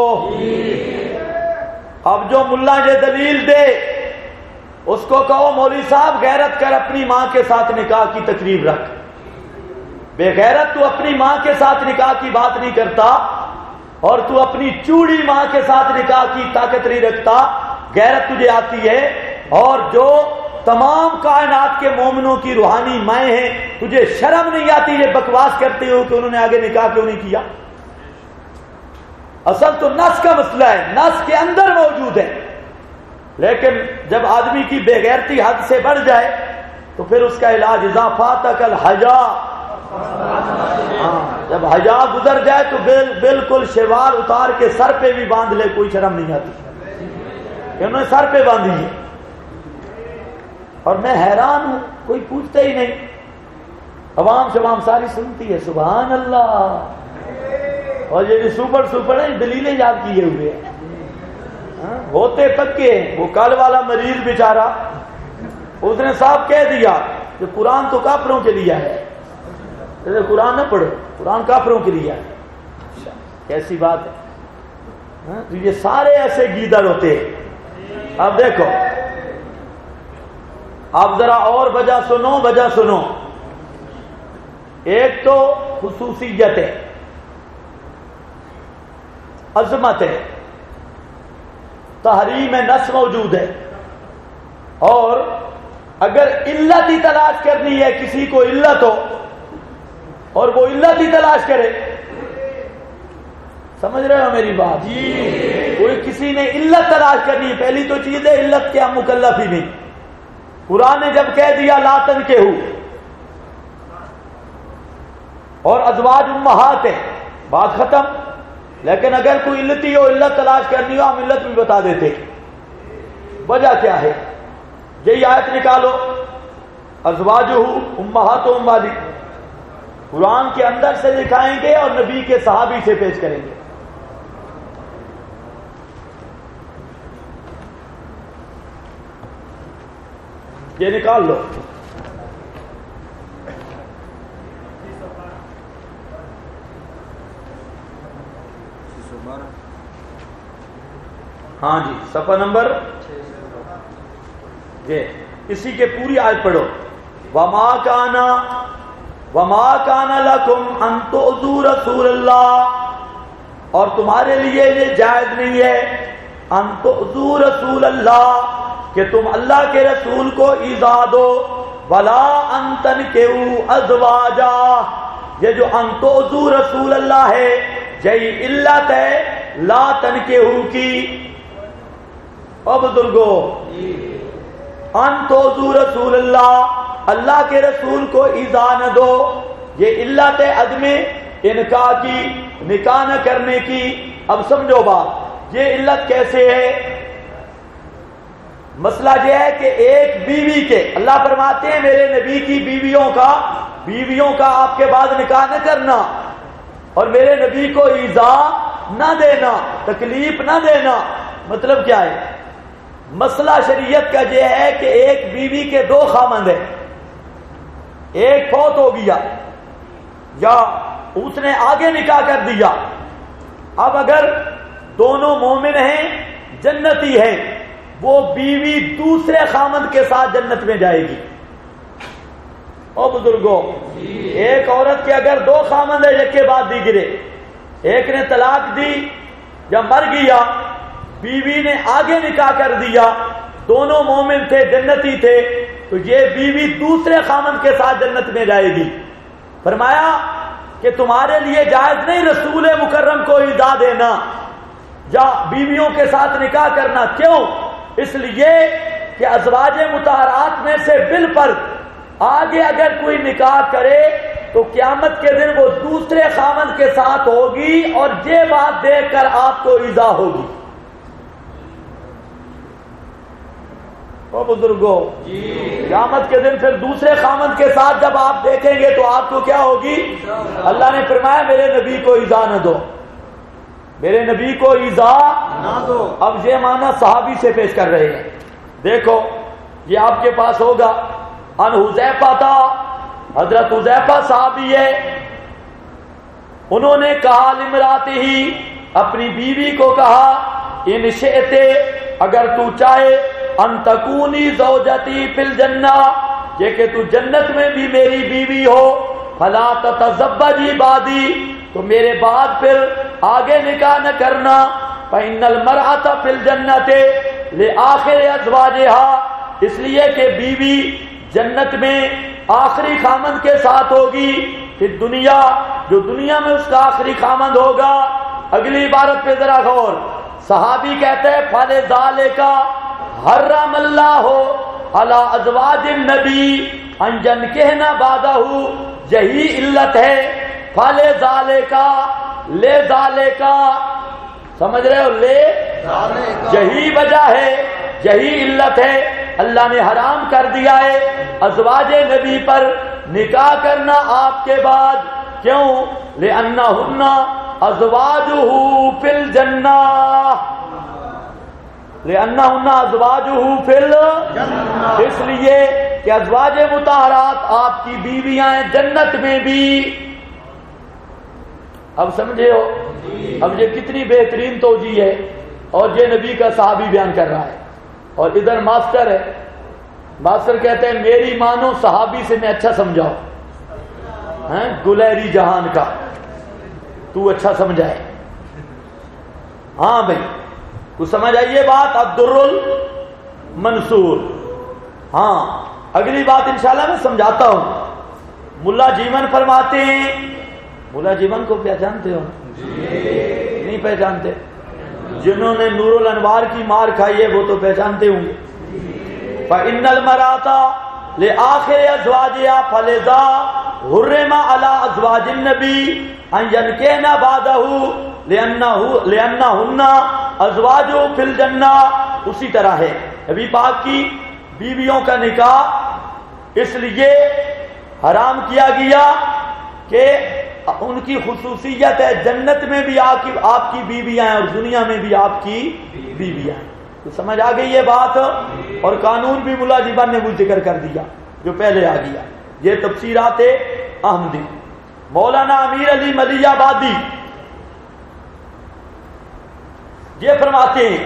A: اب جو ملا یہ دلیل دے اس کو کہو مولوی صاحب غیرت کر اپنی ماں کے ساتھ نکاح کی تقریب رکھ۔ بے غیرت تو اپنی ماں کے ساتھ نکاح کی بات نہیں کرتا اور تو اپنی چوڑی ماں کے ساتھ نکاح کی طاقت نہیں رکھتا، غیرت تجھے آتی ہے۔ اور جو تمام کائنات کے مومنوں کی روحانی مائیں ہیں تجھے شرم نہیں آتی یہ بکواس کرتے ہو کہ انہوں نے آگے نکاح کیوں نہیں کیا؟ اصل تو نس کا مسئلہ ہے، نس کے اندر موجود ہے، لیکن جب آدمی کی بے غیرتی حد سے بڑھ جائے تو پھر اس کا علاج اضافات الحیا، جب حیا گزر جائے تو بالکل شلوار اتار کے سر پہ بھی باندھ لے کوئی شرم نہیں آتی۔ انہوں نے سر پہ باندھی ہے اور میں حیران ہوں کوئی پوچھتا ہی نہیں، عوام شوام ساری سنتی ہے سبحان اللہ، اور یہ جو سپر ہیں دلیلیں یاد کیے ہوئے ہیں، ہوتے پکے ہیں۔ وہ کل والا مریض بیچارہ اس نے صاحب کہہ دیا کہ قرآن تو کافروں کے لیے ہے، قرآن نہ پڑھو، قرآن کافروں کے لیے ہے۔ کیسی بات ہے؟ یہ سارے ایسے گیدڑ ہوتے ہیں۔ اب دیکھو، اب ذرا اور وجہ سنو۔ ایک تو خصوصیت ہے، عظمت ہے، تحریم نس موجود ہے، اور اگر علت ہی تلاش کرنی ہے، کسی کو علت ہو اور وہ علت ہی تلاش کرے، سمجھ رہے ہو میری بات؟ کوئی کسی نے علت تلاش کرنی ہے، پہلی تو چیز ہے علت کیا مکلف ہی نہیں۔ قرآن نے جب کہہ دیا لا تنکحوا اور ازواج امہات ہے، بات ختم۔ لیکن اگر کوئی علتی ہو، علت تلاش کرنی ہو، ہم علت بھی بتا دیتے۔ وجہ کیا ہے؟ یہی آیت نکالو، ازواجہ امہاتہم والی، قرآن کے اندر سے دکھائیں گے اور نبی کے صحابی سے پیش کریں گے۔ یہ نکال لو۔ ہاں جی، صفحہ نمبر اسی کے پوری آیت پڑھو۔ وما کان لکم ان تؤذوا رسول اللہ، اور تمہارے لیے یہ جائز نہیں ہے ان تؤذوا رسول اللہ کہ تم اللہ کے رسول کو ایذا دو، ولا ان تنکحوا ازواجا، یہ جو ان تؤذوا رسول اللہ ہے یہی علت ہے لا تنکحوا کی۔ اب بزرگو، ان تؤذوا رسول اللہ کے رسول کو ایذا نہ دو، یہ علت ہے عدم انکاح کی، نکاح نہ کرنے کی۔ اب سمجھو بات، یہ علت کیسے ہے؟ مسئلہ یہ ہے کہ ایک بیوی کے، اللہ فرماتے ہیں میرے نبی کی بیویوں کا آپ کے بعد نکاح نہ کرنا، اور میرے نبی کو ایذا نہ دینا، تکلیف نہ دینا۔ مطلب کیا ہے؟ مسئلہ شریعت کا یہ ہے کہ ایک بیوی کے دو خامند ہیں، ایک فوت ہو گیا یا اس نے آگے نکاح کر دیا. اب اگر دونوں مومن ہیں جنتی ہیں, وہ بیوی دوسرے خامند کے ساتھ جنت میں جائے گی. او بزرگوں, ایک عورت کے اگر دو خامند ہیں ایک کے بعد دیگرے, ایک نے طلاق دی یا مر گیا, بیوی نے آگے نکاح کر دیا, دونوں مومن تھے جنتی تھے, تو یہ بیوی دوسرے خامند کے ساتھ جنت میں جائے گی. فرمایا کہ تمہارے لیے جائز نہیں رسول مکرم کو ایذا دینا یا بیویوں کے ساتھ نکاح کرنا. کیوں؟ اس لیے کہ ازواج مطہرات میں سے بالفرض آگے اگر کوئی نکاح کرے تو قیامت کے دن وہ دوسرے خامند کے ساتھ ہوگی, اور یہ بات دیکھ کر آپ کو ایذا ہوگی. او بزرگوں, قیامت کے دن پھر دوسرے خامند کے ساتھ جب آپ دیکھیں گے تو آپ کو کیا ہوگی؟ اللہ نے فرمایا میرے نبی کو ایذا نہ دو, میرے نبی کو ایذا نہ دو. اب یہ معنی صحابی سے پیش کر رہے ہیں. دیکھو یہ آپ کے پاس ہوگا. ان حذیفہ تھا, حضرت حذیفہ صحابی ہے, انہوں نے کہا لمراته, اپنی بیوی کو کہا, ان شئت, اگر تو چاہے, ان تکونی زوجتی فی الجنہ, یہ کہ تو جنت میں بھی میری بیوی ہو, فلا تتزوجی بعدی, تو میرے بعد پھر آگے نکاح نہ کرنا. فإن المرأة فی الجنة لآخر ازواجها, اس لیے کہ بیوی جنت میں آخری خامند کے ساتھ ہوگی. پھر دنیا, جو دنیا میں اس کا آخری خامند ہوگا. اگلی عبارت پہ ذرا غور. صحابی کہتے ہیں فلذالک حرم اللہ علی ازواج النبی ان ينكحن بعدہ, یہی علت ہے. فلذالک, لے ذالک, سمجھ رہے ہو, لے یہی وجہ ہے, یہی علت ہے, اللہ نے حرام کر دیا ہے ازواج نبی پر نکاح کرنا آپ کے بعد. کیوں؟ لأنہن ازواجہ فی الجنہ, لأنہن ازواجہ فی الجنہ, اس لیے کہ ازواج مطہرات آپ کی بیویاں ہیں جنت میں بھی. اب سمجھے ہو؟ اب یہ کتنی بہترین توجیہ ہے, اور یہ نبی کا صحابی بیان کر رہا ہے, اور ادھر ماسٹر ہے. ماسٹر کہتے ہیں میری مانو صحابی سے میں اچھا سمجھاؤ, گلیری جہان کا تو اچھا سمجھائے. ہاں بھائی تو سمجھ آئیے بات. الدر المنصور. ہاں اگلی بات انشاءاللہ میں سمجھاتا ہوں. ملا جیون فرماتے ہیں, ملا جیون کو پہچانتے ہو؟ نہیں پہچانتے؟ جنہوں نے نور الانوار کی مار کھائی ہے وہ تو پہچانتے ہوں گے. فإن المرأة لآخر ازواجها فلذا حرم على ازواج النبي ان ينكحن بعده لأنهن ازواج فی الجنہ. اسی طرح ہے نبی پاک کی بیویوں کا نکاح اس لیے حرام کیا گیا کہ ان کی خصوصیت ہے جنت میں بھی آپ کی بیویاں ہیں اور دنیا میں بھی آپ کی بیویاں ہیں. تو سمجھ آ گئی یہ بات. اور قانون بھی ملا جیبان نے وہ ذکر کر دیا جو پہلے آ گیا. یہ تفسیرات احمدی. مولانا امیر علی ملی آبادی یہ فرماتے ہیں,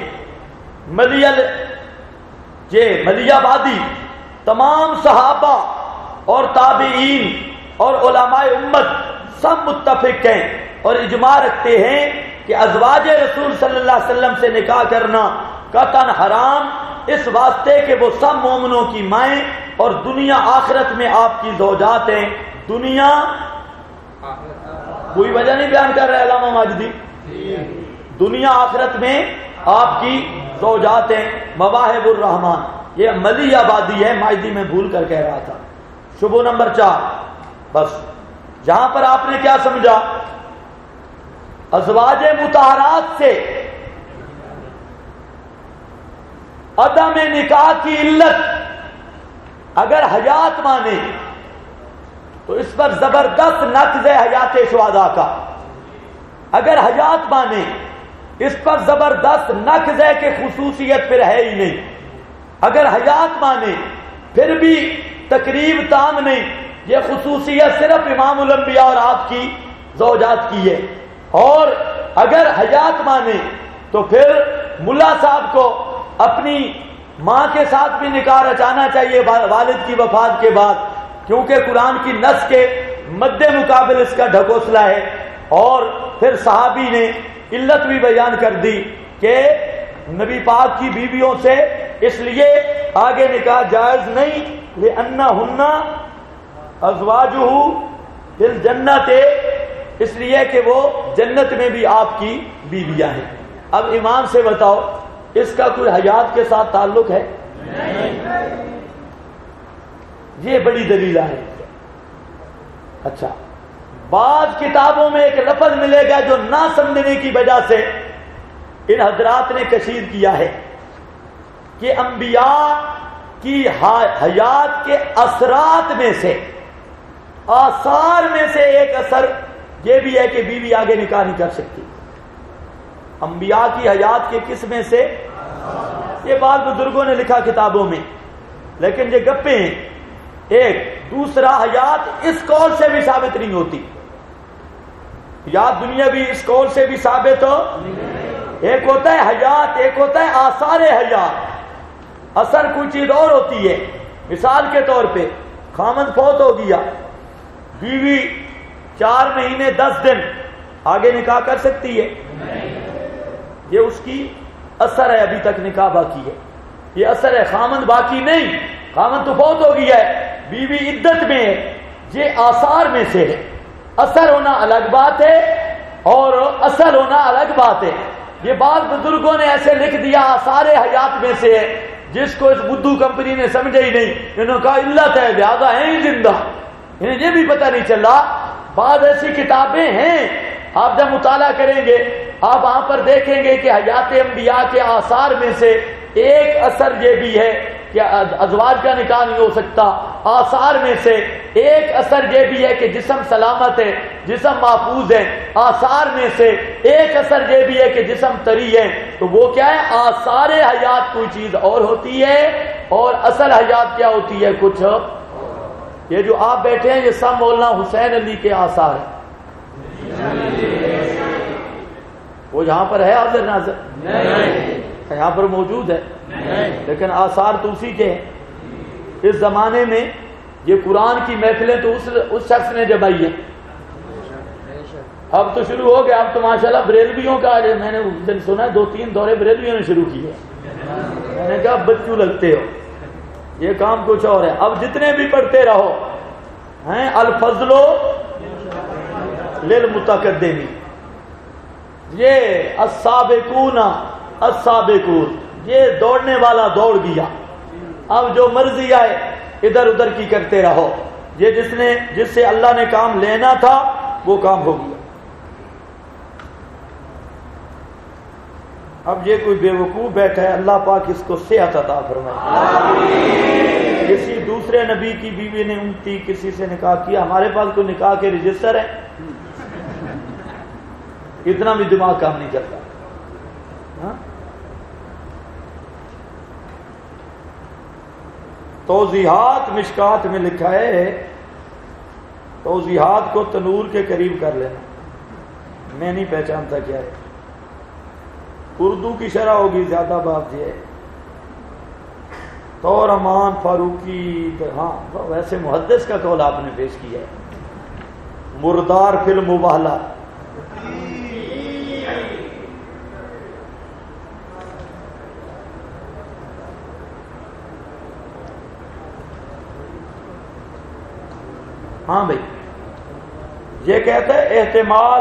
A: ملی آبادی تمام صحابہ اور تابعین اور علماء امت سب متفق ہیں اور اجماع رکھتے ہیں کہ ازواج رسول صلی اللہ علیہ وسلم سے نکاح کرنا قطعاً حرام, اس واسطے کہ وہ سب مومنوں کی مائیں اور دنیا آخرت میں آپ کی زوجات ہیں. دنیا کوئی وجہ نہیں بیان کر رہے علامہ ماجدی, دنیا آخرت میں آپ کی زوجات ہیں. مواہب الرحمان, یہ ملی آبادی ہے, ماجدی میں بھول کر کہہ رہا تھا. شبہ نمبر 4. بس جہاں پر آپ نے کیا سمجھا, ازواج مطہرات سے عدم نکاح کی علت اگر حیات مانے تو اس پر زبردست نقض ہے حیات شہداء کا. اگر حیات مانے اس پر زبردست نقض ہے کہ خصوصیت پھر ہے ہی نہیں. اگر حیات مانے پھر بھی تقریب تام نہیں, یہ خصوصیت صرف امام الانبیاء اور آپ کی زوجات کی ہے. اور اگر حیات مانے تو پھر ملا صاحب کو اپنی ماں کے ساتھ بھی نکاح رچانا چاہیے والد کی وفات کے بعد، کیونکہ قرآن کی نص کے مد مقابل اس کا ڈھکوسلا ہے. اور پھر صحابی نے علت بھی بیان کر دی کہ نبی پاک کی بیویوں سے اس لیے آگے نکاح جائز نہیں، لأنہن ازواجہ فی الجنۃ، اس لیے کہ وہ جنت میں بھی آپ کی بیویاں ہیں. اب ایمان سے بتاؤ اس کا کوئی حیات کے ساتھ تعلق ہے؟ یہ بڑی دلیل ہے. اچھا، بعض کتابوں میں ایک لفظ ملے گا جو نہ سمجھنے کی وجہ سے ان حضرات نے کشید کیا ہے کہ انبیاء کی حیات کے اثرات میں سے، آثار میں سے ایک اثر یہ بھی ہے کہ بیوی آگے نکاح نہیں کر سکتی. انبیاء کی حیات کے کس میں سے؟ یہ بعض بزرگوں نے لکھا کتابوں میں، لیکن یہ گپے ہیں. ایک دوسرا، حیات اس قول سے بھی ثابت نہیں ہوتی. حیات دنیا بھی اس قول سے بھی ثابت ہو. ایک ہوتا ہے حیات، ایک ہوتا ہے آثار حیات. اثر کوئی چیز اور ہوتی ہے. مثال کے طور پہ خامند فوت ہو گیا، بیوی 4 مہینے 10 دن آگے نکاح کر سکتی ہے؟ یہ اس کی اثر ہے، ابھی تک نکاح باقی ہے. یہ اثر ہے، خامند باقی نہیں. خامند تو فوت ہو گیا ہے، بیوی عدت میں ہے. یہ آثار میں سے ہے. اثر ہونا الگ بات ہے اور اصل ہونا الگ بات ہے. یہ بعض بزرگوں نے ایسے لکھ دیا آثار حیات میں سے ہے، جس کو اس بدھو کمپنی نے سمجھا ہی نہیں. انہوں نے کہا علت ہے لہذا ہے ہی زندہ. انہیں یہ بھی پتہ نہیں چلا. بعض ایسی کتابیں ہیں، آپ جب مطالعہ کریں گے آپ وہاں پر دیکھیں گے کہ حیات انبیاء کے آثار میں سے ایک اثر یہ بھی ہے کہ ازواج کا نکاح نہیں ہو سکتا. آثار میں سے ایک اثر یہ بھی ہے کہ جسم سلامت ہے، جسم محفوظ ہے. آثار میں سے ایک اثر یہ بھی ہے کہ جسم طری ہے. تو وہ کیا ہے؟ آثار حیات کوئی چیز اور ہوتی ہے اور اصل حیات کیا ہوتی ہے؟ کچھ. یہ جو آپ بیٹھے ہیں یہ سب مولانا حسین علی کے آثار ہیں. وہ یہاں پر ہے حاضر ناظر؟ نہیں. یہاں پر موجود ہے لیکن آثار تو اسی کے ہیں. اس زمانے میں یہ قرآن کی محفلیں تو اس شخص نے جمائی ہیں. اب تو شروع ہو گیا. اب تو ماشاءاللہ بریلویوں کا، میں نے اس دن سنا 2-3 دورے بریلویوں نے شروع کیے. میں نے کہا بچوں لگتے ہو، یہ کام کچھ اور ہے. اب جتنے بھی پڑھتے رہو ہیں الفضل للمتقدمین، یہ السابقون السابقون، یہ دوڑنے والا دوڑ گیا. اب جو مرضی آئے ادھر ادھر کی کرتے رہو. یہ جس سے اللہ نے کام لینا تھا وہ کام ہو گیا. اب یہ کوئی بے وقوف بیٹھا ہے، اللہ پاک اس کو صحت عطا فرمائے. کسی دوسرے نبی کی بیوی نے امتی کسی سے نکاح کیا، ہمارے پاس کوئی نکاح کے رجسٹر ہے؟ اتنا بھی دماغ کام نہیں کرتا. توضیحات مشکات میں لکھا ہے، توضیحات کو تنور کے قریب کر لینا. میں نہیں پہچانتا کیا ہے. اردو کی شرح ہوگی زیادہ بات یہ ہے. تو رحمان فاروقی، ہاں ویسے محدث کا قول آپ نے پیش کیا ہے. مردار فی المباہلہ. ہاں بھائی، یہ کہتے ہیں احتمال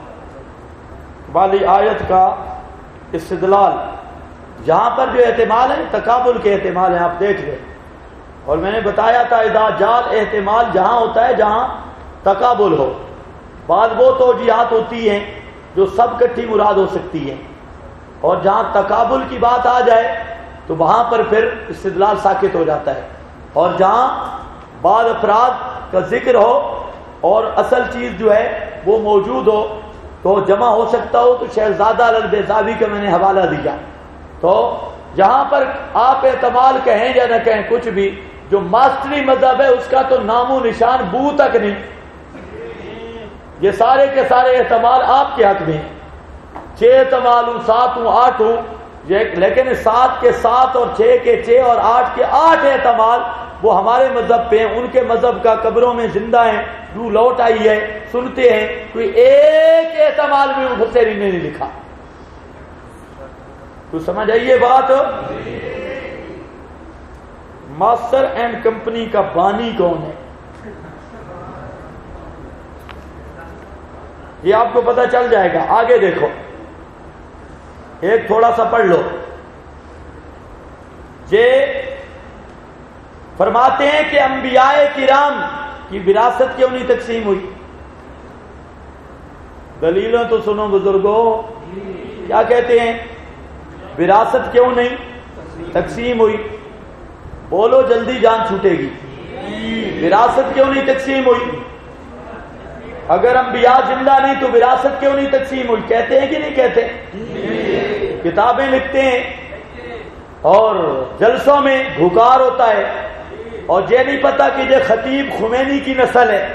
A: والی آیت کا استدلال. یہاں پر جو احتمال ہے تقابل کے احتمال ہیں، آپ دیکھ لیں. اور میں نے بتایا تھا اذا جال احتمال جہاں ہوتا ہے جہاں تقابل ہو. بعض وہ توجیہات ہوتی ہیں جو سب کٹھی مراد ہو سکتی ہیں، اور جہاں تقابل کی بات آ جائے تو وہاں پر پھر استدلال ساکت ہو جاتا ہے. اور جہاں بعض افراد کا ذکر ہو اور اصل چیز جو ہے وہ موجود ہو تو جمع ہو سکتا ہو. تو شہزادہ البیضاوی کا میں نے حوالہ دیا. تو جہاں پر آپ احتمال کہیں یا نہ کہیں کچھ بھی، جو ماسٹری مذہب ہے اس کا تو نام و نشان بو تک نہیں. یہ سارے کے سارے احتمال آپ کے حق میں ہیں، 6 احتمال ہوں، 7 ہوں، 8 ہوں، لیکن 7 کے 7 اور 6 کے 6 اور 8 کے 8 احتمال وہ ہمارے مذہب پہ ہیں، ان کے مذہب کا قبروں میں زندہ ہیں، روح لوٹ آئی ہے، سنتے ہیں، کوئی ایک احتمال بھی مفسرین نے نہیں لکھا۔ تو سمجھ آئیے بات؟ ماسٹر اینڈ کمپنی کا بانی کون ہے یہ آپ کو پتہ چل جائے گا۔ آگے دیکھو، ایک تھوڑا سا پڑھ لو۔ یہ فرماتے ہیں کہ انبیاء کرام کی وراثت کیوں نہیں تقسیم ہوئی؟ دلیلوں تو سنو بزرگوں، کیا کہتے ہیں؟ وراثت کیوں نہیں تقسیم ہوئی؟ بولو جلدی جان چھوٹے گی۔ وراثت کیوں نہیں تقسیم ہوئی؟ اگر انبیاء زندہ نہیں تو وراثت کیوں نہیں تقسیم ہوئی؟ کہتے ہیں کہ نہیں کہتے؟ کتابیں لکھتے ہیں اور جلسوں میں بھکار ہوتا ہے، اور یہ نہیں پتا کہ یہ خطیب خمینی کی نسل ہے۔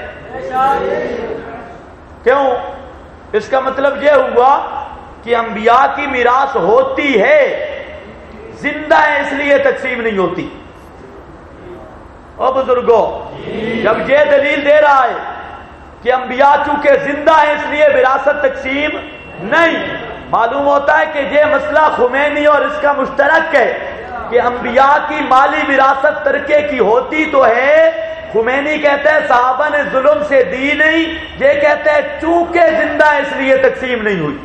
A: کیوں؟ اس کا مطلب یہ ہوا کہ انبیاء کی میراث ہوتی ہے، زندہ ہے اس لیے تقسیم نہیں ہوتی۔ او بزرگوں، جب یہ دلیل دے رہا ہے کہ انبیاء چونکہ زندہ ہیں اس لیے وراثت تقسیم نہیں، معلوم ہوتا ہے کہ یہ مسئلہ خمینی اور اس کا مشترک ہے کہ انبیاء کی مالی وراثت ترکے کی ہوتی تو ہے۔ خمینی کہتا ہے صحابہ نے ظلم سے دی نہیں، یہ کہتا ہے چونکہ زندہ ہے اس لیے تقسیم نہیں ہوئی۔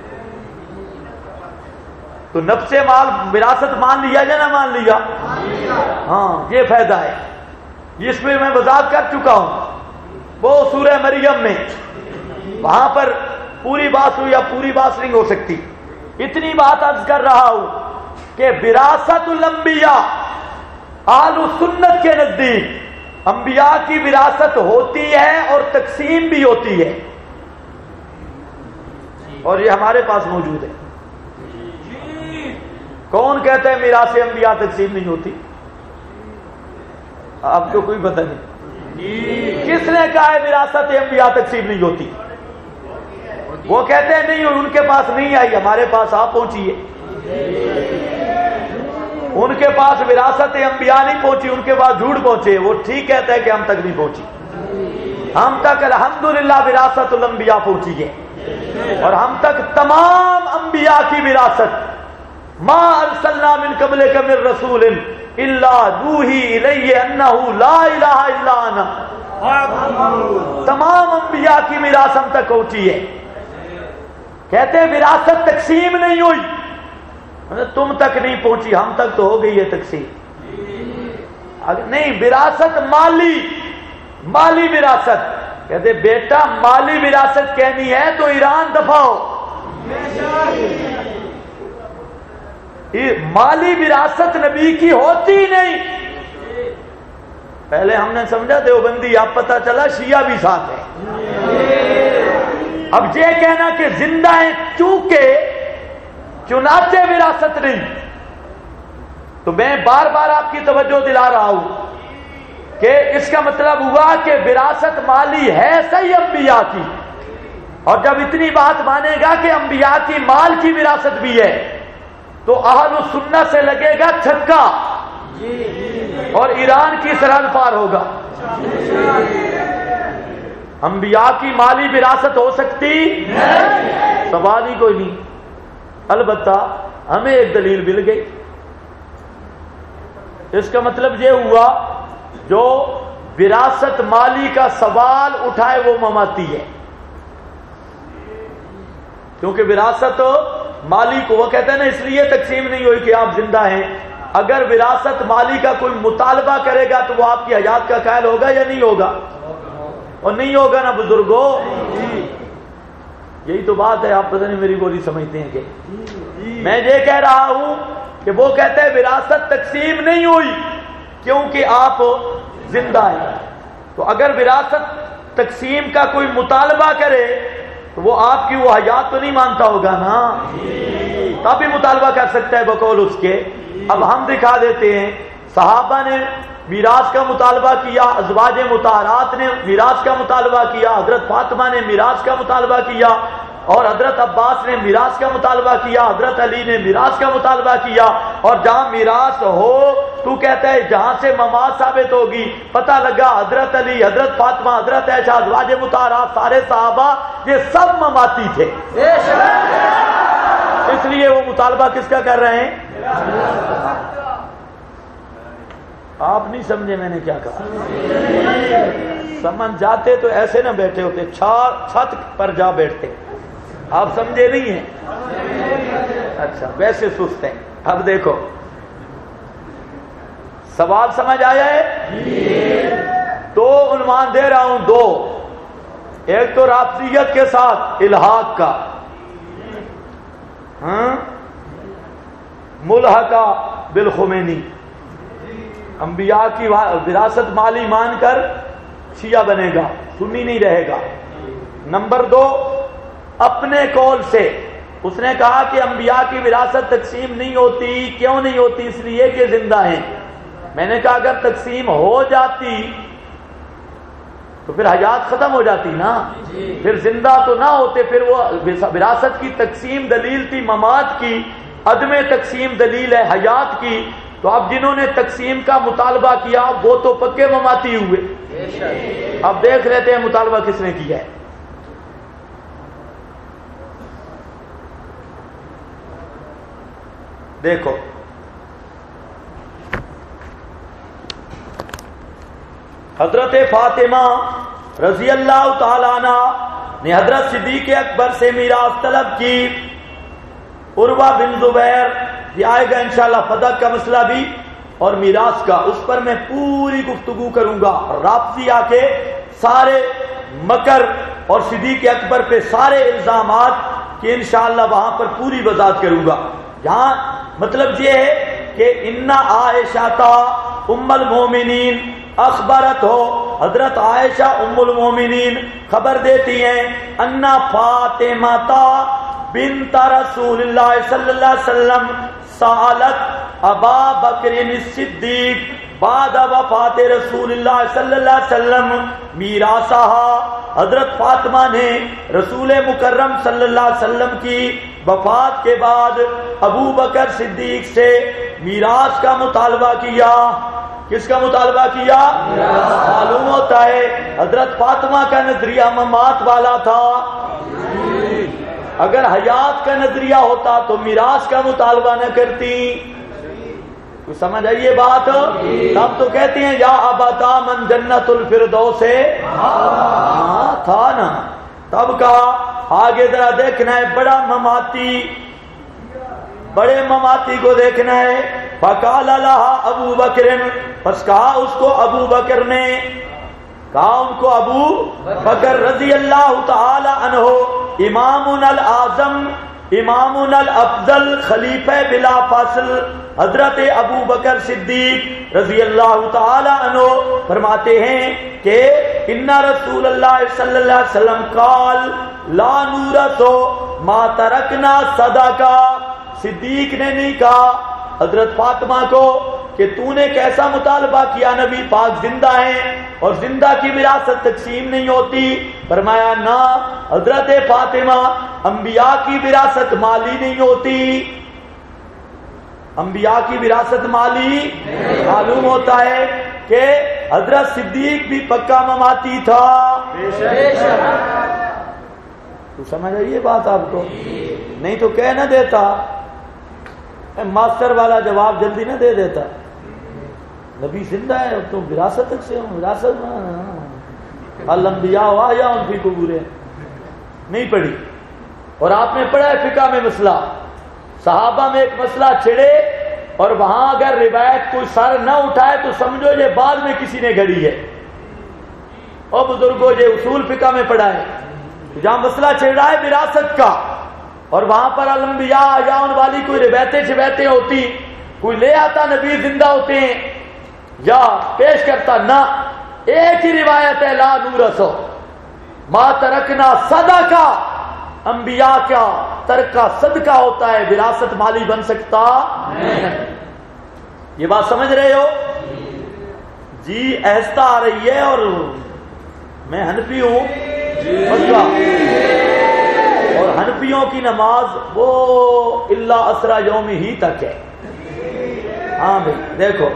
A: تو نفس مال وراثت مان لیا یا نہ مان لیا؟ ہاں، یہ فائدہ ہے، اس میں میں وضاحت کر چکا ہوں۔ وہ سورہ مریم میں وہاں پر پوری بات ہوئی یا پوری بات نہیں ہو سکتی، اتنی بات عرض کر رہا ہوں کہ وراثت الانبیاء اہل سنت کے نزدیک انبیاء کی وراثت ہوتی ہے اور تقسیم بھی ہوتی ہے، اور یہ ہمارے پاس موجود ہے۔ کون کہتا ہے میراث انبیاء تقسیم نہیں ہوتی؟ آپ کو کوئی پتہ نہیں کس نے کہا ہے وراثت انبیاء تقسیم نہیں ہوتی؟ وہ کہتے ہیں نہیں، ان کے پاس نہیں آئی، ہمارے پاس آپ پہنچی ہے۔ ان کے پاس وراثت انبیاء نہیں پہنچی، ان کے پاس جھوٹ پہنچے۔ وہ ٹھیک کہتا ہے کہ ہم تک نہیں پہنچی، ہم تک الحمدللہ وراثت الانبیاء پہنچی ہے، اور ہم تک تمام انبیاء کی وراثت ما ارسلنا من قبلک من رسول الا نوحی الیہ انہ لا الہ الا انا، تمام انبیاء کی میراث ہم تک پہنچی ہے۔ کہتے ہیں وراثت تقسیم نہیں ہوئی، تم تک نہیں پہنچی، ہم تک تو ہو گئی ہے تقسیم۔ نہیں، وراثت مالی وراثت، کہتے بیٹا مالی وراثت کہنی ہے تو ایران دفاع ہو۔ مالی وراثت نبی کی ہوتی نہیں۔ پہلے ہم نے سمجھا دیوبندی، اب پتہ چلا شیعہ بھی ساتھ ہے۔ اب یہ کہنا کہ زندہ ہیں چنانچہ وراثت نہیں، تو میں بار بار آپ کی توجہ دلا رہا ہوں کہ اس کا مطلب ہوا کہ وراثت مالی ہے صحیح انبیاء کی، اور جب اتنی بات مانے گا کہ انبیاء کی مال کی وراثت بھی ہے تو اہل السنت سے لگے گا چھکا اور ایران کی سرحد پار ہوگا۔ انبیاء کی مالی وراثت ہو سکتی سوال ہی کوئی نہیں۔ البتہ ہمیں ایک دلیل مل گئی، اس کا مطلب یہ ہوا جو وراثت مالی کا سوال اٹھائے وہ مماتی ہے، کیونکہ وراثت مالی کو وہ کہتے ہیں نا اس لیے تقسیم نہیں ہوئی کہ آپ زندہ ہیں۔ اگر وراثت مالی کا کوئی مطالبہ کرے گا تو وہ آپ کی حیات کا قائل ہوگا یا نہیں ہوگا؟ اور نہیں ہوگا نا بزرگوں، یہی تو بات ہے۔ آپ پتہ نہیں میری بولی سمجھتے ہیں کہ میں یہ کہہ رہا ہوں کہ وہ کہتے ہیں وراثت تقسیم نہیں ہوئی کیونکہ آپ زندہ ہیں، تو اگر وراثت تقسیم کا کوئی مطالبہ کرے تو وہ آپ کی وہ حیات تو نہیں مانتا ہوگا نا، تب بھی مطالبہ کر سکتا ہے بقول اس کے۔ اب ہم دکھا دیتے ہیں صحابہ نے میراث کا مطالبہ کیا، ازواج مطہرات نے میراث کا مطالبہ کیا، حضرت فاطمہ نے میراث کا مطالبہ کیا، اور حضرت عباس نے میراث کا مطالبہ کیا، حضرت علی نے میراث کا مطالبہ کیا. اور جہاں میراث ہو تو کہتا ہے جہاں سے ممات ثابت ہوگی، پتہ لگا حضرت علی، حضرت فاطمہ، حضرت عائشہ، ازواج مطہرات، سارے صحابہ یہ سب مماتی تھے. اس لیے وہ مطالبہ کس کا کر رہے ہیں؟ آپ نہیں سمجھے میں نے کیا کہا؟ سمجھ جاتے تو ایسے نہ بیٹھے ہوتے، چھت پر جا بیٹھتے. آپ سمجھے نہیں ہیں؟ اچھا ویسے سست ہیں. اب دیکھو سوال سمجھ آیا ہے؟ دو عنوان دے رہا ہوں، دو. ایک تو رافضیت کے ساتھ الحاق کا، ملحقہ بالخمینی، انبیاء کی وراثت مالی مان کر شیعہ بنے گا، سنی نہیں رہے گا. نمبر دو، اپنے قول سے اس نے کہا کہ انبیاء کی وراثت تقسیم نہیں ہوتی. کیوں نہیں ہوتی؟ اس لیے کہ زندہ ہیں. میں نے کہا اگر تقسیم ہو جاتی تو پھر حیات ختم ہو جاتی نا، پھر زندہ تو نہ ہوتے. پھر وہ وراثت کی تقسیم دلیل تھی ممات کی، عدم تقسیم دلیل ہے حیات کی. تو اب جنہوں نے تقسیم کا مطالبہ کیا وہ تو پکے مماتی ہوئے. اب دیکھ لیتے ہیں مطالبہ کس نے کیا ہے. دیکھو حضرت فاطمہ رضی اللہ تعالیٰ عنہ نے حضرت صدیق اکبر سے میراث طلب کی. عروہ بن زبیر یہ آئے گا انشاءاللہ، فدق کا مسئلہ بھی اور میراث کا، اس پر میں پوری گفتگو کروں گا. رافضی آ کے سارے مکر اور صدیق اکبر پہ سارے الزامات کہ انشاءاللہ وہاں پر پوری وضاحت کروں گا. یہاں مطلب یہ ہے کہ ان عائشہ ام المومنین اخبرت ہو، حضرت عائشہ ام المومنین خبر دیتی ہیں ان فاطمہ بنت رسول اللہ صلی اللہ علیہ وسلم سالت ابا بکر الصدیق بعد وفات رسول اللہ صلی اللہ علیہ وسلم میراثها. حضرت فاطمہ نے رسول مکرم صلی اللہ علیہ وسلم کی وفات کے بعد ابو بکر صدیق سے میراث کا مطالبہ کیا. کس کا مطالبہ کیا؟ معلوم ہوتا ہے حضرت فاطمہ کا نظریہ ممات والا تھا. اگر حیات کا نظریہ ہوتا تو میراث کا مطالبہ نہ کرتی. تو سمجھ آئیے بات. تب تو کہتے ہیں یا ابتا من جنت الفردوس سے تھا نا. تب کہا آگے ذرا دیکھنا ہے بڑا مماتی، بڑے مماتی کو دیکھنا ہے. فقال لها ابو بکر، پس کہا اس کو ابو بکر نے، کہا ان کو ابو بکر رضی اللہ تعالی عنہ، امامنا الاعظم، امامنا الافضل، خلیفہ بلا فاصل حضرت ابو بکر صدیق رضی اللہ تعالی عنہ فرماتے ہیں کہ ان رسول اللہ صلی اللہ علیہ وسلم قال لا نورث ما ترکنا صدقہ. صدیق نے نہیں کہا حضرت فاطمہ کو کہ تو نے کیسا مطالبہ کیا، نبی پاک زندہ ہیں اور زندہ کی وراثت تقسیم نہیں ہوتی. فرمایا نہ حضرت فاطمہ، انبیاء کی وراثت مالی نہیں ہوتی. انبیاء کی وراثت مالی معلوم ہوتا ہے کہ حضرت صدیق بھی پکا مماتی تھا. تو سمجھ آئیے بات آپ کو؟ نہیں تو کہہ نہ دیتا، ماسٹر والا جواب جلدی نہ دے دیتا. نبی زندہ ہے تو وراثت تک سے وراثت الانبیاء واحیا ان کی قبوریں نہیں پڑھی. اور آپ نے پڑھا ہے فقہ میں مسئلہ، صحابہ میں ایک مسئلہ چھڑے اور وہاں اگر روایت کوئی سر نہ اٹھائے تو سمجھو یہ بعد میں کسی نے گھڑی ہے. اور بزرگوں یہ اصول فقہ میں پڑھا ہے، جہاں مسئلہ چھڑ رہا ہے وراثت کا اور وہاں پر الانبیاء یا ان والی کوئی روایتیں شبیتیں ہوتی، کوئی لے آتا نبی زندہ ہوتے ہیں یا پیش کرتا، نہ ایک ہی روایت ہے لا نورث ما ترکنا صدقہ. انبیاء کا ترکہ صدقہ ہوتا ہے، وراثت مالی بن سکتا نہیں. یہ بات سمجھ رہے ہو؟ جی ایسا آ رہی ہے اور میں حنفی ہوں مسئلہ، اور حنفیوں کی نماز وہ الا اسرا یوم ہی تک ہے. ہاں بھائی دیکھو،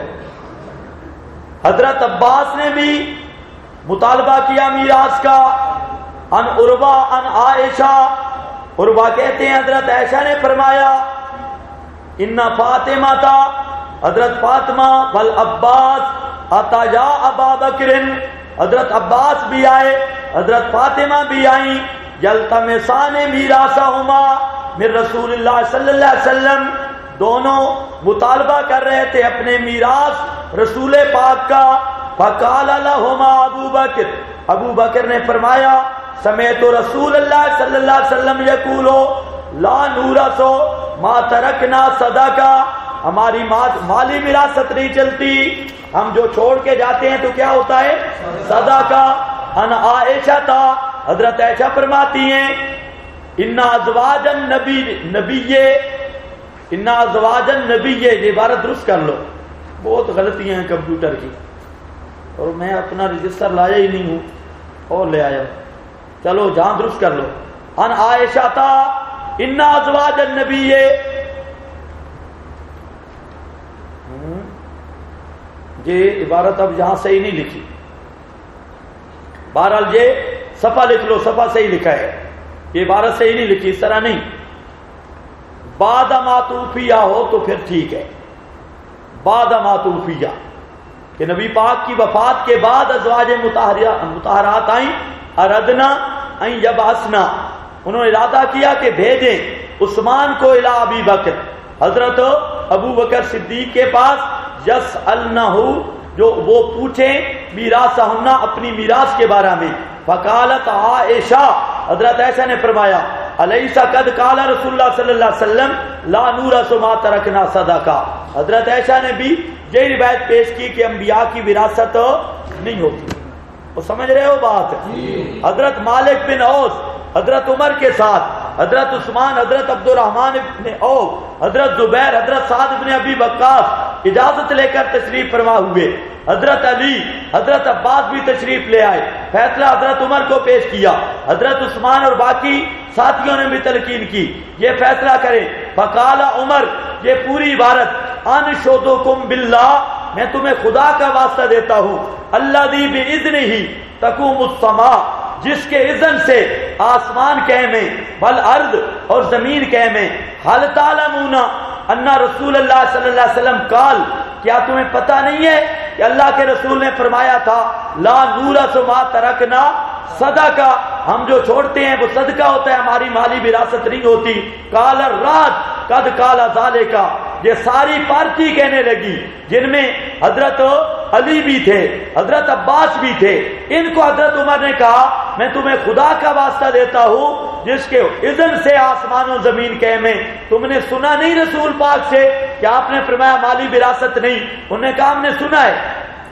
A: حضرت عباس نے بھی مطالبہ کیا میراث کا. ان عروہ ان عائشہ، عروہ کہتے ہیں حضرت عائشہ نے فرمایا ان فاطمہ تھا، حضرت فاطمہ والعباس اتا یا ابا بکر، حضرت عباس بھی آئے، حضرت فاطمہ بھی آئیں، یلتمسان میراثہما من رسول اللہ صلی اللہ علیہ وسلم، دونوں مطالبہ کر رہے تھے اپنے میراث رسول پاک کا. فقال لہما ابو بکر، ابو بکر نے فرمایا سمیت رسول اللہ صلی اللہ علیہ وسلم یقول لا نورث ما ترکنا صدقہ، ہماری مالی وراثت نہیں چلتی، ہم جو چھوڑ کے جاتے ہیں تو کیا ہوتا ہے؟ صدقہ. ان عائشہ تھا، حضرت عائشہ فرماتی ہیں ان ازواج النبی، ان ازواج النبی، یہ عبارت درست کر لو، بہت غلطیاں ہیں کمپیوٹر کی، اور میں اپنا رجسٹر لایا ہی نہیں ہوں اور لے آیا. چلو جہاں درست کر لو. ان عائشہ تھا ان ازواج النبی، یہ عبارت اب یہاں صحیح نہیں لکھی، بہرحال یہ صفحہ لکھ لو، صفحہ صحیح لکھا ہے، یہ عبارت صحیح نہیں لکھی، اس طرح نہیں. بعد ما توفیہ ہو تو پھر ٹھیک ہے، بعد ما توفیہ کہ نبی پاک کی وفات کے بعد ازواج مطہرات آئیں، اردنا ان یبعثنا، انہوں نے ارادہ کیا کہ بھیجیں عثمان کو الی ابی بکر، حضرت ابو بکر صدیق کے پاس، یسألنہ، جو وہ پوچھیں میراثہن، اپنی میراث کے بارے میں. فقالت عائشہ، حضرت عائشہ نے فرمایا الیس قد قال رسول اللہ صلی اللہ علیہ وسلم لا نورث ما ترکنا صدقہ، حضرت عائشہ نے بھی یہی روایت پیش کی کہ انبیاء کی وراثت نہیں ہوتی. وہ سمجھ رہے ہو بات؟ حضرت مالک بن اوس حضرت عمر کے ساتھ، حضرت عثمان، حضرت عبد الرحمن بن عوف، حضرت زبیر، حضرت سعد بن ابی وقاص اجازت لے کر تشریف فرما ہوئے. حضرت علی، حضرت عباس بھی تشریف لے آئے، فیصلہ حضرت عمر کو پیش کیا، حضرت عثمان اور باقی ساتھیوں نے بھی تلقین کی یہ فیصلہ کریں. فقال عمر، یہ پوری عبارت انشدکم باللہ، میں تمہیں خدا کا واسطہ دیتا ہوں، الذی باذنہ تقوم السماء، جس کے اذن سے آسمان قائم، والارض، اور زمین قائم. حل تعلمون ان رسول اللہ صلی اللہ علیہ وسلم قال، کیا تمہیں پتہ نہیں ہے کہ اللہ کے رسول نے فرمایا تھا لا نورث ما ترکنا صدقہ، ہم جو چھوڑتے ہیں وہ صدقہ ہوتا ہے، ہماری مالی وراثت نہیں ہوتی. قال الراد قد قال ذالک، یہ ساری پارٹی کہنے لگی جن میں حضرت علی بھی تھے، حضرت عباس بھی تھے، ان کو حضرت عمر نے کہا میں تمہیں خدا کا واسطہ دیتا ہوں جس کے اذن سے آسمان و زمین قائم ہیں. تم نے سنا نہیں رسول پاک سے کہ آپ نے فرمایا مالی وراثت نہیں؟ انہوں نے کہا ہم نے سنا ہے،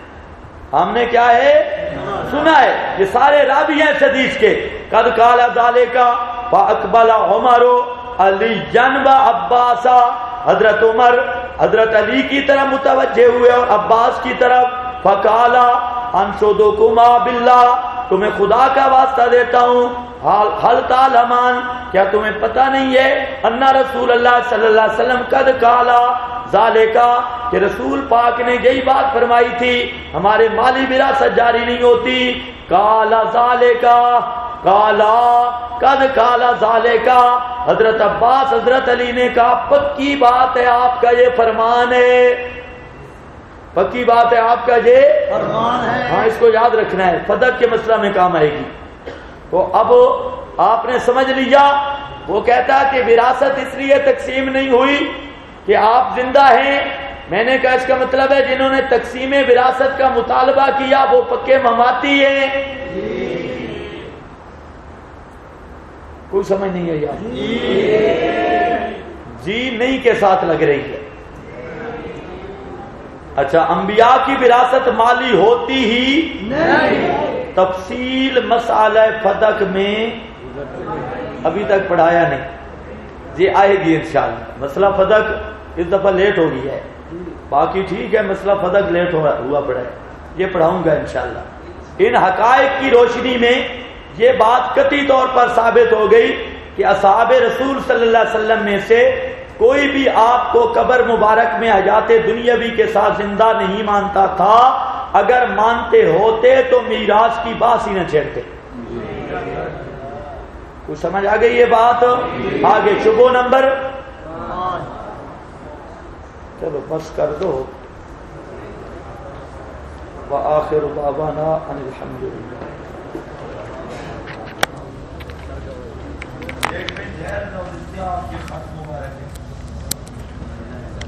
A: ہم نے کیا ہے؟ سنا ہے. یہ سارے راوی ہیں اس حدیث کے. قد قال ذالک فاقبل عمر علی جنب عباس، حضرت عمر حضرت علی کی طرف متوجہ ہوئے اور عباس کی طرف. فقال انشدکما باللہ، تمہیں خدا کا واسطہ دیتا ہوں، حل تعلمان، کیا تمہیں پتہ نہیں ہے ان رسول اللہ صلی اللہ علیہ وسلم قد قال ذالکا، کہ رسول پاک نے یہی بات فرمائی تھی ہمارے مالی وراثت جاری نہیں ہوتی. قال ذالکا قالا قد قال ذالکا، حضرت عباس حضرت علی نے کہا پکی بات ہے آپ کا یہ فرمان ہے، پکی بات ہے آپ کا یہ فرمان ہے. ہاں اس کو یاد رکھنا ہے، فدق کے مسئلہ میں کام آئے گی. تو اب آپ نے سمجھ لیا، وہ کہتا کہ وراثت اس لیے تقسیم نہیں ہوئی کہ آپ زندہ ہیں. میں نے کہا اس کا مطلب ہے جنہوں نے تقسیم وراثت کا مطالبہ کیا وہ پکے مماتی ہیں. کوئی سمجھ نہیں ہے یار؟ جی نہیں کے ساتھ لگ رہی ہے. اچھا، انبیاء کی وراثت مالی ہوتی ہی نہیں. تفصیل مسئلہ فدق میں ابھی تک پڑھایا نہیں، جی آئے گی انشاءاللہ. مسئلہ فدق اس دفعہ لیٹ ہو گئی ہے، باقی ٹھیک ہے، مسئلہ فدق لیٹ ہوا پڑا ہے، یہ پڑھاؤں گا انشاءاللہ۔ ان حقائق کی روشنی میں یہ بات قطعی طور پر ثابت ہو گئی کہ اصحاب رسول صلی اللہ علیہ وسلم میں سے کوئی بھی آپ کو قبر مبارک میں حیات دنیاوی کے ساتھ زندہ نہیں مانتا تھا، اگر مانتے ہوتے تو میراث کی بات ہی نہ چھیڑتے۔ کچھ سمجھ آ گئی یہ بات؟ آگے شبہ نمبر، چلو بس کر دو۔ وآخر دعوانا ان الحمدللہ۔ ایک منٹ ہے،